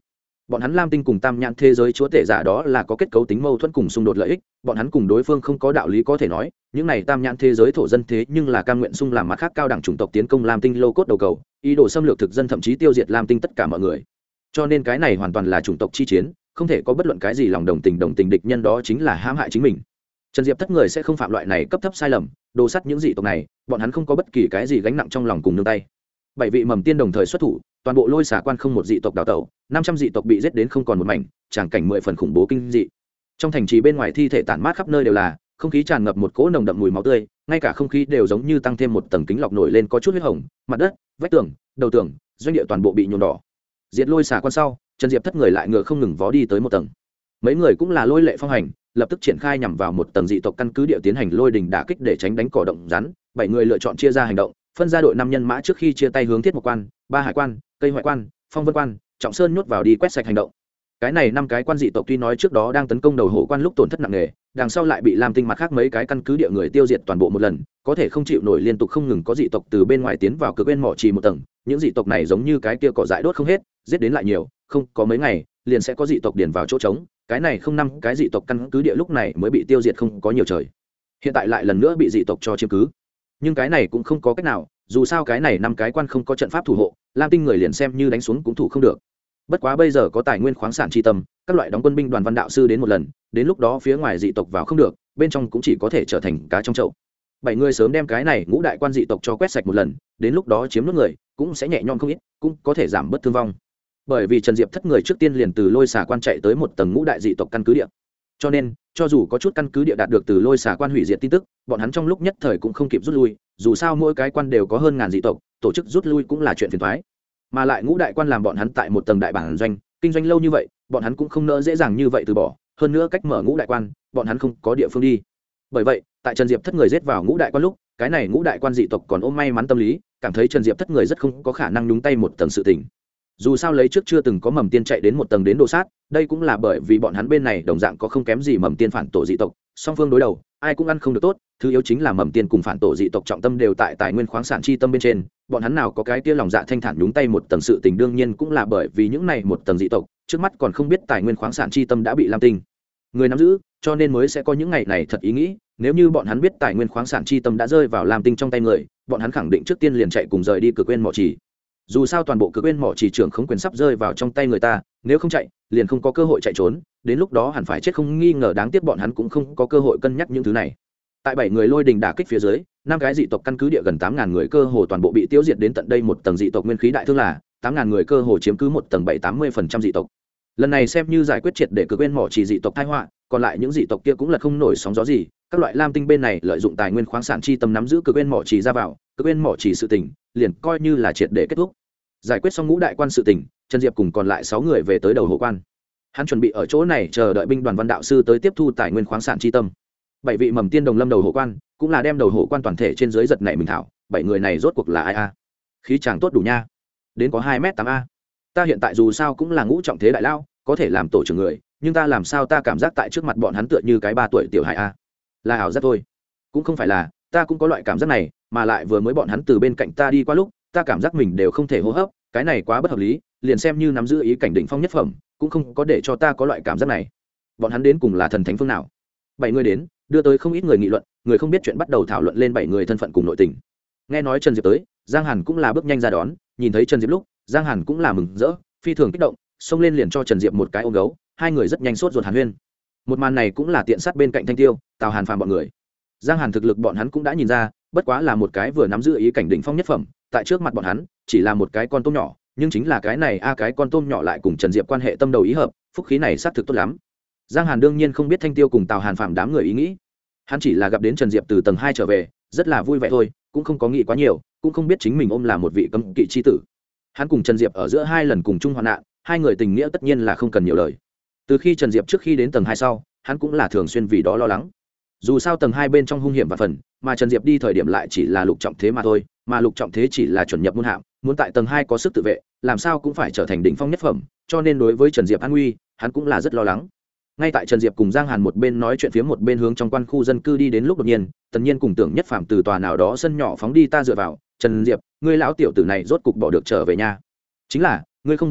bọn hắn lam tinh cùng tam nhãn thế giới chúa tể giả đó là có kết cấu tính mâu thuẫn cùng xung đột lợi ích, bọn hắn cùng đối phương không có đạo lý có thể nói, những này tam nhãn thế giới thổ dân thế nhưng là cam nguyện xung làm mặt khác cao đẳng chủng tộc tiến công lam tinh lô cốt đầu cầu, ý đồ xâm lược thực dân thậm chí tiêu diệt lam tinh tất cả mọi người. Cho nên cái này hoàn toàn là chủng tộc chi chiến, không thể có bất luận cái gì lòng đồng tình đồng tình địch nhân, đó chính là hãm hại chính mình. Trần Diệp thất người sẽ không phạm loại này cấp thấp sai lầm, đồ sắt những dị tộc này, bọn hắn không có bất kỳ cái gì gánh nặng trong lòng cùng nương tay. Bảy vị mầm tiên đồng thời xuất thủ, toàn bộ lôi xả quan không một dị tộc đào tẩu, năm trăm dị tộc bị giết đến không còn một mảnh, tràng cảnh mười phần khủng bố kinh dị. Trong thành trì bên ngoài thi thể tản mát khắp nơi đều là, không khí tràn ngập một cỗ nồng đậm mùi máu tươi, ngay cả không khí đều giống như tăng thêm một tầng kính lọc nổi lên có chút huyết hồng, mặt đất, vách tường, đầu tường, doanh địa toàn bộ bị nhuộm đỏ. Diệt lôi xả quan sau, Trần Diệp thất người lại ngựa không ngừng vó đi tới một tầng. Mấy người cũng là lôi lệ phong hành, lập tức triển khai nhằm vào một tầng dị tộc căn cứ địa tiến hành lôi đình đả kích để tránh đánh cỏ động rắn. Bảy người lựa chọn chia ra hành động, phân ra đội năm nhân mã trước khi chia tay hướng thiết một quan, ba hải quan, cây ngoại quan, phong vân quan, trọng sơn nhốt vào đi quét sạch hành động. Cái này năm cái quan dị tộc tuy nói trước đó đang tấn công đầu hộ quan lúc tổn thất nặng nề, đằng sau lại bị lam tinh mặt khác mấy cái căn cứ địa người tiêu diệt toàn bộ một lần, có thể không chịu nổi liên tục không ngừng có dị tộc từ bên ngoài tiến vào cực bên mỏ trì một tầng. Những dị tộc này giống như cái kia cỏ dại đốt không hết, giết đến lại nhiều, không có mấy ngày liền sẽ có dị tộc điền vào chỗ trống. Cái này không năm cái dị tộc căn cứ địa lúc này mới bị tiêu diệt không có nhiều trời, hiện tại lại lần nữa bị dị tộc cho chiếm cứ. Nhưng cái này cũng không có cách nào, dù sao cái này năm cái quan không có trận pháp thủ hộ, lam tinh người liền xem như đánh xuống cũng thủ không được. Bất quá bây giờ có tài nguyên khoáng sản chi tâm, các loại đóng quân binh đoàn văn đạo sư đến một lần, đến lúc đó phía ngoài dị tộc vào không được, bên trong cũng chỉ có thể trở thành cá trong chậu. Bảy người sớm đem cái này ngũ đại quan dị tộc cho quét sạch một lần, đến lúc đó chiếm nốt người cũng sẽ nhẹ nhõm không ít, cũng có thể giảm bớt thương vong. Bởi vì Trần Diệp thất người trước tiên liền từ lôi xà quan chạy tới một tầng ngũ đại dị tộc căn cứ địa, cho nên cho dù có chút căn cứ địa đạt được từ lôi xà quan hủy diệt tin tức, bọn hắn trong lúc nhất thời cũng không kịp rút lui, dù sao mỗi cái quan đều có hơn ngàn dị tộc, tổ chức rút lui cũng là chuyện phiền toái. Mà lại ngũ đại quan làm bọn hắn tại một tầng đại bản doanh kinh doanh lâu như vậy, bọn hắn cũng không nỡ dễ dàng như vậy từ bỏ, hơn nữa cách mở ngũ đại quan, bọn hắn không có địa phương đi. Bởi vậy, tại Trần Diệp thất người giết vào ngũ đại quan lúc, cái này ngũ đại quan dị tộc còn ôm may mắn tâm lý, cảm thấy Trần Diệp thất người rất không có khả năng nhúng tay một tầng sự tình. Dù sao lấy trước chưa từng có mầm tiên chạy đến một tầng đến đồ sát, đây cũng là bởi vì bọn hắn bên này đồng dạng có không kém gì mầm tiên phản tổ dị tộc, song phương đối đầu, ai cũng ăn không được tốt, thứ yếu chính là mầm tiên cùng phản tổ dị tộc trọng tâm đều tại tài nguyên khoáng sản chi tâm bên trên, bọn hắn nào có cái kia lòng dạ thanh thản nhúng tay một tầng sự tình, đương nhiên cũng là bởi vì những này một tầng dị tộc, trước mắt còn không biết tài nguyên khoáng sản chi tâm đã bị lam tinh người nắm giữ, cho nên mới sẽ có những ngày này thật ý nghĩ, nếu như bọn hắn biết tài nguyên khoáng sản chi tâm đã rơi vào lam tinh trong tay người, bọn hắn khẳng định trước tiên liền chạy cùng rời đi cực quên mỏ trì. Dù sao toàn bộ cực quên mỏ trì trưởng không quyền sắp rơi vào trong tay người ta, nếu không chạy liền không có cơ hội chạy trốn, đến lúc đó hẳn phải chết không nghi ngờ, đáng tiếc bọn hắn cũng không có cơ hội cân nhắc những thứ này. Tại bảy người lôi đình đả kích phía dưới, năm cái dị tộc căn cứ địa gần tám ngàn người cơ hồ toàn bộ bị tiêu diệt, đến tận đây một tầng dị tộc nguyên khí đại thương là tám ngàn người cơ hồ chiếm cứ một tầng bảy tám mươi phần trăm dị tộc. Lần này xem như giải quyết triệt để cực quên mỏ trì dị tộc tai họa, còn lại những dị tộc kia cũng là không nổi sóng gió gì, các loại lam tinh bên này lợi dụng tài nguyên khoáng sản chi tâm nắm giữ cực quên mỏ trì ra vào, cực quên mỏ trì sự tình liền coi như là triệt để kết thúc. Giải quyết xong ngũ đại quan sự tình, Trần Diệp cùng còn lại sáu người về tới đầu hộ quan. Hắn chuẩn bị ở chỗ này chờ đợi binh đoàn văn đạo sư tới tiếp thu tài nguyên khoáng sản chi tâm. Bảy vị mầm tiên đồng lâm đầu hộ quan, cũng là đem đầu hộ quan toàn thể trên dưới giật nảy mình thảo, bảy người này rốt cuộc là ai a? Khí chàng tốt đủ nha, đến có hai mét tám a. Ta hiện tại dù sao cũng là ngũ trọng thế đại lao, có thể làm tổ trưởng người, nhưng ta làm sao ta cảm giác tại trước mặt bọn hắn tựa như cái ba tuổi tiểu hài a? Là ảo giác thôi. Cũng không phải là, ta cũng có loại cảm giác này, mà lại vừa mới bọn hắn từ bên cạnh ta đi qua lúc, ta cảm giác mình đều không thể hô hấp, cái này quá bất hợp lý, liền xem như nắm giữ ý cảnh đỉnh phong nhất phẩm, cũng không có để cho ta có loại cảm giác này. Bọn hắn đến cùng là thần thánh phương nào? Bảy người đến, đưa tới không ít người nghị luận, người không biết chuyện bắt đầu thảo luận lên bảy người thân phận cùng nội tình. Nghe nói Trần Diệp tới, Giang Hàn cũng là bước nhanh ra đón, nhìn thấy Trần Diệp lúc, Giang Hàn cũng là mừng rỡ, phi thường kích động, xông lên liền cho Trần Diệp một cái ôm gấu, hai người rất nhanh sốt ruột hàn huyên. Một màn này cũng là tiện sát bên cạnh Thanh Tiêu, Tào Hàn phàm bọn người. Giang Hàn thực lực bọn hắn cũng đã nhìn ra, bất quá là một cái vừa nắm giữ ý cảnh đỉnh phong nhất phẩm, tại trước mặt bọn hắn chỉ là một cái con tôm nhỏ, nhưng chính là cái này a cái con tôm nhỏ lại cùng Trần Diệp quan hệ tâm đầu ý hợp, phúc khí này xác thực tốt lắm. Giang Hàn đương nhiên không biết Thanh Tiêu cùng Tào Hàn phạm đám người ý nghĩ, hắn chỉ là gặp đến Trần Diệp từ tầng hai trở về, rất là vui vẻ thôi, cũng không có nghĩ quá nhiều, cũng không biết chính mình ôm là một vị cấm kỵ chi tử. Hắn cùng Trần Diệp ở giữa hai lần cùng chung hoạn nạn, hai người tình nghĩa tất nhiên là không cần nhiều lời. Từ khi Trần Diệp trước khi đến tầng hai sau, hắn cũng là thường xuyên vì đó lo lắng. Dù sao tầng hai bên trong hung hiểm và phần, mà Trần Diệp đi thời điểm lại chỉ là lục trọng thế mà thôi, mà lục trọng thế chỉ là chuẩn nhập môn hạng, muốn tại tầng hai có sức tự vệ, làm sao cũng phải trở thành đỉnh phong nhất phẩm, cho nên đối với Trần Diệp an nguy, hắn cũng là rất lo lắng. Ngay tại Trần Diệp cùng Giang Hàn một bên nói chuyện phía một bên hướng trong quan khu dân cư đi đến lúc đột nhiên, Tần Nhiên cùng Tưởng Nhất Phàm từ tòa nào đó sân nhỏ phóng đi ta dựa vào, "Trần Diệp, ngươi lão tiểu tử này rốt cục bỏ được trở về nhà." "Chính là, ngươi không về nữa,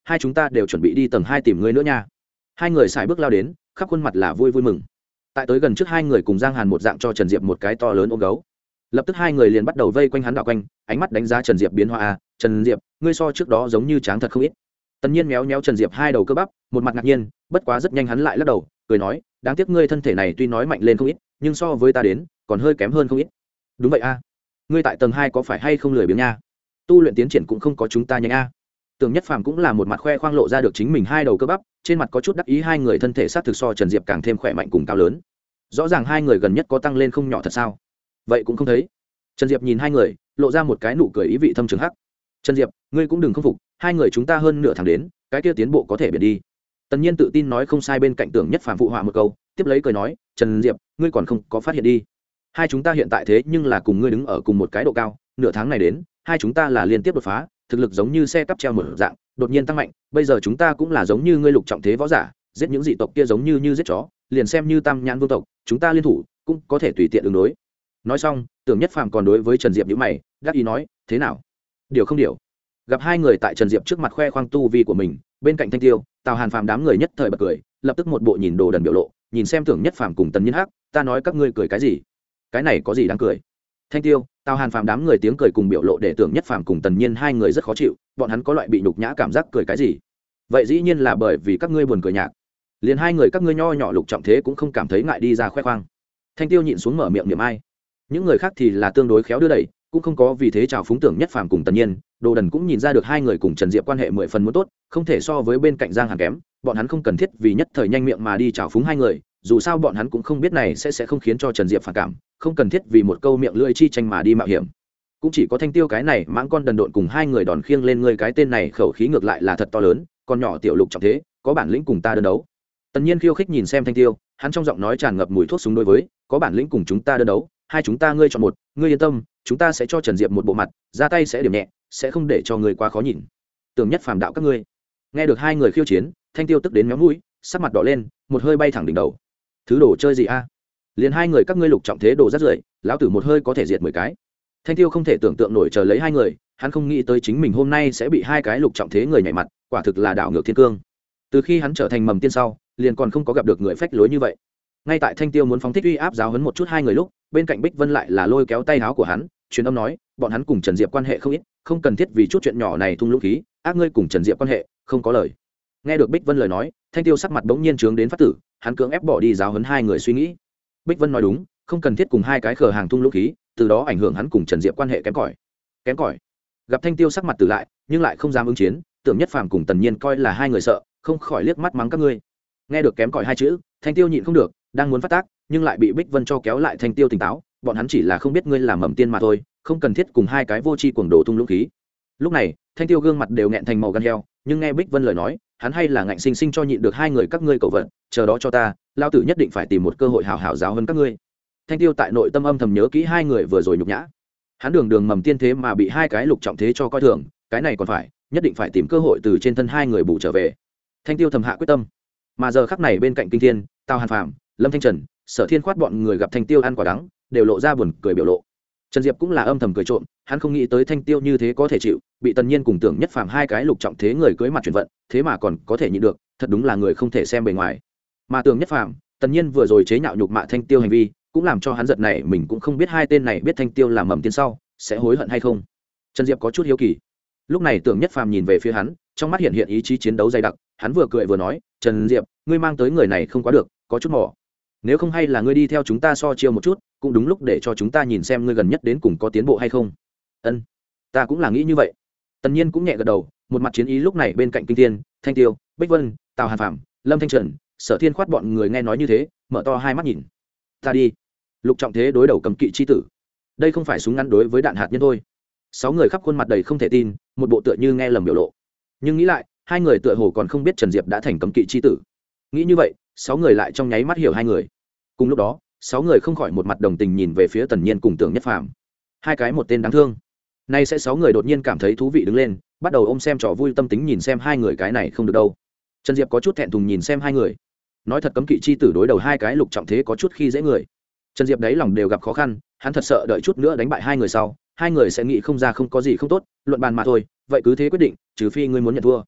hai chúng ta đều chuẩn bị đi tầng hai tìm ngươi nữa nha. Hai người xài bước lao đến, khắp khuôn mặt là vui vui mừng. Tại tới gần trước hai người cùng Giang Hàn một dạng cho Trần Diệp một cái to lớn ôm gấu. Lập tức hai người liền bắt đầu vây quanh hắn đảo quanh, ánh mắt đánh giá Trần Diệp biến hóa a, Trần Diệp, ngươi so trước đó giống như tráng thật không ít. Tần Nhiên méo méo Trần Diệp hai đầu cơ bắp, một mặt ngạc nhiên, bất quá rất nhanh hắn lại lắc đầu, cười nói, đáng tiếc ngươi thân thể này tuy nói mạnh lên không ít, nhưng so với ta đến, còn hơi kém hơn không ít. Đúng vậy a, ngươi tại tầng hai có phải hay không lười biếng nha? Tu luyện tiến triển cũng không có chúng ta nhanh a. Tưởng Nhất Phàm cũng là một mặt khoe khoang lộ ra được chính mình hai đầu cơ bắp, trên mặt có chút đắc ý, hai người thân thể sát thực so Trần Diệp càng thêm khỏe mạnh cùng cao lớn. Rõ ràng hai người gần nhất có tăng lên không nhỏ thật sao? Vậy cũng không thấy. Trần Diệp nhìn hai người, lộ ra một cái nụ cười ý vị thâm trường hắc. Trần Diệp, ngươi cũng đừng không phục, hai người chúng ta hơn nửa tháng đến, cái kia tiến bộ có thể biển đi. Tần Nhiên tự tin nói không sai, bên cạnh Tưởng Nhất Phàm phụ họa một câu, tiếp lấy cười nói, Trần Diệp, ngươi còn không có phát hiện đi. Hai chúng ta hiện tại thế nhưng là cùng ngươi đứng ở cùng một cái độ cao, nửa tháng này đến, hai chúng ta là liên tiếp đột phá, thực lực giống như xe cắp treo một dạng, đột nhiên tăng mạnh, bây giờ chúng ta cũng là giống như ngươi lục trọng thế võ giả, giết những dị tộc kia giống như như giết chó, liền xem như Tam Nhãn vương tộc, chúng ta liên thủ, cũng có thể tùy tiện ứng đối. Nói xong, Tưởng Nhất Phàm còn đối với Trần Diệp nhíu mày, đáp ý nói, thế nào? Điều không điều. Gặp hai người tại Trần Diệp trước mặt khoe khoang tu vi của mình, bên cạnh Thanh Tiêu, Tào Hàn Phàm đám người nhất thời bật cười, lập tức một bộ nhìn đồ đần biểu lộ, nhìn xem Tưởng Nhất Phàm cùng Tần Nhiên hắc, ta nói các ngươi cười cái gì? Cái này có gì đáng cười? Thanh Tiêu, Tào Hàn Phàm đám người tiếng cười cùng biểu lộ để Tưởng Nhất Phàm cùng Tần Nhiên hai người rất khó chịu, bọn hắn có loại bị nhục nhã cảm giác, cười cái gì? Vậy dĩ nhiên là bởi vì các ngươi buồn cười nhạt. Liền hai người các ngươi nho nhỏ lục trọng thế cũng không cảm thấy ngại đi ra khoe khoang. Thanh Tiêu nhịn xuống mở miệng niệm ai. Những người khác thì là tương đối khéo đưa đẩy, cũng không có vì thế chào phúng Tưởng Nhất Phàm cùng Tần Nhiên. Đồ đần cũng nhìn ra được hai người cùng Trần Diệp quan hệ mười phần muốn tốt, không thể so với bên cạnh Giang Hàn kém, bọn hắn không cần thiết vì nhất thời nhanh miệng mà đi chào phúng hai người, dù sao bọn hắn cũng không biết này sẽ sẽ không khiến cho Trần Diệp phản cảm, không cần thiết vì một câu miệng lưỡi chi tranh mà đi mạo hiểm. Cũng chỉ có Thanh Tiêu cái này mãng con đần độn cùng hai người đòn khiêng lên ngươi, cái tên này khẩu khí ngược lại là thật to lớn, còn nhỏ tiểu lục trọng thế, có bản lĩnh cùng ta đơn đấu. Tần Nhiên khiêu khích nhìn xem Thanh Tiêu, hắn trong giọng nói tràn ngập mùi thuốc súng đối với, có bản lĩnh cùng chúng ta đơn đấu, hai chúng ta ngươi chọn một, ngươi yên tâm, chúng ta sẽ cho Trần Diệp một bộ mặt, ra tay sẽ điểm nhẹ, sẽ không để cho ngươi quá khó nhìn. Tưởng Nhất Phàm đạo các ngươi. Nghe được hai người khiêu chiến, Thanh Tiêu tức đến méo mũi, sắc mặt đỏ lên, một hơi bay thẳng đỉnh đầu. Thứ đồ chơi gì a? À? Liền hai người các ngươi lục trọng thế đồ rất rưởi, lão tử một hơi có thể diệt mười cái. Thanh Tiêu không thể tưởng tượng nổi chờ lấy hai người, hắn không nghĩ tới chính mình hôm nay sẽ bị hai cái lục trọng thế người nhảy mặt, quả thực là đảo ngược thiên cương. Từ khi hắn trở thành mầm tiên sau, liền còn không có gặp được người phách lối như vậy. Ngay tại Thanh Tiêu muốn phóng thích uy áp giáo huấn một chút hai người lúc, bên cạnh Bích Vân lại là lôi kéo tay áo của hắn, truyền âm nói, bọn hắn cùng Trần Diệp quan hệ không ít, không cần thiết vì chút chuyện nhỏ này thung lũng khí, ác ngươi cùng Trần Diệp quan hệ, không có lời. Nghe được Bích Vân lời nói, Thanh Tiêu sắc mặt bỗng nhiên trướng đến phát tử, hắn cưỡng ép bỏ đi giáo huấn hai người suy nghĩ. Bích Vân nói đúng, không cần thiết cùng hai cái khờ hàng thung lũng khí, từ đó ảnh hưởng hắn cùng Trần Diệp quan hệ kém cỏi. Kém cỏi. Gặp Thanh Tiêu sắc mặt tử lại, nhưng lại không dám ứng chiến, Tưởng Nhất Phàm cùng Tần Nhiên coi là hai người sợ, không khỏi liếc mắt mắng các ngươi. Nghe được kém cỏi hai chữ, Thanh Tiêu nhịn không được, đang muốn phát tác, nhưng lại bị Bích Vân cho kéo lại. Thanh Tiêu tỉnh táo, bọn hắn chỉ là không biết ngươi là mầm tiên mà thôi, không cần thiết cùng hai cái vô tri cuồng đồ thung lũng khí. Lúc này, Thanh Tiêu gương mặt đều nghẹn thành màu gan heo, nhưng nghe Bích Vân lời nói, hắn hay là ngạnh sinh sinh cho nhịn được hai người các ngươi cầu vận, chờ đó cho ta, lao tử nhất định phải tìm một cơ hội hảo hảo giáo hơn các ngươi. Thanh Tiêu tại nội tâm âm thầm nhớ kỹ hai người vừa rồi nhục nhã, hắn đường đường mầm tiên thế mà bị hai cái lục trọng thế cho coi thường, cái này còn phải nhất định phải tìm cơ hội từ trên thân hai người bù trở về. Thanh Tiêu thầm hạ quyết tâm. Mà giờ khắc này bên cạnh Kinh Thiên, Tào Hàn Phàm, Lâm Thanh Trần, Sở Thiên Khoát bọn người gặp Thanh Tiêu ăn quả đắng, đều lộ ra buồn cười biểu lộ. Trần Diệp cũng là âm thầm cười trộm, hắn không nghĩ tới Thanh Tiêu như thế có thể chịu, bị Tần Nhiên cùng Tưởng Nhất Phàm hai cái lục trọng thế người cưới mặt chuyển vận, thế mà còn có thể nhịn được, thật đúng là người không thể xem bề ngoài. Mà Tưởng Nhất Phàm, Tần Nhiên vừa rồi chế nhạo nhục mạ Thanh Tiêu hành vi, cũng làm cho hắn giật này, mình cũng không biết hai tên này biết Thanh Tiêu là mầm tiên sau, sẽ hối hận hay không. Trần Diệp có chút hiếu kỳ. Lúc này Tưởng Nhất Phàm nhìn về phía hắn, trong mắt hiện hiện ý chí chiến đấu dày đặc, hắn vừa cười vừa nói, "Trần Diệp, ngươi mang tới người này không quá được, có chút mỏ. Nếu không hay là ngươi đi theo chúng ta so chiêu một chút, cũng đúng lúc để cho chúng ta nhìn xem ngươi gần nhất đến cùng có tiến bộ hay không." Ân, ta cũng là nghĩ như vậy. Tần Nhiên cũng nhẹ gật đầu, một mặt chiến ý. Lúc này bên cạnh Kinh Thiên, Thanh Tiêu, Bích Vân, Tào Hàn Phàm, Lâm Thanh Trần, Sở Thiên Khoát bọn người nghe nói như thế, mở to hai mắt nhìn. Ta đi, lục trọng thế đối đầu Cấm Kỵ chi tử, đây không phải súng ngắn đối với đạn hạt nhân thôi. Sáu người khắp khuôn mặt đầy không thể tin, một bộ tựa như nghe lầm biểu lộ. Nhưng nghĩ lại, hai người tựa hồ còn không biết Trần Diệp đã thành Cấm Kỵ chi tử. Nghĩ như vậy, sáu người lại trong nháy mắt hiểu hai người. Cùng lúc đó, sáu người không khỏi một mặt đồng tình nhìn về phía Tần Nhiên cùng Tưởng Nhất Phàm, hai cái một tên đáng thương. Nay sẽ sáu người đột nhiên cảm thấy thú vị đứng lên, bắt đầu ôm xem trò vui tâm tính nhìn xem hai người, cái này không được đâu. Trần Diệp có chút thẹn thùng nhìn xem hai người, nói thật Cấm Kỵ chi tử đối đầu hai cái lục trọng thế có chút khi dễ người. Trần Diệp đáy lòng đều gặp khó khăn, hắn thật sợ đợi chút nữa đánh bại hai người sau, hai người sẽ nghĩ không ra không có gì không tốt, luận bàn mà thôi, vậy cứ thế quyết định, trừ phi ngươi muốn nhận thua.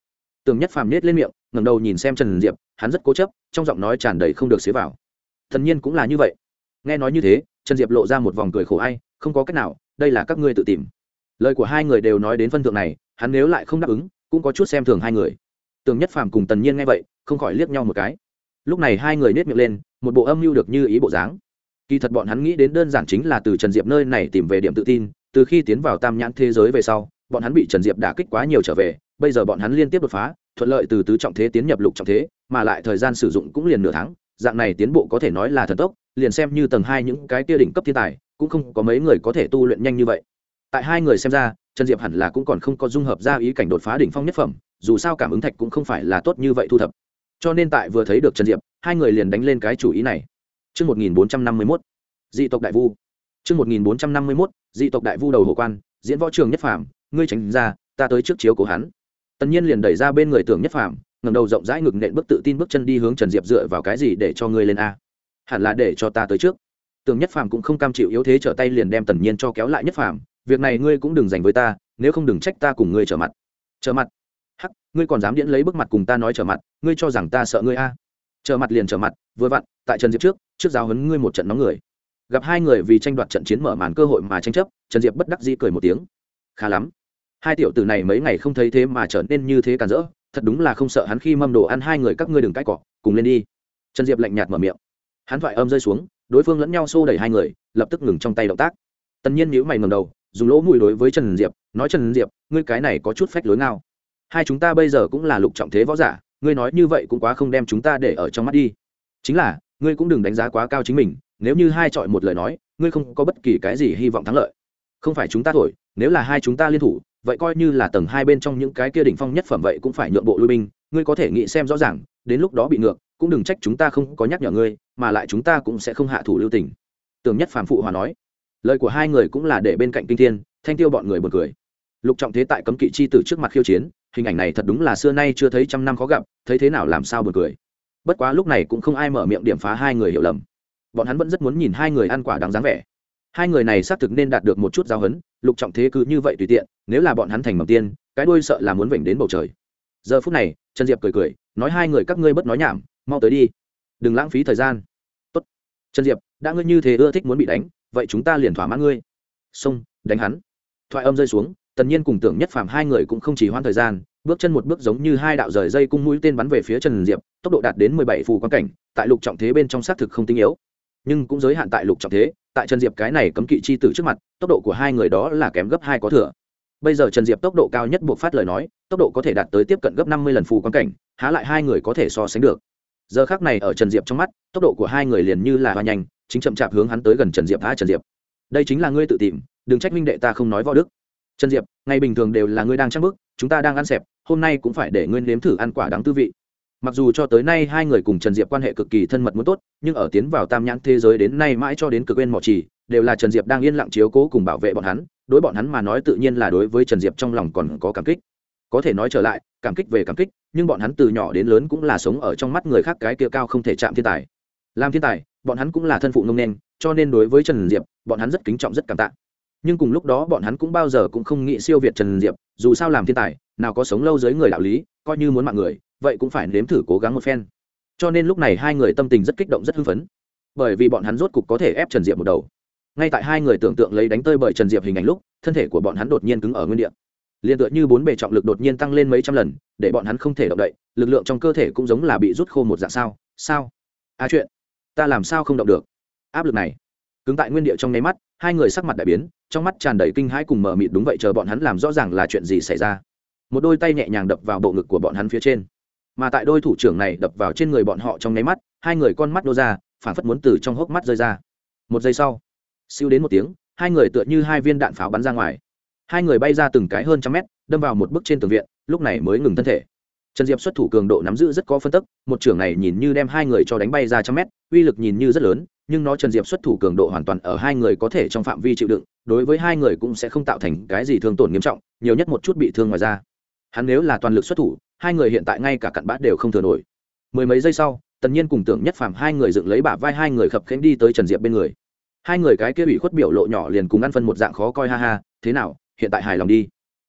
Tưởng Nhất Phàm nhếch lên miệng, ngẩng đầu nhìn xem Trần Diệp, hắn rất cố chấp, trong giọng nói tràn đầy không được xế vào. Thần nhiên cũng là như vậy. Nghe nói như thế, Trần Diệp lộ ra một vòng cười khổ ai, không có cách nào, đây là các ngươi tự tìm. Lời của hai người đều nói đến phân thượng này, hắn nếu lại không đáp ứng, cũng có chút xem thường hai người. Tưởng Nhất Phàm cùng Tần Nhiên nghe vậy, không khỏi liếc nhau một cái. Lúc này hai người nhếch miệng lên, một bộ âm mưu được như ý bộ dáng. Kỳ thật bọn hắn nghĩ đến đơn giản chính là từ Trần Diệp nơi này tìm về điểm tự tin, từ khi tiến vào tam nhãn thế giới về sau, bọn hắn bị Trần Diệp đả kích quá nhiều trở về, bây giờ bọn hắn liên tiếp đột phá, thuận lợi từ tứ trọng thế tiến nhập lục trọng thế, mà lại thời gian sử dụng cũng liền nửa tháng, dạng này tiến bộ có thể nói là thần tốc, liền xem như tầng hai những cái kia đỉnh cấp thiên tài, cũng không có mấy người có thể tu luyện nhanh như vậy. Tại hai người xem ra, Trần Diệp hẳn là cũng còn không có dung hợp ra ý cảnh đột phá đỉnh phong nhất phẩm, dù sao cảm ứng thạch cũng không phải là tốt như vậy thu thập. Cho nên tại vừa thấy được Trần Diệp, hai người liền đánh lên cái chủ ý này. Chương một nghìn bốn trăm năm mươi mốt, dị tộc đại vu. Chương một nghìn bốn trăm năm mươi mốt, dị tộc đại vu đầu hồ quan, diễn võ trường Nhất Phàm, ngươi tránh ra, ta tới trước chiếu cố hắn. Tần Nhiên liền đẩy ra bên người Tưởng Nhất Phàm, ngẩng đầu rộng rãi ngực nện bước tự tin bước chân đi hướng Trần Diệp, dựa vào cái gì để cho ngươi lên a? Hẳn là để cho ta tới trước. Tưởng Nhất Phàm cũng không cam chịu yếu thế, trở tay liền đem Tần Nhiên cho kéo lại. Nhất Phàm, việc này ngươi cũng đừng giành với ta, nếu không đừng trách ta cùng ngươi trở mặt. Trở mặt? Hắc, ngươi còn dám điễn lấy bức mặt cùng ta nói trở mặt, ngươi cho rằng ta sợ ngươi a? Trở mặt liền trở mặt, vừa vặn, tại Trần Diệp trước, trước giáo huấn ngươi một trận nóng người. Gặp hai người vì tranh đoạt trận chiến mở màn cơ hội mà tranh chấp, Trần Diệp bất đắc dĩ cười một tiếng. Khá lắm, hai tiểu tử này mấy ngày không thấy thế mà trở nên như thế cản rỡ, thật đúng là không sợ hắn khi mâm đồ ăn hai người các ngươi đừng cãi cọ, cùng lên đi. Trần Diệp lạnh nhạt mở miệng. Hắn thoại âm rơi xuống, đối phương lẫn nhau xô đẩy hai người, lập tức ngừng trong tay động tác. Tần Nhiên nhíu mày ngẩng đầu, dùng lỗ mũi đối với Trần Diệp, nói Trần Diệp, ngươi cái này có chút phách lối ngao. Hai chúng ta bây giờ cũng là lục trọng thế võ giả, ngươi nói như vậy cũng quá không đem chúng ta để ở trong mắt đi. Chính là, ngươi cũng đừng đánh giá quá cao chính mình, nếu như hai chọi một lời nói, ngươi không có bất kỳ cái gì hy vọng thắng lợi. Không phải chúng ta thổi, nếu là hai chúng ta liên thủ, vậy coi như là tầng hai bên trong những cái kia đỉnh phong nhất phẩm vậy cũng phải nhượng bộ lui binh, ngươi có thể nghĩ xem rõ ràng, đến lúc đó bị ngược, cũng đừng trách chúng ta không có nhắc nhở ngươi, mà lại chúng ta cũng sẽ không hạ thủ lưu tình. Tưởng Nhất Phàm phụ hòa nói. Lời của hai người cũng là để bên cạnh Kinh Thiên, Thanh Tiêu bọn người buồn cười. Lục trọng thế tại cấm kỵ chi tử trước mặt khiêu chiến, hình ảnh này thật đúng là xưa nay chưa thấy, trăm năm khó gặp, thấy thế nào làm sao buồn cười. Bất quá lúc này cũng không ai mở miệng điểm phá hai người hiểu lầm. Bọn hắn vẫn rất muốn nhìn hai người ăn quả đáng dáng vẻ. Hai người này xác thực nên đạt được một chút giáo huấn, lục trọng thế cứ như vậy tùy tiện, nếu là bọn hắn thành mầm tiên, cái đuôi sợ là muốn vểnh đến bầu trời. Giờ phút này, Trần Diệp cười cười, nói hai người các ngươi bất nói nhảm, mau tới đi, đừng lãng phí thời gian. Tốt. Trần Diệp, đã ngươi như thế ưa thích muốn bị đánh, vậy chúng ta liền thỏa mãn ngươi. Xông, đánh hắn. Thoại âm rơi xuống, Tần Nhiên cùng Tưởng Nhất Phàm hai người cũng không chỉ hoãn thời gian, bước chân một bước giống như hai đạo rời dây cung mũi tên bắn về phía Trần Diệp, tốc độ đạt đến mười bảy phù quan cảnh, tại lục trọng thế bên trong xác thực không tinh yếu, nhưng cũng giới hạn tại lục trọng thế, tại Trần Diệp cái này cấm kỵ chi tử trước mặt, tốc độ của hai người đó là kém gấp hai có thừa. Bây giờ Trần Diệp tốc độ cao nhất buộc phát lời nói, tốc độ có thể đạt tới tiếp cận gấp năm mươi lần phù quan cảnh, há lại hai người có thể so sánh được. Giờ khắc này ở Trần Diệp trong mắt, tốc độ của hai người liền như là hoa nhanh, chính chậm chạp hướng hắn tới gần Trần Diệp. Tha Trần Diệp, đây chính là ngươi tự tìm, đừng trách huynh đệ ta không nói võ đức. Trần Diệp, ngày bình thường đều là ngươi đang trăng bức, chúng ta đang ăn xẹp, hôm nay cũng phải để ngươi nếm thử ăn quả đắng tư vị. Mặc dù cho tới nay hai người cùng Trần Diệp quan hệ cực kỳ thân mật muốn tốt, nhưng ở tiến vào tam nhãn thế giới đến nay mãi cho đến cực bên mỏ trì, đều là Trần Diệp đang yên lặng chiếu cố cùng bảo vệ bọn hắn, đối bọn hắn mà nói tự nhiên là đối với Trần Diệp trong lòng còn có cảm kích. Có thể nói trở lại, cảm kích về cảm kích, nhưng bọn hắn từ nhỏ đến lớn cũng là sống ở trong mắt người khác cái kia cao không thể chạm thiên tài. Làm thiên tài, bọn hắn cũng là thân phụ ngông nên, cho nên đối với Trần Diệp, bọn hắn rất kính trọng rất cảm tạ. Nhưng cùng lúc đó bọn hắn cũng bao giờ cũng không nghĩ siêu việt Trần Diệp, dù sao làm thiên tài, nào có sống lâu dưới người đạo lý, coi như muốn mạng người, vậy cũng phải nếm thử cố gắng một phen. Cho nên lúc này hai người tâm tình rất kích động rất hưng phấn, bởi vì bọn hắn rốt cục có thể ép Trần Diệp một đầu. Ngay tại hai người tưởng tượng lấy đánh tơi bởi Trần Diệp hình ảnh lúc, thân thể của bọn hắn đột nhiên cứng ở nguyên địa, liên tựa như bốn bề trọng lực đột nhiên tăng lên mấy trăm lần, để bọn hắn không thể động đậy, lực lượng trong cơ thể cũng giống là bị rút khô một dạng. Sao sao a chuyện ta làm sao không động được? Áp lực này cứng tại nguyên địa trong nháy mắt, hai người sắc mặt đại biến, trong mắt tràn đầy kinh hãi cùng mờ mịt. Đúng vậy, chờ bọn hắn làm rõ ràng là chuyện gì xảy ra. Một đôi tay nhẹ nhàng đập vào bộ ngực của bọn hắn phía trên, mà tại đôi thủ trưởng này đập vào trên người bọn họ trong nháy mắt, hai người con mắt nô ra, phảng phất muốn từ trong hốc mắt rơi ra. Một giây sau, siêu đến một tiếng, hai người tựa như hai viên đạn pháo bắn ra ngoài, hai người bay ra từng cái hơn trăm mét, đâm vào một bức trên tường viện, lúc này mới ngừng thân thể. Trần Diệp xuất thủ cường độ nắm giữ rất có phân tức, một trưởng này nhìn như đem hai người cho đánh bay ra trăm mét, uy lực nhìn như rất lớn, nhưng nó Trần Diệp xuất thủ cường độ hoàn toàn ở hai người có thể trong phạm vi chịu đựng, đối với hai người cũng sẽ không tạo thành cái gì thương tổn nghiêm trọng, nhiều nhất một chút bị thương ngoài ra. Hắn nếu là toàn lực xuất thủ, hai người hiện tại ngay cả cặn bát đều không thừa nổi. Mười mấy giây sau, Tần Nhiên cùng Tưởng Nhất Phàm hai người dựng lấy bả vai, hai người khập khiễng đi tới Trần Diệp bên người. Hai người cái kia bị khuất biểu lộ nhỏ liền cùng ăn phân một dạng khó coi. Ha ha, thế nào, hiện tại hài lòng đi?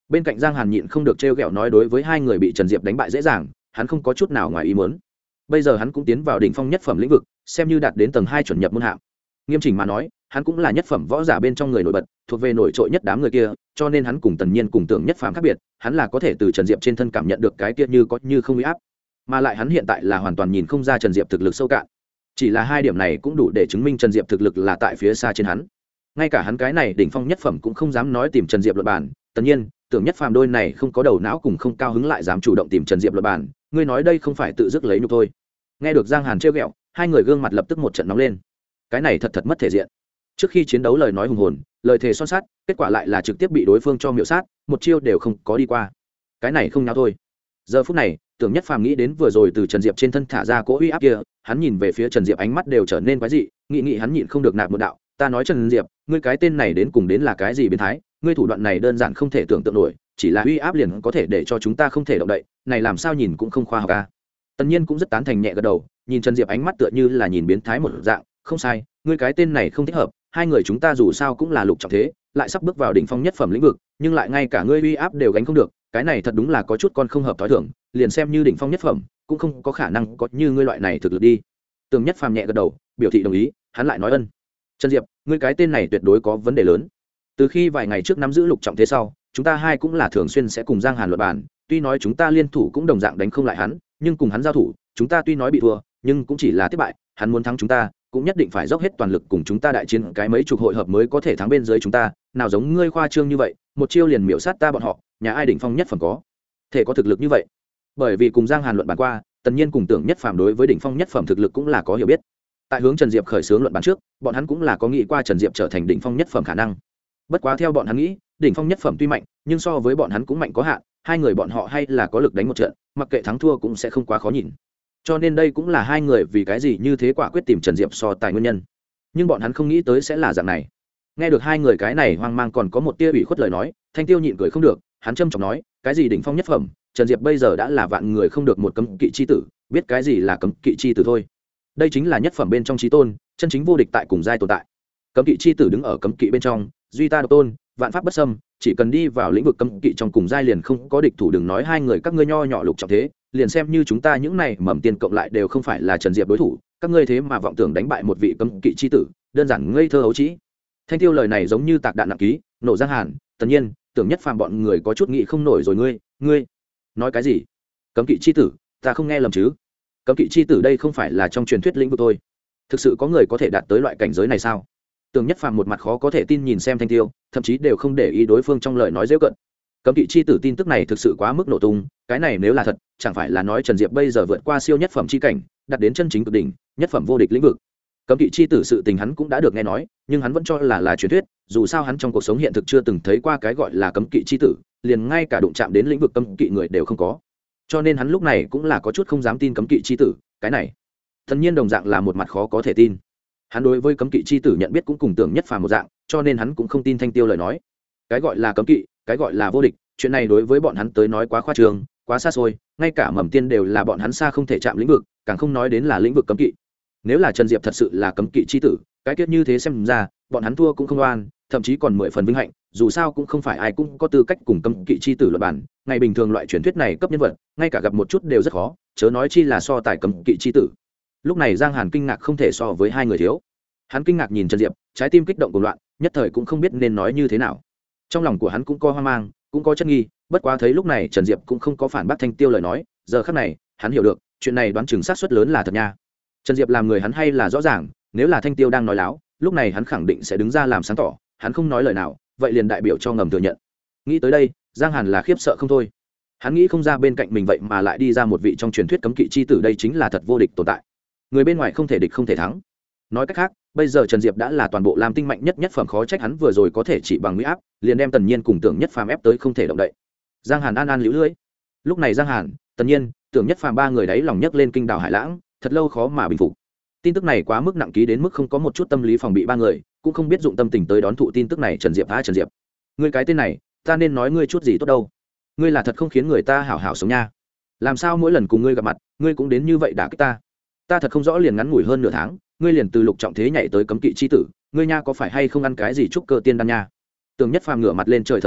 Bên cạnh Giang Hàn nhịn không được trêu ghẹo nói đối với hai người bị Trần Diệp đánh bại dễ dàng, hắn không có chút nào ngoài ý muốn. Bây giờ hắn cũng tiến vào đỉnh phong nhất phẩm lĩnh vực, xem như đạt đến tầng hai chuẩn nhập môn hạng. Nghiêm chỉnh mà nói, hắn cũng là nhất phẩm võ giả bên trong người nổi bật, thuộc về nổi trội nhất đám người kia, cho nên hắn cùng Tần Nhiên cùng Tưởng Nhất Phàm khác biệt, hắn là có thể từ Trần Diệp trên thân cảm nhận được cái kia như có như không uy áp, mà lại hắn hiện tại là hoàn toàn nhìn không ra Trần Diệp thực lực sâu cạn. Chỉ là hai điểm này cũng đủ để chứng minh Trần Diệp thực lực là tại phía xa trên hắn. Ngay cả hắn cái này đỉnh phong nhất phẩm cũng không dám nói tìm Trần Diệp luận bàn, Tần Nhiên, Tưởng Nhất Phàm đôi này không có đầu não cùng không cao hứng lại dám chủ động tìm Trần Diệp luận bàn, ngươi nói đây không phải tự dứt lấy nhục thôi. Nghe được Giang Hàn trêu ghẹo, hai người gương mặt lập tức một trận nóng lên. Cái này thật thật mất thể diện. Trước khi chiến đấu lời nói hùng hồn, lời thề son sắt, kết quả lại là trực tiếp bị đối phương cho miểu sát, một chiêu đều không có đi qua. Cái này không nháo thôi. Giờ phút này, Tưởng Nhất Phàm nghĩ đến vừa rồi từ Trần Diệp trên thân thả ra cỗ uy áp kia, hắn nhìn về phía Trần Diệp ánh mắt đều trở nên quái dị, nghĩ nghĩ hắn nhịn không được nạp một đạo, ta nói Trần Diệp, ngươi cái tên này đến cùng đến là cái gì biến thái, ngươi thủ đoạn này đơn giản không thể tưởng tượng nổi, chỉ là uy áp liền có thể để cho chúng ta không thể động đậy, này làm sao nhìn cũng không khoa học a. Tần Nhiên cũng rất tán thành nhẹ gật đầu, nhìn Trần Diệp ánh mắt tựa như là nhìn biến thái một dạng, không sai, ngươi cái tên này không thích hợp, hai người chúng ta dù sao cũng là lục trọng thế, lại sắp bước vào đỉnh phong nhất phẩm lĩnh vực, nhưng lại ngay cả ngươi uy áp đều gánh không được, cái này thật đúng là có chút con không hợp thói thường, liền xem như đỉnh phong nhất phẩm, cũng không có khả năng có như ngươi loại này thực lực đi. Tưởng Nhất Phàm nhẹ gật đầu, biểu thị đồng ý, hắn lại nói ân. Trần Diệp, ngươi cái tên này tuyệt đối có vấn đề lớn. Từ khi vài ngày trước nắm giữ lục trọng thế sau, chúng ta hai cũng là thường xuyên sẽ cùng Giang Hàn luận bàn, tuy nói chúng ta liên thủ cũng đồng dạng đánh không lại hắn, nhưng cùng hắn giao thủ, chúng ta tuy nói bị thua, nhưng cũng chỉ là thất bại, hắn muốn thắng chúng ta, cũng nhất định phải dốc hết toàn lực cùng chúng ta đại chiến cái mấy chục hội hợp mới có thể thắng bên dưới chúng ta, nào giống ngươi khoa trương như vậy, một chiêu liền miểu sát ta bọn họ, nhà ai đỉnh phong nhất phẩm có thể có thực lực như vậy. Bởi vì cùng Giang Hàn luận bàn qua, Tần Nhiên cùng Tưởng Nhất Phàm đối với đỉnh phong nhất phẩm thực lực cũng là có hiểu biết. Tại hướng Trần Diệp khởi xướng luận bàn trước, bọn hắn cũng là có nghĩ qua Trần Diệp trở thành đỉnh phong nhất phẩm khả năng. Bất quá theo bọn hắn nghĩ, đỉnh phong nhất phẩm tuy mạnh, nhưng so với bọn hắn cũng mạnh có hạn, hai người bọn họ hay là có lực đánh một trận, mặc kệ thắng thua cũng sẽ không quá khó nhìn. Cho nên đây cũng là hai người vì cái gì như thế quả quyết tìm Trần Diệp so tài nguyên nhân. Nhưng bọn hắn không nghĩ tới sẽ là dạng này. Nghe được hai người cái này hoang mang còn có một tia ủy khuất lời nói, Thanh Tiêu nhịn cười không được, hắn trầm trọng nói, cái gì đỉnh phong nhất phẩm, Trần Diệp bây giờ đã là vạn người không được một cấm kỵ chi tử, biết cái gì là cấm kỵ chi tử thôi. Đây chính là nhất phẩm bên trong chí tôn, chân chính vô địch tại cùng giai tồn tại. Cấm kỵ chi tử đứng ở cấm kỵ bên trong, duy ta độc tôn, vạn pháp bất xâm, chỉ cần đi vào lĩnh vực cấm kỵ trong cùng giai liền không có địch thủ, đừng nói hai người các ngươi nho nhỏ lục trọng thế, liền xem như chúng ta những này mầm tiền cộng lại đều không phải là Trần Diệp đối thủ, các ngươi thế mà vọng tưởng đánh bại một vị cấm kỵ chi tử, đơn giản ngây thơ ấu trĩ. Thanh Tiêu lời này giống như tạc đạn nặng ký, nổ Giang Hàn, Tần Nhiên, Tưởng Nhất Phàm bọn người có chút nghĩ không nổi rồi, ngươi, ngươi nói cái gì? Cấm kỵ chi tử, ta không nghe lầm chứ? Cấm kỵ chi tử đây không phải là trong truyền thuyết lĩnh vực thôi. Thực sự có người có thể đạt tới loại cảnh giới này sao? Tưởng Nhất Phàm một mặt khó có thể tin nhìn xem Thanh Tiêu, thậm chí đều không để ý đối phương trong lời nói giễu cận. Cấm kỵ chi tử tin tức này thực sự quá mức nổ tung, cái này nếu là thật, chẳng phải là nói Trần Diệp bây giờ vượt qua siêu nhất phẩm chi cảnh, đạt đến chân chính cực đỉnh, nhất phẩm vô địch lĩnh vực. Cấm kỵ chi tử sự tình hắn cũng đã được nghe nói, nhưng hắn vẫn cho là là truyền thuyết, dù sao hắn trong cuộc sống hiện thực chưa từng thấy qua cái gọi là cấm kỵ chi tử, liền ngay cả đụng chạm đến lĩnh vực cấm kỵ người đều không có. Cho nên hắn lúc này cũng là có chút không dám tin cấm kỵ chi tử, cái này, Thần Nhiên đồng dạng là một mặt khó có thể tin. Hắn đối với cấm kỵ chi tử nhận biết cũng cùng Tưởng Nhất Phàm một dạng, cho nên hắn cũng không tin Thanh Tiêu lời nói. Cái gọi là cấm kỵ, cái gọi là vô địch, chuyện này đối với bọn hắn tới nói quá khoa trương, quá xa xôi, ngay cả mầm tiên đều là bọn hắn xa không thể chạm lĩnh vực, càng không nói đến là lĩnh vực cấm kỵ. Nếu là Trần Diệp thật sự là cấm kỵ chi tử, cái kết như thế xem ra, bọn hắn thua cũng không oan, thậm chí còn mười phần vinh hạnh, dù sao cũng không phải ai cũng có tư cách cùng cấm kỵ chi tử luận bàn, ngày bình thường loại truyền thuyết này cấp nhân vật, ngay cả gặp một chút đều rất khó, chớ nói chi là so tài cấm kỵ chi tử. Lúc này Giang Hàn kinh ngạc không thể so với hai người thiếu. Hắn kinh ngạc nhìn Trần Diệp, trái tim kích động cuồng loạn, nhất thời cũng không biết nên nói như thế nào. Trong lòng của hắn cũng có hoang mang, cũng có chất nghi, bất quá thấy lúc này Trần Diệp cũng không có phản bác Thanh Tiêu lời nói, giờ khắc này, hắn hiểu được, chuyện này đoán chừng xác suất lớn là thật nha. Trần Diệp làm người hắn hay là rõ ràng, nếu là Thanh Tiêu đang nói láo, lúc này hắn khẳng định sẽ đứng ra làm sáng tỏ, hắn không nói lời nào, vậy liền đại biểu cho ngầm thừa nhận. Nghĩ tới đây, Giang Hàn là khiếp sợ không thôi. Hắn nghĩ không ra bên cạnh mình vậy mà lại đi ra một vị trong truyền thuyết cấm kỵ chi tử, đây chính là thật vô địch tồn tại. Người bên ngoài không thể địch không thể thắng. Nói cách khác, bây giờ Trần Diệp đã là toàn bộ Lam Tinh mạnh nhất nhất phẩm, khó trách hắn vừa rồi có thể chỉ bằng uy áp, liền đem Tần Nhiên cùng Tưởng Nhất Phàm ép tới không thể động đậy. Giang Hàn an an liễu lưỡi. Lúc này Giang Hàn, Tần Nhiên, Tưởng Nhất Phàm ba người đấy lòng nhấc lên kinh đảo hải lãng, thật lâu khó mà bình phục. Tin tức này quá mức nặng ký đến mức không có một chút tâm lý phòng bị, ba người cũng không biết dụng tâm tình tới đón thụ tin tức này. Trần Diệp a Trần Diệp, ngươi cái tên này, ta nên nói ngươi chút gì tốt đâu? Ngươi là thật không khiến người ta hảo hảo sống nha. Làm sao mỗi lần cùng ngươi gặp mặt, ngươi cũng đến như vậy đả kích ta? Ta thật không rõ, liền ngắn ngủi hơn nửa tháng, ngươi liền từ lục trọng thế nhảy tới cấm kỵ chi tử, ngươi nha có phải hay không ăn cái gì trúc cơ tiên đan nha? Tưởng Nhất Phàm ngửa mặt lên trời thở dài,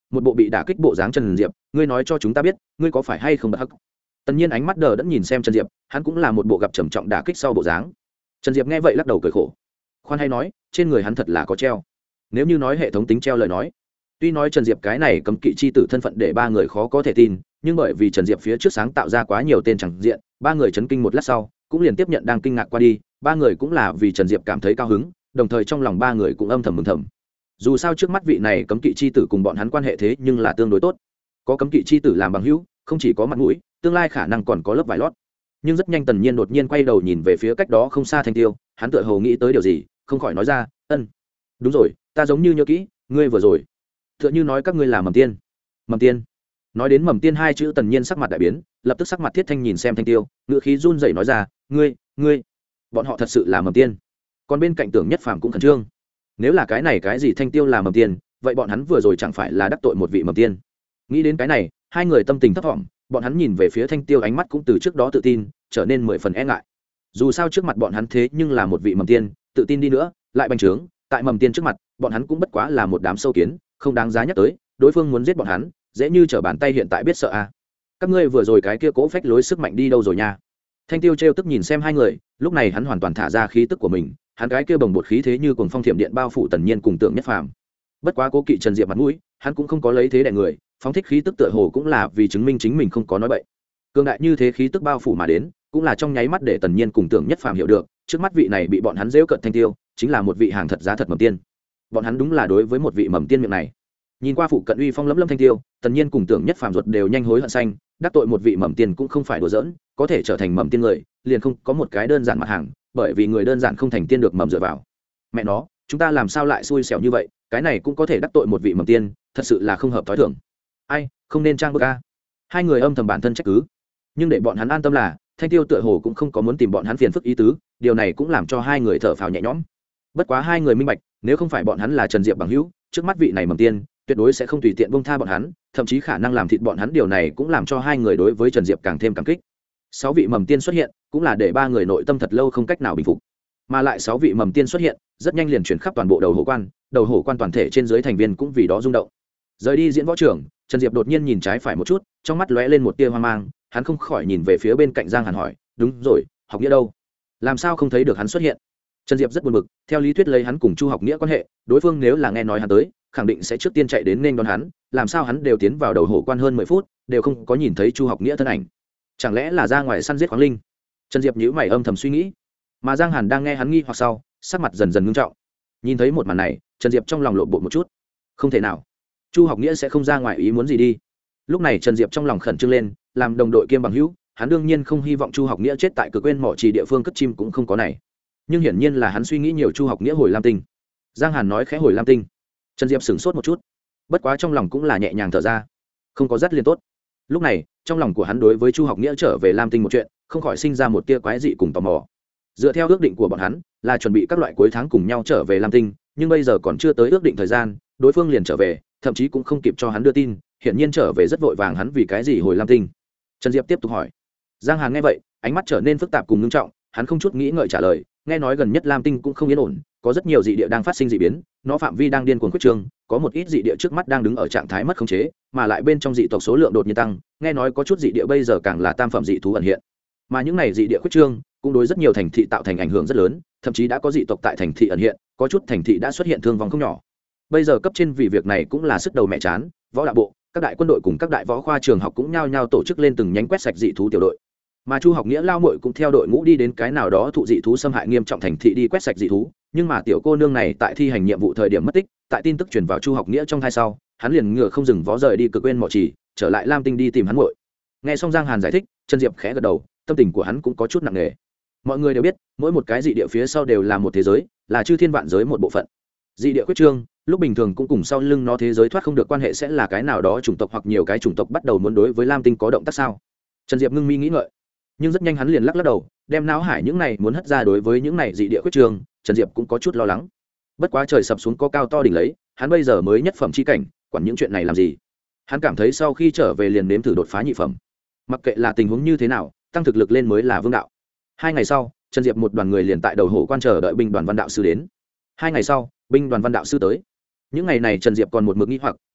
một bộ bị đả kích bộ dáng Trần Diệp, ngươi nói cho chúng ta biết ngươi có phải hay không bất hắc. Tần Nhiên ánh mắt đờ đẫn nhìn xem Trần Diệp, hắn cũng là một bộ gặp trầm trọng đả kích sau bộ dáng. Trần Diệp nghe vậy lắc đầu cười khổ, khoan hay nói trên người hắn thật là có treo. Nếu như nói hệ thống tính treo lời nói, tuy nói Trần Diệp cái này cấm kỵ chi tử thân phận để ba người khó có thể tin, nhưng bởi vì Trần Diệp phía trước sáng tạo ra quá nhiều tên chẳng diện, ba người chấn kinh một lát sau cũng liền tiếp nhận đang kinh ngạc qua đi. Ba người cũng là vì Trần Diệp cảm thấy cao hứng, đồng thời trong lòng ba người cũng âm thầm mừng thầm. Dù sao trước mắt vị này cấm kỵ chi tử cùng bọn hắn quan hệ thế nhưng là tương đối tốt, có cấm kỵ chi tử làm bằng hữu, không chỉ có mặt mũi, tương lai khả năng còn có lớp vải lót. Nhưng rất nhanh Tần Nhiên đột nhiên quay đầu nhìn về phía cách đó không xa Thanh Tiêu, hắn tựa hồ nghĩ tới điều gì, không khỏi nói ra, ân, đúng rồi, ta giống như nhớ kỹ ngươi vừa rồi tựa như nói các ngươi là mầm tiên. Mầm tiên? Nói đến mầm tiên hai chữ, Tần Nhiên sắc mặt đại biến, lập tức sắc mặt thiết thanh nhìn xem Thanh Tiêu, ngữ khí run rẩy nói ra, ngươi ngươi bọn họ thật sự là mầm tiên? Còn bên cạnh Tưởng Nhất Phàm cũng khẩn trương, nếu là cái này cái gì Thanh Tiêu là mầm tiên, vậy bọn hắn vừa rồi chẳng phải là đắc tội một vị mầm tiên? Nghĩ đến cái này, hai người tâm tình thấp thỏm, bọn hắn nhìn về phía Thanh Tiêu ánh mắt cũng từ trước đó tự tin trở nên mười phần e ngại. Dù sao trước mặt bọn hắn thế nhưng là một vị mầm tiên, tự tin đi nữa lại bành trướng, tại mầm tiên trước mặt bọn hắn cũng bất quá là một đám sâu kiến, không đáng giá nhắc tới. Đối phương muốn giết bọn hắn dễ như trở bàn tay, hiện tại biết sợ à. Các ngươi vừa rồi cái kia cố phách lối sức mạnh đi đâu rồi nha? Thanh Tiêu trêu tức nhìn xem hai người, lúc này hắn hoàn toàn thả ra khí tức của mình, hắn cái kia bồng bột khí thế như cuồng phong thiểm điện bao phủ Tần Nhiên cùng Tưởng Nhất Phàm. Bất quá cố kỵ Trần Diệp mặt mũi, hắn cũng không có lấy thế đè người, phóng thích khí tức tựa hồ cũng là vì chứng minh chính mình không có nói bậy. Cường đại như thế khí tức bao phủ mà đến, cũng là trong nháy mắt để Tần Nhiên cùng Tưởng Nhất Phàm hiểu được, trước mắt vị này bị bọn hắn giễu cợt Thanh Tiêu, chính là một vị hàng thật giá thật mầm tiên. Bọn hắn đúng là đối với một vị mầm tiên miệng này. Nhìn qua phụ cận uy phong lẫm lâm Thanh Tiêu, Tần Nhiên cùng Tưởng Nhất Phàm ruột đều nhanh hối hận xanh, đắc tội một vị mầm tiên cũng không phải đùa giỡn, có thể trở thành mầm tiên người, liền không có một cái đơn giản mặt hàng, bởi vì người đơn giản không thành tiên được mầm dựa vào. Mẹ nó, chúng ta làm sao lại xui xẻo như vậy, cái này cũng có thể đắc tội một vị mầm tiên, thật sự là không hợp thói thường. Ai, không nên trang bức a. Hai người âm thầm bản thân trách cứ, nhưng để bọn hắn an tâm là Thanh Tiêu tựa hồ cũng không có muốn tìm bọn hắn phiền phức ý tứ, điều này cũng làm cho hai người thở phào nhẹ nhõm. Bất quá hai người minh bạch, nếu không phải bọn hắn là Trần Diệp bằng hữu, trước mắt vị này mầm tiên tuyệt đối sẽ không tùy tiện buông tha bọn hắn, thậm chí khả năng làm thịt bọn hắn, điều này cũng làm cho hai người đối với Trần Diệp càng thêm cảm kích. Sáu vị mầm tiên xuất hiện, cũng là để ba người nội tâm thật lâu không cách nào bình phục. Mà lại sáu vị mầm tiên xuất hiện, rất nhanh liền chuyển khắp toàn bộ đầu hổ quan, đầu hổ quan toàn thể trên dưới thành viên cũng vì đó rung động. Rời đi diễn võ trường, Trần Diệp đột nhiên nhìn trái phải một chút, trong mắt lóe lên một tia hoang mang, hắn không khỏi nhìn về phía bên cạnh Giang Hàn hỏi, đúng rồi, Học Nghĩa đâu? Làm sao không thấy được hắn xuất hiện? Trần Diệp rất buồn bực, theo lý thuyết lấy hắn cùng Chu Học Nghĩa quan hệ, đối phương nếu là nghe nói hắn tới, khẳng định sẽ trước tiên chạy đến nên đón hắn, làm sao hắn đều tiến vào đầu hổ quan hơn mười phút, đều không có nhìn thấy Chu Học Nghĩa thân ảnh? Chẳng lẽ là ra ngoài săn giết khoáng linh? Trần Diệp nhíu mày âm thầm suy nghĩ. Mà Giang Hàn đang nghe hắn nghi hoặc sau, sắc mặt dần dần ngưng trọng. Nhìn thấy một màn này, Trần Diệp trong lòng lộn bộ một chút. Không thể nào, Chu Học Nghĩa sẽ không ra ngoài ý muốn gì đi. Lúc này Trần Diệp trong lòng khẩn trương lên, làm đồng đội kiêm bằng hữu, hắn đương nhiên không hy vọng Chu Học Nghĩa chết tại Cực Quên mỏ trì địa phương cất chim cũng không có này. Nhưng hiển nhiên là hắn suy nghĩ nhiều. Chu Học Nghĩa hồi Lam Tinh. Giang Hàn nói khẽ hồi Lam Tinh. Trần Diệp sửng sốt một chút, bất quá trong lòng cũng là nhẹ nhàng thở ra, không có dắt liền tốt. Lúc này trong lòng của hắn đối với Chu Học Nghĩa trở về Lam Tinh một chuyện, không khỏi sinh ra một tia quái dị cùng tò mò. Dựa theo ước định của bọn hắn là chuẩn bị các loại cuối tháng cùng nhau trở về Lam Tinh, nhưng bây giờ còn chưa tới ước định thời gian, đối phương liền trở về, thậm chí cũng không kịp cho hắn đưa tin, hiển nhiên trở về rất vội vàng. Hắn vì cái gì hồi Lam Tinh? Trần Diệp tiếp tục hỏi. Giang Hàn nghe vậy, ánh mắt trở nên phức tạp cùng nghiêm trọng, hắn không chút nghĩ ngợi trả lời, nghe nói gần nhất Lam Tinh cũng không yên ổn, có rất nhiều dị địa đang phát sinh dị biến, nó phạm vi đang điên cuồng quyết trương, có một ít dị địa trước mắt đang đứng ở trạng thái mất khống chế, mà lại bên trong dị tộc số lượng đột nhiên tăng, nghe nói có chút dị địa bây giờ càng là tam phẩm dị thú ẩn hiện. Mà những này dị địa quyết trương cũng đối rất nhiều thành thị tạo thành ảnh hưởng rất lớn, thậm chí đã có dị tộc tại thành thị ẩn hiện, có chút thành thị đã xuất hiện thương vong không nhỏ. Bây giờ cấp trên vì việc này cũng là sức đầu mẹ chán, võ đạo bộ, các đại quân đội cùng các đại võ khoa trường học cũng nhao nhao tổ chức lên từng nhánh quét sạch dị thú tiểu đội. Mà Chu Học Nghĩa lao muội cũng theo đội ngũ đi đến cái nào đó thụ dị thú xâm hại nghiêm trọng thành thị đi quét sạch dị thú, nhưng mà tiểu cô nương này tại thi hành nhiệm vụ thời điểm mất tích, tại tin tức truyền vào Chu Học Nghĩa trong thai sau, hắn liền ngựa không dừng vó rời đi Cực Quên mỏ trì, trở lại Lam Tinh đi tìm hắn muội. Nghe xong Giang Hàn giải thích, Trần Diệp khẽ gật đầu, tâm tình của hắn cũng có chút nặng nề. Mọi người đều biết, mỗi một cái dị địa phía sau đều là một thế giới, là chư thiên vạn giới một bộ phận. Dị địa quyết trương, lúc bình thường cũng cùng sau lưng nó thế giới thoát không được quan hệ sẽ là cái nào đó chủng tộc hoặc nhiều cái chủng tộc bắt đầu muốn đối với Lam Tinh có động tác sao? Trần Diệp ngưng mi nghĩ ngợi, nhưng rất nhanh hắn liền lắc lắc đầu, đem não hải những này muốn hất ra đối với những này dị địa quyết trương, Trần Diệp cũng có chút lo lắng. Bất quá trời sập xuống có cao to đỉnh lấy, hắn bây giờ mới nhất phẩm chi cảnh, quản những chuyện này làm gì? Hắn cảm thấy sau khi trở về liền nếm thử đột phá nhị phẩm. Mặc kệ là tình huống như thế nào, tăng thực lực lên mới là vương đạo. Hai ngày sau, Trần Diệp một đoàn người liền tại đầu hổ quan chờ đợi binh đoàn văn đạo sư đến. Hai ngày sau, binh đoàn văn đạo sư tới. Những ngày này Trần Diệp còn một mực nghi hoặc,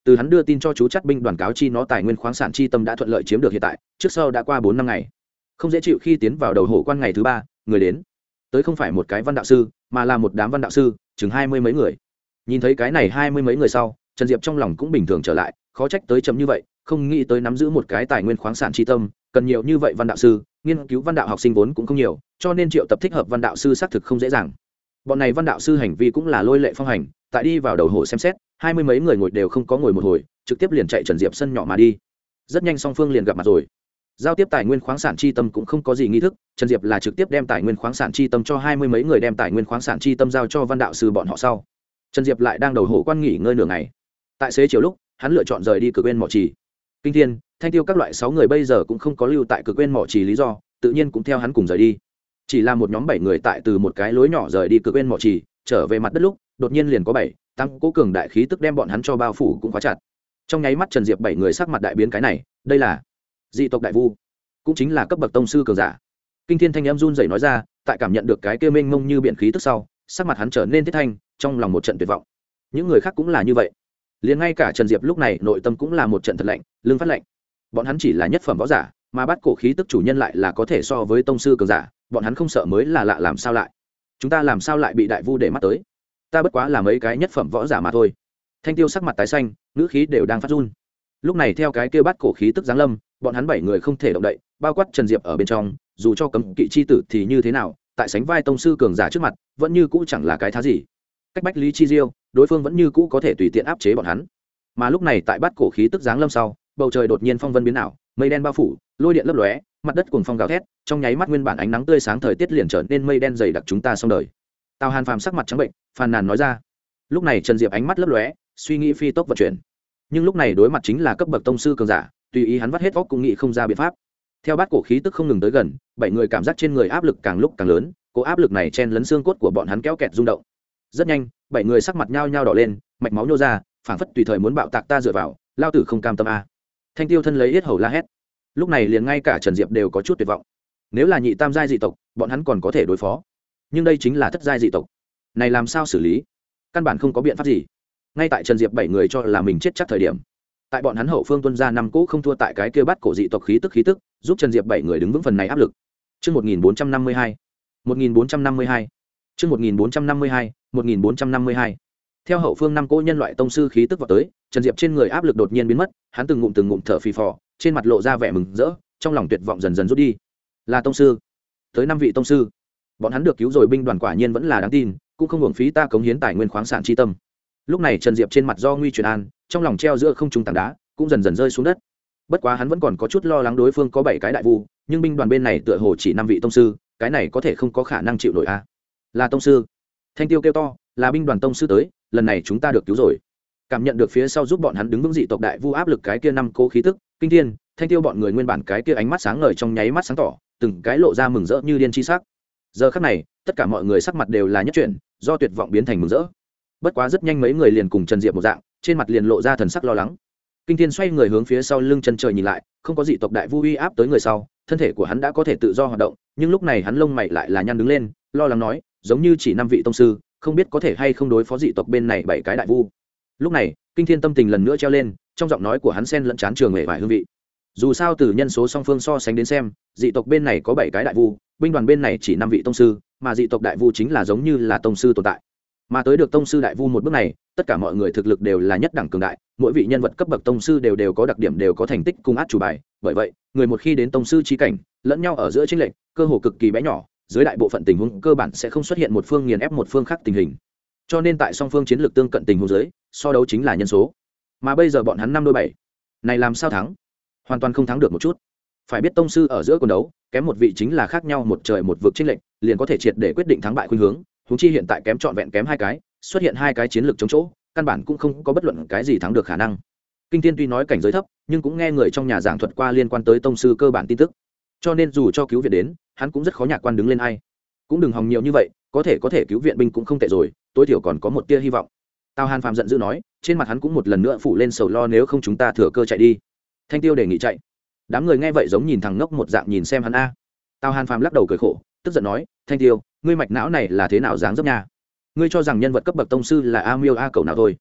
từ hắn đưa tin cho chú chắt binh đoàn cáo chi nó tài nguyên khoáng sản chi tâm đã thuận lợi chiếm được hiện tại, trước sau đã qua bốn năm ngày. Không dễ chịu khi tiến vào đầu hổ quan ngày thứ ba, người đến tới không phải một cái văn đạo sư, mà là một đám văn đạo sư, chừng hai mươi mấy người. Nhìn thấy cái này hai mươi mấy người sau, Trần Diệp trong lòng cũng bình thường trở lại, khó trách tới chấm như vậy, không nghĩ tới nắm giữ một cái tài nguyên khoáng sản chi tâm, cần nhiều như vậy văn đạo sư, nghiên cứu văn đạo học sinh vốn cũng không nhiều, cho nên triệu tập thích hợp văn đạo sư xác thực không dễ dàng. Bọn này văn đạo sư hành vi cũng là lôi lệ phong hành, tại đi vào đầu hồ xem xét, hai mươi mấy người ngồi đều không có ngồi một hồi, trực tiếp liền chạy Trần Diệp sân nhỏ mà đi. Rất nhanh song phương liền gặp mặt rồi. Giao tiếp tài nguyên khoáng sản chi tâm cũng không có gì nghi thức, Trần Diệp là trực tiếp đem tài nguyên khoáng sản chi tâm cho hai mươi mấy người, đem tài nguyên khoáng sản chi tâm giao cho văn đạo sư bọn họ sau. Trần Diệp lại đang đầu hồ quan nghỉ ngơi nửa ngày. Tại xế chiều lúc, hắn lựa chọn rời đi Cực Nguyên Mỏ Trì. Kinh Thiên, Thanh Tiêu các loại sáu người bây giờ cũng không có lưu tại Cực Nguyên Mỏ Trì lý do, tự nhiên cũng theo hắn cùng rời đi. Chỉ là một nhóm bảy người tại từ một cái lối nhỏ rời đi Cực Nguyên Mỏ Trì, trở về mặt đất lúc, đột nhiên liền có bảy, tăng cố cường đại khí tức đem bọn hắn cho bao phủ cũng khóa chặt. Trong nháy mắt Trần Diệp bảy người sắc mặt đại biến, cái này, đây là dị tộc đại vu, cũng chính là cấp bậc tông sư cường giả. Kinh Thiên thanh âm run rẩy nói ra, tại cảm nhận được cái kia mênh mông như biển khí tức sau, sắc mặt hắn trở nên thiết thanh, trong lòng một trận tuyệt vọng. Những người khác cũng là như vậy, liền ngay cả Trần Diệp lúc này nội tâm cũng là một trận thật lạnh, lưng phát lạnh. Bọn hắn chỉ là nhất phẩm võ giả, mà bắt cổ khí tức chủ nhân lại là có thể so với tông sư cường giả, bọn hắn không sợ mới là lạ, làm sao lại chúng ta làm sao lại bị đại vu để mắt tới? Ta bất quá là mấy cái nhất phẩm võ giả mà thôi. Thanh Tiêu sắc mặt tái xanh, ngữ khí đều đang phát run. Lúc này theo cái kia bắt cổ khí tức giáng lâm, bọn hắn bảy người không thể động đậy, bao quát Trần Diệp ở bên trong, dù cho cấm kỵ chi tử thì như thế nào, tại sánh vai tông sư cường giả trước mặt, vẫn như cũ chẳng là cái thá gì. Cách bách lý chi diêu, đối phương vẫn như cũ có thể tùy tiện áp chế bọn hắn. Mà lúc này tại bắt cổ khí tức giáng lâm sau, bầu trời đột nhiên phong vân biến ảo, mây đen bao phủ, lôi điện lấp lóe, mặt đất cuồng phong gào thét, trong nháy mắt nguyên bản ánh nắng tươi sáng thời tiết liền trở nên mây đen dày đặc, chúng ta xong đời. Tào Hàn Phàm sắc mặt trắng bệnh, phàn nàn nói ra. Lúc này Trần Diệp ánh mắt lấp lóe, suy nghĩ phi tốc vận chuyển. Nhưng lúc này đối mặt chính là cấp bậc tông sư cường giả, tùy ý hắn vắt hết óc cũng nghĩ không ra biện pháp. Theo bát cổ khí tức không ngừng tới gần, bảy người cảm giác trên người áp lực càng lúc càng lớn, cố áp lực này chen lấn xương cốt của bọn hắn kéo kẹt rung động. Rất nhanh, bảy người sắc mặt nhao nhao đỏ lên, mạch máu nhô ra, phảng phất tùy thời muốn bạo tạc, ta dựa vào, lao tử không cam tâm a. Thanh Tiêu thân lấy yết hầu la hét. Lúc này liền ngay cả Trần Diệp đều có chút tuyệt vọng. Nếu là nhị tam giai dị tộc, bọn hắn còn có thể đối phó, nhưng đây chính là thất giai dị tộc, này làm sao xử lý? Căn bản không có biện pháp gì. Ngay tại Trần Diệp bảy người cho là mình chết chắc thời điểm, tại bọn hắn hậu phương tuân ra năm cỗ không thua tại cái kia bắt cổ dị tộc khí tức khí tức, giúp Trần Diệp bảy người đứng vững phần này áp lực. Chương một nghìn bốn trăm năm mươi hai, một nghìn bốn trăm năm mươi hai, chương một nghìn bốn trăm năm mươi hai, một nghìn bốn trăm năm mươi hai. Theo hậu phương năm cỗ nhân loại tông sư khí tức vào tới, Trần Diệp trên người áp lực đột nhiên biến mất, hắn từng ngụm từng ngụm thở phì phò, trên mặt lộ ra vẻ mừng rỡ, trong lòng tuyệt vọng dần dần rút đi. Là tông sư, tới năm vị tông sư, bọn hắn được cứu rồi, binh đoàn quả nhiên vẫn là đáng tin, cũng không hưởng phí ta cống hiến tài nguyên khoáng sản chi tâm. Lúc này Trần Diệp trên mặt do nguy truyền an, trong lòng treo giữa không trung tảng đá cũng dần dần rơi xuống đất. Bất quá hắn vẫn còn có chút lo lắng, đối phương có bảy cái đại vu, nhưng binh đoàn bên này tựa hồ chỉ năm vị tông sư, cái này có thể không có khả năng chịu nổi a. Là tông sư. Thanh Tiêu kêu to, là binh đoàn tông sư tới, lần này chúng ta được cứu rồi. Cảm nhận được phía sau giúp bọn hắn đứng vững dị tộc đại vu áp lực, cái kia năm cố khí tức, Kinh Thiên, Thanh Tiêu bọn người nguyên bản cái kia ánh mắt sáng ngời trong nháy mắt sáng tỏ, từng cái lộ ra mừng rỡ như điên chi sắc. Giờ khắc này, tất cả mọi người sắc mặt đều là nhất chuyển, do tuyệt vọng biến thành mừng rỡ. Bất quá rất nhanh mấy người liền cùng Trần Diệp một dạng, trên mặt liền lộ ra thần sắc lo lắng. Kinh Thiên xoay người hướng phía sau lưng chân trời nhìn lại, không có dị tộc đại vu uy áp tới người sau, thân thể của hắn đã có thể tự do hoạt động, nhưng lúc này hắn lông mày lại là nhăn đứng lên, lo lắng nói, giống như chỉ năm vị tông sư, không biết có thể hay không đối phó dị tộc bên này bảy cái đại vu. Lúc này, Kinh Thiên tâm tình lần nữa treo lên, trong giọng nói của hắn xen lẫn chán trường hề vài hương vị. Dù sao từ nhân số song phương so sánh đến xem, dị tộc bên này có bảy cái đại vu, binh đoàn bên này chỉ năm vị tông sư, mà dị tộc đại vu chính là giống như là tông sư tồn tại. Mà tới được tông sư đại vu một bước này, tất cả mọi người thực lực đều là nhất đẳng cường đại, mỗi vị nhân vật cấp bậc tông sư đều đều có đặc điểm, đều có thành tích cùng át chủ bài, bởi vậy, người một khi đến tông sư chi cảnh, lẫn nhau ở giữa chênh lệch, cơ hồ cực kỳ bé nhỏ, dưới đại bộ phận tình huống cơ bản sẽ không xuất hiện một phương nghiền ép một phương khác tình hình. Cho nên tại song phương chiến lược tương cận tình huống dưới, so đấu chính là nhân số. Mà bây giờ bọn hắn năm đôi bảy, này làm sao thắng? Hoàn toàn không thắng được một chút. Phải biết tông sư ở giữa quần đấu, kém một vị chính là khác nhau một trời một vực chênh lệch, liền có thể triệt để quyết định thắng bại khuynh hướng, huống chi hiện tại kém trọn vẹn kém hai cái, xuất hiện hai cái chiến lược chống chỗ, căn bản cũng không có bất luận cái gì thắng được khả năng. Kinh Thiên tuy nói cảnh giới thấp, nhưng cũng nghe người trong nhà giảng thuật qua liên quan tới tông sư cơ bản tin tức, cho nên dù cho cứu viện đến, hắn cũng rất khó nhạc quan đứng lên ai. Cũng đừng hòng nhiều như vậy, có thể có thể cứu viện binh cũng không tệ rồi, tối thiểu còn có một tia hy vọng. Tào Hàn Phàm giận dữ nói, trên mặt hắn cũng một lần nữa phủ lên sầu lo, nếu không chúng ta thừa cơ chạy đi. Thanh Tiêu đề nghị chạy. Đám người nghe vậy giống nhìn thằng ngốc một dạng nhìn xem hắn a. Tào Hàn Phàm lắc đầu cười khổ, tức giận nói, Thanh Tiêu, ngươi mạch não này là thế nào dáng dấp nha? Ngươi cho rằng nhân vật cấp bậc tông sư là a miêu a cầu nào thôi?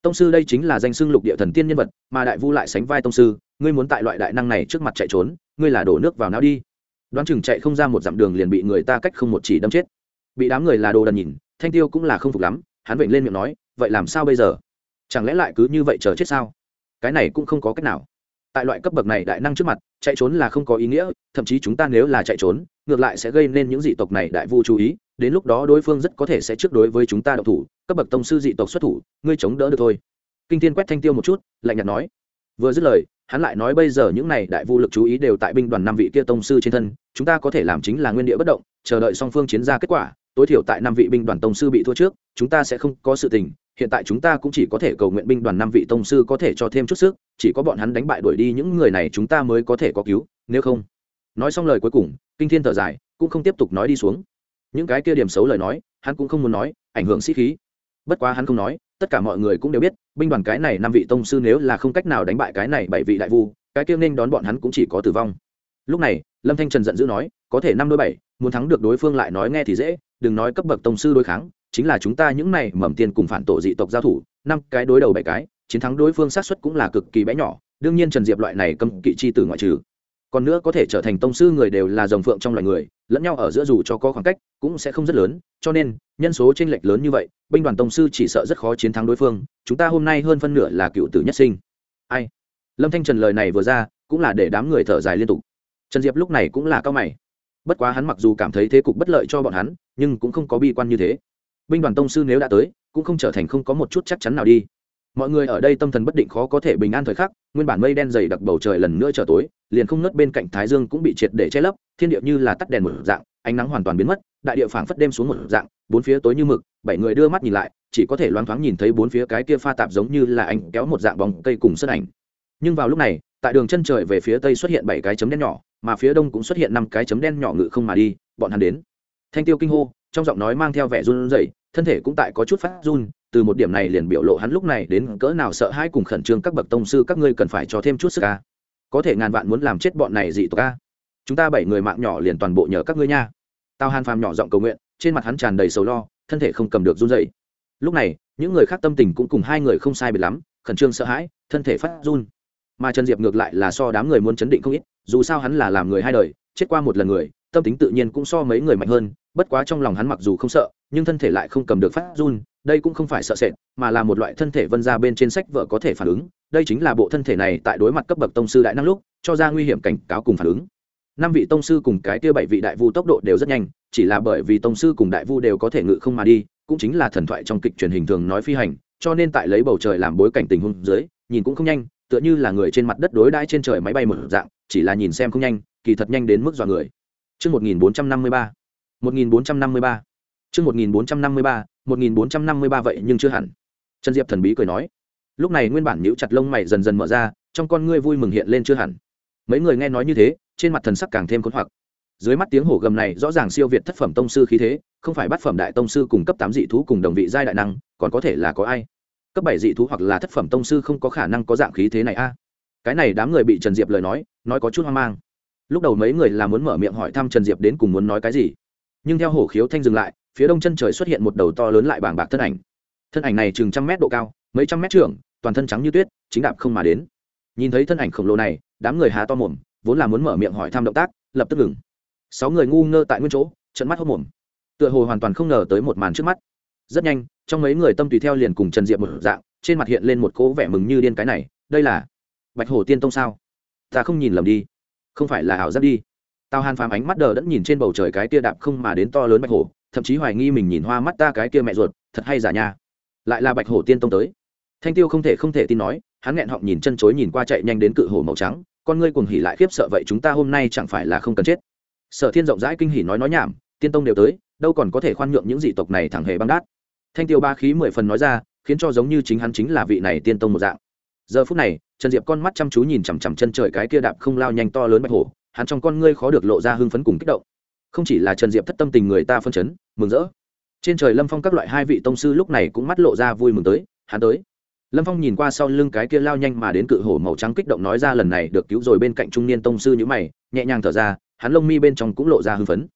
Tông sư đây chính là danh xưng lục địa thần tiên nhân vật, mà đại vu lại sánh vai tông sư, ngươi muốn tại loại đại năng này trước mặt chạy trốn, ngươi là đổ nước vào não đi. Đoán chừng chạy không ra một dặm đường liền bị người ta cách không một chỉ đâm chết. Bị đám người là đồ đần nhìn, Thanh Tiêu cũng là không phục lắm, hắn vểnh lên miệng nói, vậy làm sao bây giờ? Chẳng lẽ lại cứ như vậy chờ chết sao? Cái này cũng không có cách nào. Tại loại cấp bậc này đại năng trước mặt, chạy trốn là không có ý nghĩa, thậm chí chúng ta nếu là chạy trốn, ngược lại sẽ gây nên những dị tộc này đại vu chú ý, đến lúc đó đối phương rất có thể sẽ trước đối với chúng ta động thủ, cấp bậc tông sư dị tộc xuất thủ, ngươi chống đỡ được thôi. Kinh Thiên quét Thanh Tiêu một chút, lạnh nhạt nói. Vừa dứt lời, hắn lại nói bây giờ những này đại vu lực chú ý đều tại binh đoàn năm vị kia tông sư trên thân, chúng ta có thể làm chính là nguyên địa bất động, chờ đợi song phương chiến ra kết quả, tối thiểu tại năm vị binh đoàn tông sư bị thua trước, chúng ta sẽ không có sự tình, hiện tại chúng ta cũng chỉ có thể cầu nguyện binh đoàn năm vị tông sư có thể cho thêm chút sức, chỉ có bọn hắn đánh bại đuổi đi những người này chúng ta mới có thể có cứu, nếu không. Nói xong lời cuối cùng, Kinh Thiên thở dài, cũng không tiếp tục nói đi xuống. Những cái kia điểm xấu lời nói, hắn cũng không muốn nói, ảnh hưởng sĩ khí. Bất quá hắn không nói, tất cả mọi người cũng đều biết, binh đoàn cái này năm vị tông sư nếu là không cách nào đánh bại cái này bảy vị đại vu, cái kia nên đón bọn hắn cũng chỉ có tử vong. Lúc này, Lâm Thanh Trần giận dữ nói, có thể năm đối bảy, muốn thắng được đối phương lại nói nghe thì dễ, đừng nói cấp bậc tông sư đối kháng, chính là chúng ta những này mầm tiên cùng phản tổ dị tộc giao thủ, năm cái đối đầu bảy cái, chiến thắng đối phương xác suất cũng là cực kỳ bé nhỏ, đương nhiên Trần Diệp loại này cấm kỵ chi tử ngoại trừ. Còn nữa có thể trở thành tông sư người đều là rồng phượng trong loài người, lẫn nhau ở giữa dù cho có khoảng cách, cũng sẽ không rất lớn, cho nên, nhân số chênh lệch lớn như vậy, binh đoàn tông sư chỉ sợ rất khó chiến thắng đối phương, chúng ta hôm nay hơn phân nửa là cựu tử nhất sinh. Ai? Lâm Thanh Trần lời này vừa ra, cũng là để đám người thở dài liên tục. Trần Diệp lúc này cũng là cao mày. Bất quá hắn mặc dù cảm thấy thế cục bất lợi cho bọn hắn, nhưng cũng không có bi quan như thế. Binh đoàn tông sư nếu đã tới, cũng không trở thành không có một chút chắc chắn nào đi. Mọi người ở đây tâm thần bất định khó có thể bình an thời khắc, nguyên bản mây đen dày đặc bầu trời lần nữa trở tối, liền không ngớt bên cạnh thái dương cũng bị triệt để che lấp, thiên địa như là tắt đèn một dạng, ánh nắng hoàn toàn biến mất, đại địa phảng phất đêm xuống một dạng, bốn phía tối như mực, bảy người đưa mắt nhìn lại, chỉ có thể loáng thoáng nhìn thấy bốn phía cái kia pha tạp giống như là ánh kéo một dạng bóng cây cùng sân ảnh. Nhưng vào lúc này, tại đường chân trời về phía tây xuất hiện bảy cái chấm đen nhỏ, mà phía đông cũng xuất hiện năm cái chấm đen nhỏ ngự không mà đi, bọn hắn đến. Thanh Tiêu kinh hô, trong giọng nói mang theo vẻ run rẩy, thân thể cũng tại có chút phát run, từ một điểm này liền biểu lộ hắn lúc này đến cỡ nào sợ hãi cùng khẩn trương. Các bậc tông sư các ngươi cần phải cho thêm chút sức a, có thể ngàn vạn muốn làm chết bọn này dị tộc a, chúng ta bảy người mạng nhỏ liền toàn bộ nhờ các ngươi nha. Tào Hàn Phàm nhỏ giọng cầu nguyện, trên mặt hắn tràn đầy sầu lo, thân thể không cầm được run rẩy. Lúc này những người khác tâm tình cũng cùng hai người không sai biệt lắm, khẩn trương sợ hãi, thân thể phát run. Mà Trần Diệp ngược lại là so đám người muốn chấn định không ít, dù sao hắn là làm người hai đời, chết qua một lần người, tâm tính tự nhiên cũng so mấy người mạnh hơn, bất quá trong lòng hắn mặc dù không sợ, nhưng thân thể lại không cầm được phát run, đây cũng không phải sợ sệt, mà là một loại thân thể vân ra bên trên sách vở có thể phản ứng, đây chính là bộ thân thể này tại đối mặt cấp bậc tông sư đại năng lúc, cho ra nguy hiểm cảnh cáo cùng phản ứng. Năm vị tông sư cùng cái kia bảy vị đại vu tốc độ đều rất nhanh, chỉ là bởi vì tông sư cùng đại vu đều có thể ngự không mà đi, cũng chính là thần thoại trong kịch truyền hình thường nói phi hành, cho nên tại lấy bầu trời làm bối cảnh tình huống dưới, nhìn cũng không nhanh, tựa như là người trên mặt đất đối đãi trên trời máy bay một dạng, chỉ là nhìn xem không nhanh, kỳ thật nhanh đến mức dọa người. Chương một nghìn bốn trăm năm mươi ba, một nghìn bốn trăm năm mươi ba, chương một nghìn bốn trăm năm mươi ba, một nghìn bốn trăm năm mươi ba vậy nhưng chưa hẳn. Trần Diệp thần bí cười nói. Lúc này nguyên bản nhíu chặt lông mày dần dần mở ra, trong con ngươi vui mừng hiện lên chưa hẳn. Mấy người nghe nói như thế, trên mặt thần sắc càng thêm khốn hoặc. Dưới mắt tiếng hổ gầm này rõ ràng siêu việt thất phẩm tông sư khí thế, không phải bát phẩm đại tông sư cùng cấp tám dị thú cùng đồng vị giai đại năng, còn có thể là có ai? Cấp bảy dị thú hoặc là thất phẩm tông sư không có khả năng có dạng khí thế này a. Cái này đám người bị Trần Diệp lời nói, nói có chút hoang mang. Lúc đầu mấy người là muốn mở miệng hỏi thăm Trần Diệp đến cùng muốn nói cái gì, nhưng theo hổ khiếu thanh dừng lại, phía đông chân trời xuất hiện một đầu to lớn lại bàng bạc thân ảnh. Thân ảnh này chừng trăm mét độ cao, mấy trăm mét trưởng, toàn thân trắng như tuyết, chính đạp không mà đến. Nhìn thấy thân ảnh khổng lồ này, đám người há to mồm, vốn là muốn mở miệng hỏi thăm động tác, lập tức ngừng. Sáu người ngu ngơ tại nguyên chỗ, trợn mắt hốt mồm, tựa hồ hoàn toàn không ngờ tới một màn trước mắt. Rất nhanh, trong mấy người tâm tùy theo liền cùng Trần Diệp một dạng, trên mặt hiện lên một cỗ vẻ mừng như điên. Cái này, đây là Bạch Hổ Tiên Tông sao? Ta không nhìn lầm đi, không phải là ảo giác đi. Tào Hàn Phàm ánh mắt đờ đẫn nhìn trên bầu trời cái kia đạp không mà đến to lớn bạch hổ, thậm chí hoài nghi mình nhìn hoa mắt ta cái kia mẹ ruột, thật hay giả nha. Lại là Bạch Hổ Tiên Tông tới. Thanh Tiêu không thể không thể tin nói, hắn nghẹn họng nhìn chân chối nhìn qua chạy nhanh đến cự hổ màu trắng, con ngươi cuồng hỉ lại khiếp sợ vậy chúng ta hôm nay chẳng phải là không cần chết. Sở Thiên rộng rãi kinh hỉ nói nói nhảm, Tiên Tông đều tới, đâu còn có thể khoan nhượng những dị tộc này thẳng hề băng đát. Thanh Tiêu ba khí mười phần nói ra, khiến cho giống như chính hắn chính là vị này Tiên Tông một dạng. Giờ phút này, Trần Diệp con mắt chăm chú nhìn chằm chằm chân trời cái kia đạp không lao nhanh to lớn bạch hổ, hắn trong con ngươi khó được lộ ra hưng phấn cùng kích động. Không chỉ là Trần Diệp thất tâm tình người ta phân chấn, mừng rỡ. Trên trời Lâm Phong các loại hai vị tông sư lúc này cũng mắt lộ ra vui mừng tới, hắn tới. Lâm Phong nhìn qua sau lưng cái kia lao nhanh mà đến cự hổ màu trắng kích động nói ra lần này được cứu rồi bên cạnh trung niên tông sư như mày, nhẹ nhàng thở ra, hắn lông mi bên trong cũng lộ ra hưng phấn.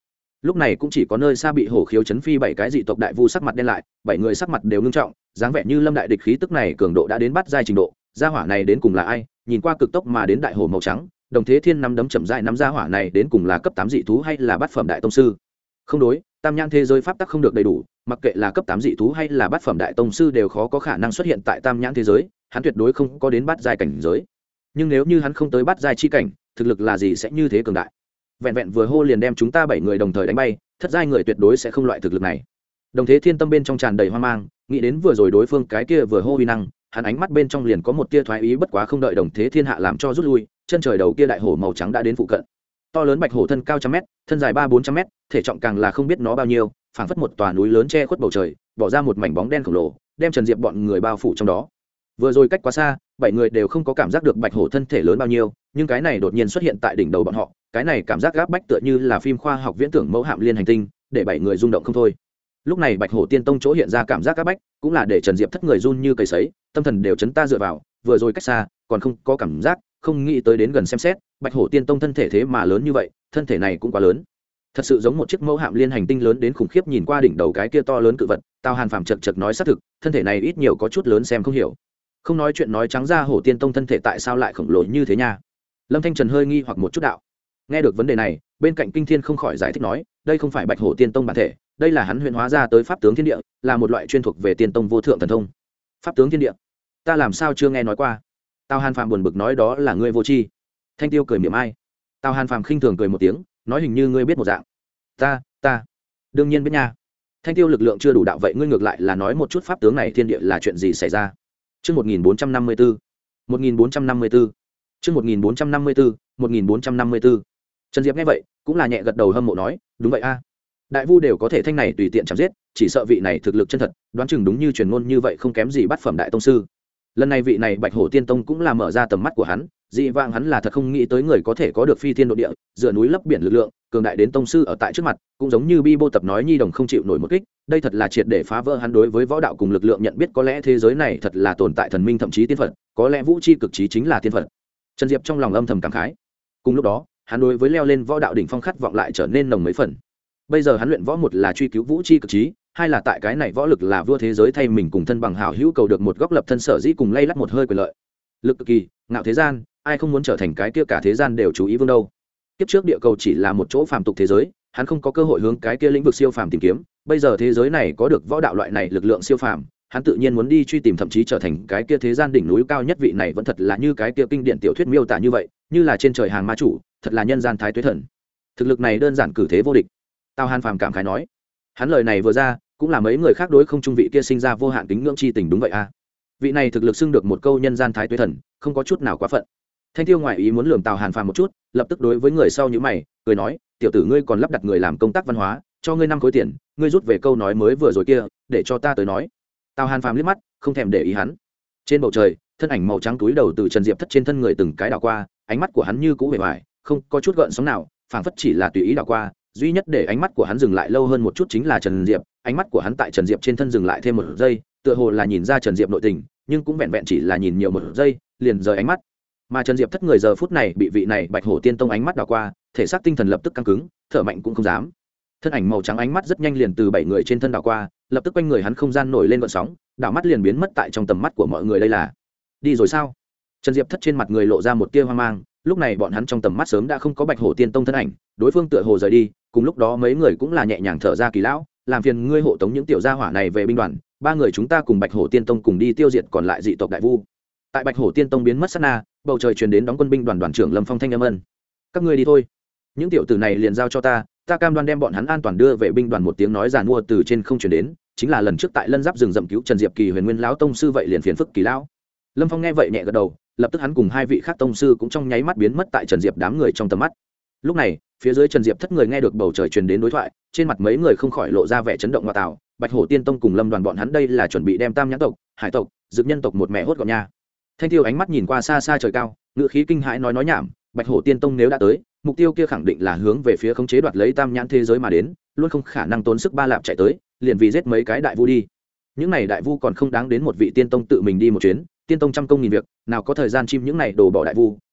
lúc này cũng chỉ có nơi xa bị hổ khiếu chấn phi bảy cái dị tộc đại vu sắc mặt đen lại, bảy người sắc mặt đều ngưng trọng, dáng vẻ như lâm đại địch khí tức này cường độ đã đến bắt giai trình độ. Gia hỏa này đến cùng là ai? Nhìn qua cực tốc mà đến đại hổ màu trắng, Đồng Thế Thiên nắm đấm chậm rãi nắm gia hỏa này đến cùng là cấp tám dị thú hay là bát phẩm đại tông sư? Không đối, tam nhãn thế giới pháp tắc không được đầy đủ, mặc kệ là cấp tám dị thú hay là bát phẩm đại tông sư đều khó có khả năng xuất hiện tại tam nhãn thế giới, hắn tuyệt đối không có đến bát giai cảnh giới. Nhưng nếu như hắn không tới bát giai chi cảnh, thực lực là gì sẽ như thế cường đại? Vẹn vẹn vừa hô liền đem chúng ta bảy người đồng thời đánh bay, thất giai người tuyệt đối sẽ không loại thực lực này. Đồng Thế Thiên tâm bên trong tràn đầy hoang mang, nghĩ đến vừa rồi đối phương cái kia vừa hô uy năng, hắn ánh mắt bên trong liền có một tia thoái ý, bất quá không đợi Đồng Thế Thiên hạ làm cho rút lui, chân trời đầu kia đại hổ màu trắng đã đến phụ cận. To lớn bạch hổ thân cao trăm mét, thân dài ba bốn trăm mét, thể trọng càng là không biết nó bao nhiêu, phảng phất một tòa núi lớn che khuất bầu trời, bỏ ra một mảnh bóng đen khổng lồ, đem Trần Diệp bọn người bao phủ trong đó. Vừa rồi cách quá xa, bảy người đều không có cảm giác được bạch hổ thân thể lớn bao nhiêu, nhưng cái này đột nhiên xuất hiện tại đỉnh đầu bọn họ, cái này cảm giác gáp bách tựa như là phim khoa học viễn tưởng mẫu hạm liên hành tinh, để bảy người rung động không thôi. Lúc này bạch hổ tiên tông chỗ hiện ra cảm giác gáp bách, cũng là để Trần Diệp thất người run như cầy sấy, tâm thần đều chấn ta dựa vào, vừa rồi cách xa, còn không có cảm giác, không nghĩ tới đến gần xem xét, bạch hổ tiên tông thân thể thế mà lớn như vậy, thân thể này cũng quá lớn, thật sự giống một chiếc mẫu hạm liên hành tinh lớn đến khủng khiếp. Nhìn qua đỉnh đầu cái kia to lớn cự vật, Tào Hàn Phàm chật chật nói xác thực, thân thể này ít nhiều có chút lớn xem không hiểu. Không nói chuyện nói trắng ra, hổ tiên tông thân thể tại sao lại khổng lồ như thế nha? Lâm Thanh Trần hơi nghi hoặc một chút đạo. Nghe được vấn đề này, bên cạnh Kinh Thiên không khỏi giải thích nói, đây không phải bạch hổ tiên tông bản thể, đây là hắn huyễn hóa ra tới pháp tướng thiên địa, là một loại chuyên thuộc về tiên tông vô thượng thần thông. Pháp tướng thiên địa, ta làm sao chưa nghe nói qua? Tào Hàn Phàm buồn bực nói, đó là ngươi vô tri. Thanh Tiêu cười mỉa mai. Tào Hàn Phàm khinh thường cười một tiếng, nói hình như ngươi biết một dạng. Ta, ta, đương nhiên biết nha. Thanh Tiêu lực lượng chưa đủ đạo, vậy ngươi ngược lại là nói một chút pháp tướng này thiên địa là chuyện gì xảy ra? Chương một nghìn bốn trăm năm mươi tư, một nghìn bốn trăm năm mươi tư, chương một nghìn bốn trăm năm mươi tư, một nghìn bốn trăm năm mươi tư. Trần Diệp nghe vậy, cũng là nhẹ gật đầu hâm mộ nói, đúng vậy a. Đại vu đều có thể thanh này tùy tiện chém giết, chỉ sợ vị này thực lực chân thật, đoán chừng đúng như truyền ngôn như vậy không kém gì bát phẩm đại tông sư. Lần này vị này Bạch Hổ Tiên Tông cũng là mở ra tầm mắt của hắn, dị vãng hắn là thật không nghĩ tới người có thể có được phi thiên độ địa, dựa núi lấp biển lực lượng, cường đại đến tông sư ở tại trước mặt, cũng giống như Bi Bô tập nói nhi đồng không chịu nổi một kích, đây thật là triệt để phá vỡ hắn đối với võ đạo cùng lực lượng nhận biết, có lẽ thế giới này thật là tồn tại thần minh thậm chí tiên phật, có lẽ vũ chi cực trí chính là tiên phật. Trần Diệp trong lòng âm thầm cảm khái. Cùng lúc đó, hắn đối với leo lên võ đạo đỉnh phong khát vọng lại trở nên nồng mấy phần. Bây giờ hắn luyện võ, một là truy cứu vũ chi cực trí, hai là tại cái này võ lực là vua thế giới thay mình cùng thân bằng hảo hữu cầu được một góc lập thân, sở dĩ cùng lay lắt một hơi quyền lợi. Lực cực kỳ, ngạo thế gian, ai không muốn trở thành cái kia cả thế gian đều chú ý vương đâu. Kiếp trước địa cầu chỉ là một chỗ phàm tục thế giới, hắn không có cơ hội hướng cái kia lĩnh vực siêu phàm tìm kiếm, bây giờ thế giới này có được võ đạo loại này lực lượng siêu phàm, hắn tự nhiên muốn đi truy tìm, thậm chí trở thành cái kia thế gian đỉnh núi cao nhất. Vị này vẫn thật là như cái kia kinh điển tiểu thuyết miêu tả như vậy, như là trên trời hàng ma chủ, thật là nhân gian thái tuế thần. Thực lực này đơn giản cử thế vô địch. Tào Hàn Phàm cảm khái nói. Hắn lời này vừa ra, cũng là mấy người khác đối không trung vị kia sinh ra vô hạn kính ngưỡng chi tình. Đúng vậy a, vị này thực lực xưng được một câu nhân gian thái tuế thần, không có chút nào quá phận. Thanh Tiêu ngoại ý muốn lườm Tào Hàn Phàm một chút, lập tức đối với người sau nhíu mày, cười nói, tiểu tử ngươi còn lắp đặt người làm công tác văn hóa, cho ngươi năm khối tiền, ngươi rút về câu nói mới vừa rồi kia, để cho ta tới nói. Tào Hàn Phàm liếc mắt, không thèm để ý hắn. Trên bầu trời, thân ảnh màu trắng túi đầu từ Trần Diệp thất trên thân người từng cái đảo qua, ánh mắt của hắn như cũ vẻ vải, không có chút gợn sóng nào, phảng phất chỉ là tùy ý đảo qua. Duy nhất để ánh mắt của hắn dừng lại lâu hơn một chút chính là Trần Diệp, ánh mắt của hắn tại Trần Diệp trên thân dừng lại thêm một giây, tựa hồ là nhìn ra Trần Diệp nội tình, nhưng cũng vẹn vẹn chỉ là nhìn nhiều một giây, liền rời ánh mắt. Mà Trần Diệp thất người giờ phút này bị vị này Bạch Hổ Tiên Tông ánh mắt đảo qua, thể xác tinh thần lập tức căng cứng, thở mạnh cũng không dám. Thân ảnh màu trắng ánh mắt rất nhanh liền từ bảy người trên thân đảo qua, lập tức quanh người hắn không gian nổi lên gợn sóng, đảo mắt liền biến mất tại trong tầm mắt của mọi người. Đây là đi rồi sao? Trần Diệp thất trên mặt người lộ ra một tia hoang mang, lúc này bọn hắn trong tầm mắt sớm đã không có Bạch Hổ Tiên Tông thân ảnh, đối phương tựa hồ rời đi, cùng lúc đó mấy người cũng là nhẹ nhàng thở ra. Kỳ lão, làm phiền ngươi hộ tống những tiểu gia hỏa này về binh đoàn, ba người chúng ta cùng Bạch Hổ Tiên Tông cùng đi tiêu diệt còn lại dị tộc đại vu. Tại Bạch Hổ Tiên Tông biến mất sát na, bầu trời truyền đến đóng quân binh đoàn đoàn trưởng Lâm Phong thanh âm ân. Các ngươi đi thôi, những tiểu tử này liền giao cho ta, ta cam đoan đem bọn hắn an toàn đưa về binh đoàn. Một tiếng nói giàn mua từ trên không truyền đến, chính là lần trước tại Lân Giáp rừng rậm cứu Trần Diệp Kỳ Huyền Nguyên lão tông sư, vậy liền phiền phức Kỳ lão. Lâm Phong nghe vậy nhẹ gật đầu, lập tức hắn cùng hai vị khác tông sư cũng trong nháy mắt biến mất tại Trần Diệp đám người trong tầm mắt. Lúc này, phía dưới Trần Diệp thất người nghe được bầu trời truyền đến đối thoại, trên mặt mấy người không khỏi lộ ra vẻ chấn động. Ngoại tảo, Bạch Hổ Tiên Tông cùng Lâm đoàn bọn hắn đây là chuẩn bị đem Tam Nhãn tộc, Hải tộc, Dực Nhân tộc một mẹ hốt gọn nha. Thanh Tiêu ánh mắt nhìn qua xa xa trời cao, ngữ khí kinh hãi nói nói nhảm, Bạch Hổ Tiên Tông nếu đã tới, mục tiêu kia khẳng định là hướng về phía khống chế đoạt lấy Tam Nhãn thế giới mà đến, luôn không khả năng tốn sức ba lạp chạy tới, liền vì giết mấy cái đại vu đi. Những này đại vu còn không đáng đến một vị tiên tông tự mình đi một chuyến, tiên tông trăm công nghìn việc, nào có thời gian chim những này đổ bỏ đại vu,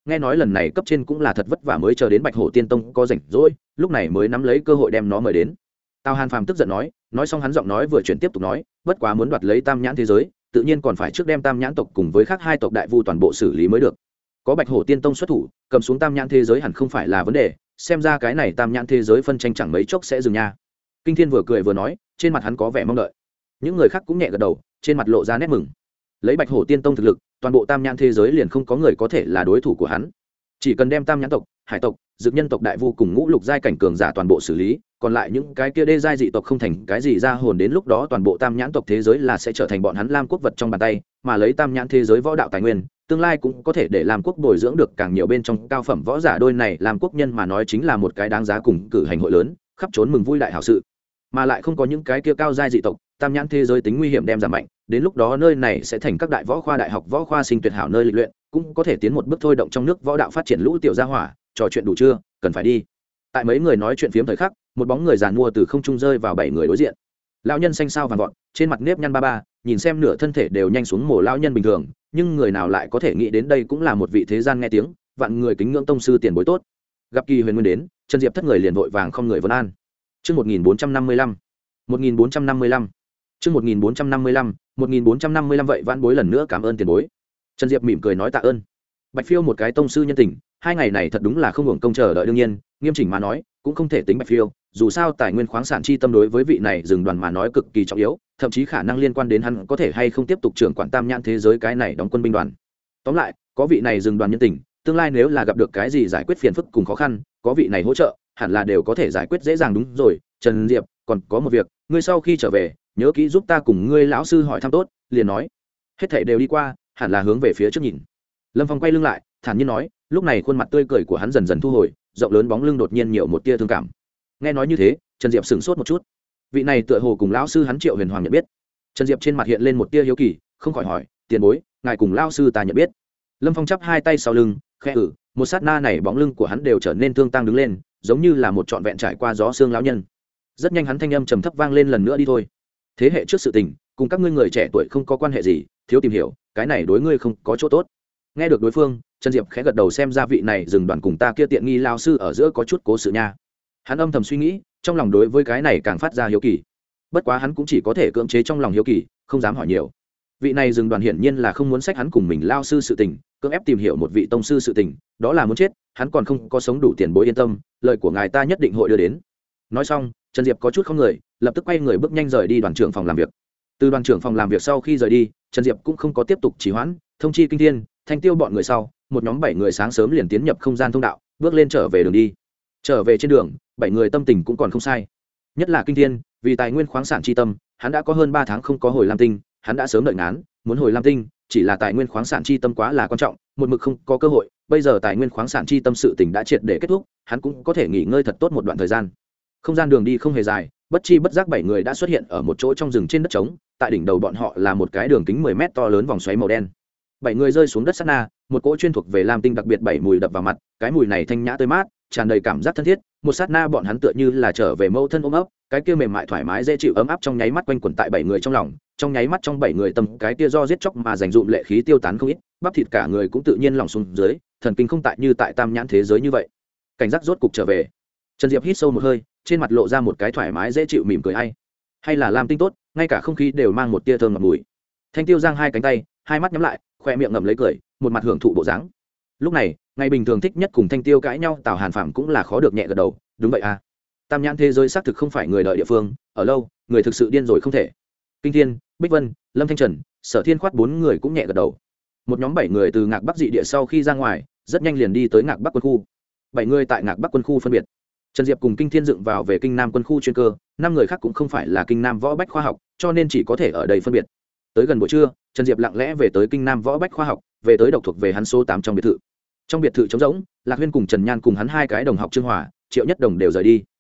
nghe nói lần này cấp trên cũng là thật vất vả mới chờ đến Bạch Hổ Tiên Tông có rảnh rỗi, lúc này mới nắm lấy cơ hội đem nó mời đến. Tào Hàn Phàm tức giận nói, nói xong hắn giọng nói vừa chuyển tiếp tục nói, bất quá muốn đoạt lấy Tam Nhãn thế giới, tự nhiên còn phải trước đem Tam Nhãn tộc cùng với khác hai tộc đại vu toàn bộ xử lý mới được. Có Bạch Hổ Tiên Tông xuất thủ, cầm xuống Tam Nhãn thế giới hẳn không phải là vấn đề, xem ra cái này Tam Nhãn thế giới phân tranh chẳng mấy chốc sẽ dừng nha. Kinh Thiên vừa cười vừa nói, trên mặt hắn có vẻ mong đợi. Những người khác cũng nhẹ gật đầu, trên mặt lộ ra nét mừng. Lấy Bạch Hổ Tiên Tông thực lực, toàn bộ Tam Nhãn thế giới liền không có người có thể là đối thủ của hắn. Chỉ cần đem Tam Nhãn tộc, Hải tộc, Dực Nhân tộc đại vu cùng ngũ lục giai cảnh cường giả toàn bộ xử lý, còn lại những cái kia đê giai dị tộc không thành cái gì ra hồn, đến lúc đó toàn bộ Tam Nhãn tộc thế giới là sẽ trở thành bọn hắn Lam quốc vật trong bàn tay, mà lấy Tam Nhãn thế giới võ đạo tài nguyên, tương lai cũng có thể để Lam quốc bồi dưỡng được càng nhiều bên trong cao phẩm võ giả, đôi này Lam quốc nhân mà nói chính là một cái đáng giá cùng cử hành hội lớn, khắp trốn mừng vui đại hảo sự. Mà lại không có những cái kia cao giai dị tộc, Tam Nhãn thế giới tính nguy hiểm đem giảm mạnh, đến lúc đó nơi này sẽ thành các đại võ khoa đại học võ khoa sinh tuyệt hảo nơi lịch luyện, cũng có thể tiến một bước thôi động trong nước võ đạo phát triển lũ tiểu gia hỏa. Trò chuyện đủ chưa, cần phải đi. Tại mấy người nói chuyện phiếm thời khắc, một bóng người giàn mua từ không trung rơi vào bảy người đối diện. Lão nhân xanh xao vàng vọt, trên mặt nếp nhăn ba ba, nhìn xem nửa thân thể đều nhanh xuống mồ lão nhân bình thường, nhưng người nào lại có thể nghĩ đến đây cũng là một vị thế gian nghe tiếng, vạn người kính ngưỡng tông sư tiền bối tốt. Gặp Kỳ Huyền Nguyên đến, Trần Diệp thất người liền vội vàng không người vân an. Chương một nghìn bốn trăm năm mươi lăm, một nghìn bốn trăm năm mươi lăm. Chương một nghìn bốn trăm năm mươi lăm, một nghìn bốn trăm năm mươi lăm vậy vãn bối lần nữa cảm ơn tiền bối. Trần Diệp mỉm cười nói tạ ơn. Bạch Phiêu một cái tông sư nhân tình, hai ngày này thật đúng là không hưởng công chờ đợi, đương nhiên, nghiêm chỉnh mà nói, cũng không thể tính Bạch Phiêu, dù sao tài nguyên khoáng sản chi tâm đối với vị này dừng đoàn mà nói cực kỳ trọng yếu, thậm chí khả năng liên quan đến hắn có thể hay không tiếp tục trưởng quản Tam Nhãn thế giới cái này đóng quân binh đoàn. Tóm lại, có vị này dừng đoàn nhân tình, tương lai nếu là gặp được cái gì giải quyết phiền phức cùng khó khăn, có vị này hỗ trợ, hẳn là đều có thể giải quyết dễ dàng. Đúng rồi, Trần Diệp, còn có một việc, ngươi sau khi trở về, nhớ kỹ giúp ta cùng ngươi lão sư hỏi thăm tốt, liền nói. Hết thảy đều đi qua, hẳn là hướng về phía trước nhìn. Lâm Phong quay lưng lại, thản nhiên nói, lúc này khuôn mặt tươi cười của hắn dần dần thu hồi, rộng lớn bóng lưng đột nhiên nhiều một tia thương cảm. Nghe nói như thế, Trần Diệp sững sốt một chút. Vị này tựa hồ cùng lão sư hắn Triệu Huyền Hoàng nhận biết. Trần Diệp trên mặt hiện lên một tia hiếu kỳ, không khỏi hỏi, tiền bối, ngài cùng lão sư ta nhận biết? Lâm Phong chắp hai tay sau lưng, khẽ ử, một sát na này bóng lưng của hắn đều trở nên thương tăng đứng lên, giống như là một trọn vẹn trải qua gió xương lão nhân. Rất nhanh hắn thanh âm trầm thấp vang lên lần nữa, đi thôi. Thế hệ trước sự tình, cùng các ngươi người trẻ tuổi không có quan hệ gì, thiếu tìm hiểu, cái này đối ngươi không có chỗ tốt. Nghe được đối phương, Trần Diệp khẽ gật đầu, xem ra vị này dừng đoàn cùng ta kia tiện nghi lao sư ở giữa có chút cố sự nha. Hắn âm thầm suy nghĩ, trong lòng đối với cái này càng phát ra hiếu kỳ. Bất quá hắn cũng chỉ có thể cưỡng chế trong lòng hiếu kỳ, không dám hỏi nhiều. Vị này dừng đoàn hiển nhiên là không muốn sách hắn cùng mình lao sư sự tình, cưỡng ép tìm hiểu một vị tông sư sự tình, đó là muốn chết, hắn còn không có sống đủ tiền bối, yên tâm, lời của ngài ta nhất định hội đưa đến. Nói xong, Trần Diệp có chút không người, lập tức quay người bước nhanh rời đi đoàn trưởng phòng làm việc. Từ đoàn trưởng phòng làm việc sau khi rời đi, Trần Diệp cũng không có tiếp tục trì hoãn, thông chi Kinh Thiên, Thanh Tiêu bọn người sau, một nhóm bảy người sáng sớm liền tiến nhập không gian thông đạo, bước lên trở về đường đi. Trở về trên đường, bảy người tâm tình cũng còn không sai. Nhất là Kinh Thiên, vì tài nguyên khoáng sản chi tâm, hắn đã có hơn ba tháng không có hồi Lam Tinh, hắn đã sớm đợi ngán, muốn hồi Lam Tinh, chỉ là tài nguyên khoáng sản chi tâm quá là quan trọng, một mực không có cơ hội, bây giờ tài nguyên khoáng sản chi tâm sự tình đã triệt để kết thúc, hắn cũng có thể nghỉ ngơi thật tốt một đoạn thời gian. Không gian đường đi không hề dài, bất chi bất giác bảy người đã xuất hiện ở một chỗ trong rừng trên đất trống, tại đỉnh đầu bọn họ là một cái đường kính mười mét to lớn vòng xoáy màu đen. Bảy người rơi xuống đất sát na, một cỗ chuyên thuộc về Lam Tinh đặc biệt bảy mùi đập vào mặt, cái mùi này thanh nhã tươi mát, tràn đầy cảm giác thân thiết, một sát na bọn hắn tựa như là trở về mẫu thân ôm ấp, cái kia mềm mại thoải mái dễ chịu ấm áp trong nháy mắt quanh quẩn tại bảy người trong lòng, trong nháy mắt trong bảy người tâm cái kia do giết chóc mà dành dụm lệ khí tiêu tán không ít, bắp thịt cả người cũng tự nhiên lỏng xuống dưới, thần kinh không tại như tại Tam Nhãn thế giới như vậy. Cảnh giác rốt cục trở về. Trần Diệp hít sâu một hơi, trên mặt lộ ra một cái thoải mái dễ chịu mỉm cười, hay hay là Lam Tinh tốt, ngay cả không khí đều mang một tia thơm ngọt mùi. Thanh Tiêu giang hai cánh tay, hai mắt nhắm lại, khoe miệng ngậm lấy cười, một mặt hưởng thụ bộ dáng. Lúc này, ngày bình thường thích nhất cùng Thanh Tiêu cãi nhau Tào Hàn Phạm cũng là khó được nhẹ gật đầu, đúng vậy à. Tam Nhãn thế giới xác thực không phải người đợi địa phương, ở lâu, người thực sự điên rồi không thể. Kinh Thiên, Bích Vân, Lâm Thanh Trần, Sở Thiên Khoát bốn người cũng nhẹ gật đầu. Một nhóm bảy người từ Ngạc Bắc dị địa sau khi ra ngoài, rất nhanh liền đi tới Ngạc Bắc quân khu. Bảy người tại Ngạc Bắc quân khu phân biệt. Trần Diệp cùng Kinh Thiên dựng vào về Kinh Nam quân khu chuyên cơ, năm người khác cũng không phải là Kinh Nam võ bách khoa học, cho nên chỉ có thể ở đây phân biệt. Tới gần buổi trưa, Trần Diệp lặng lẽ về tới Kinh Nam võ bách khoa học, về tới độc thuộc về hắn số tám trong biệt thự. Trong biệt thự trống rỗng, Lạc Huyên cùng Trần Nhan cùng hắn hai cái đồng học Trương Hòa, Triệu Nhất Đồng đều rời đi.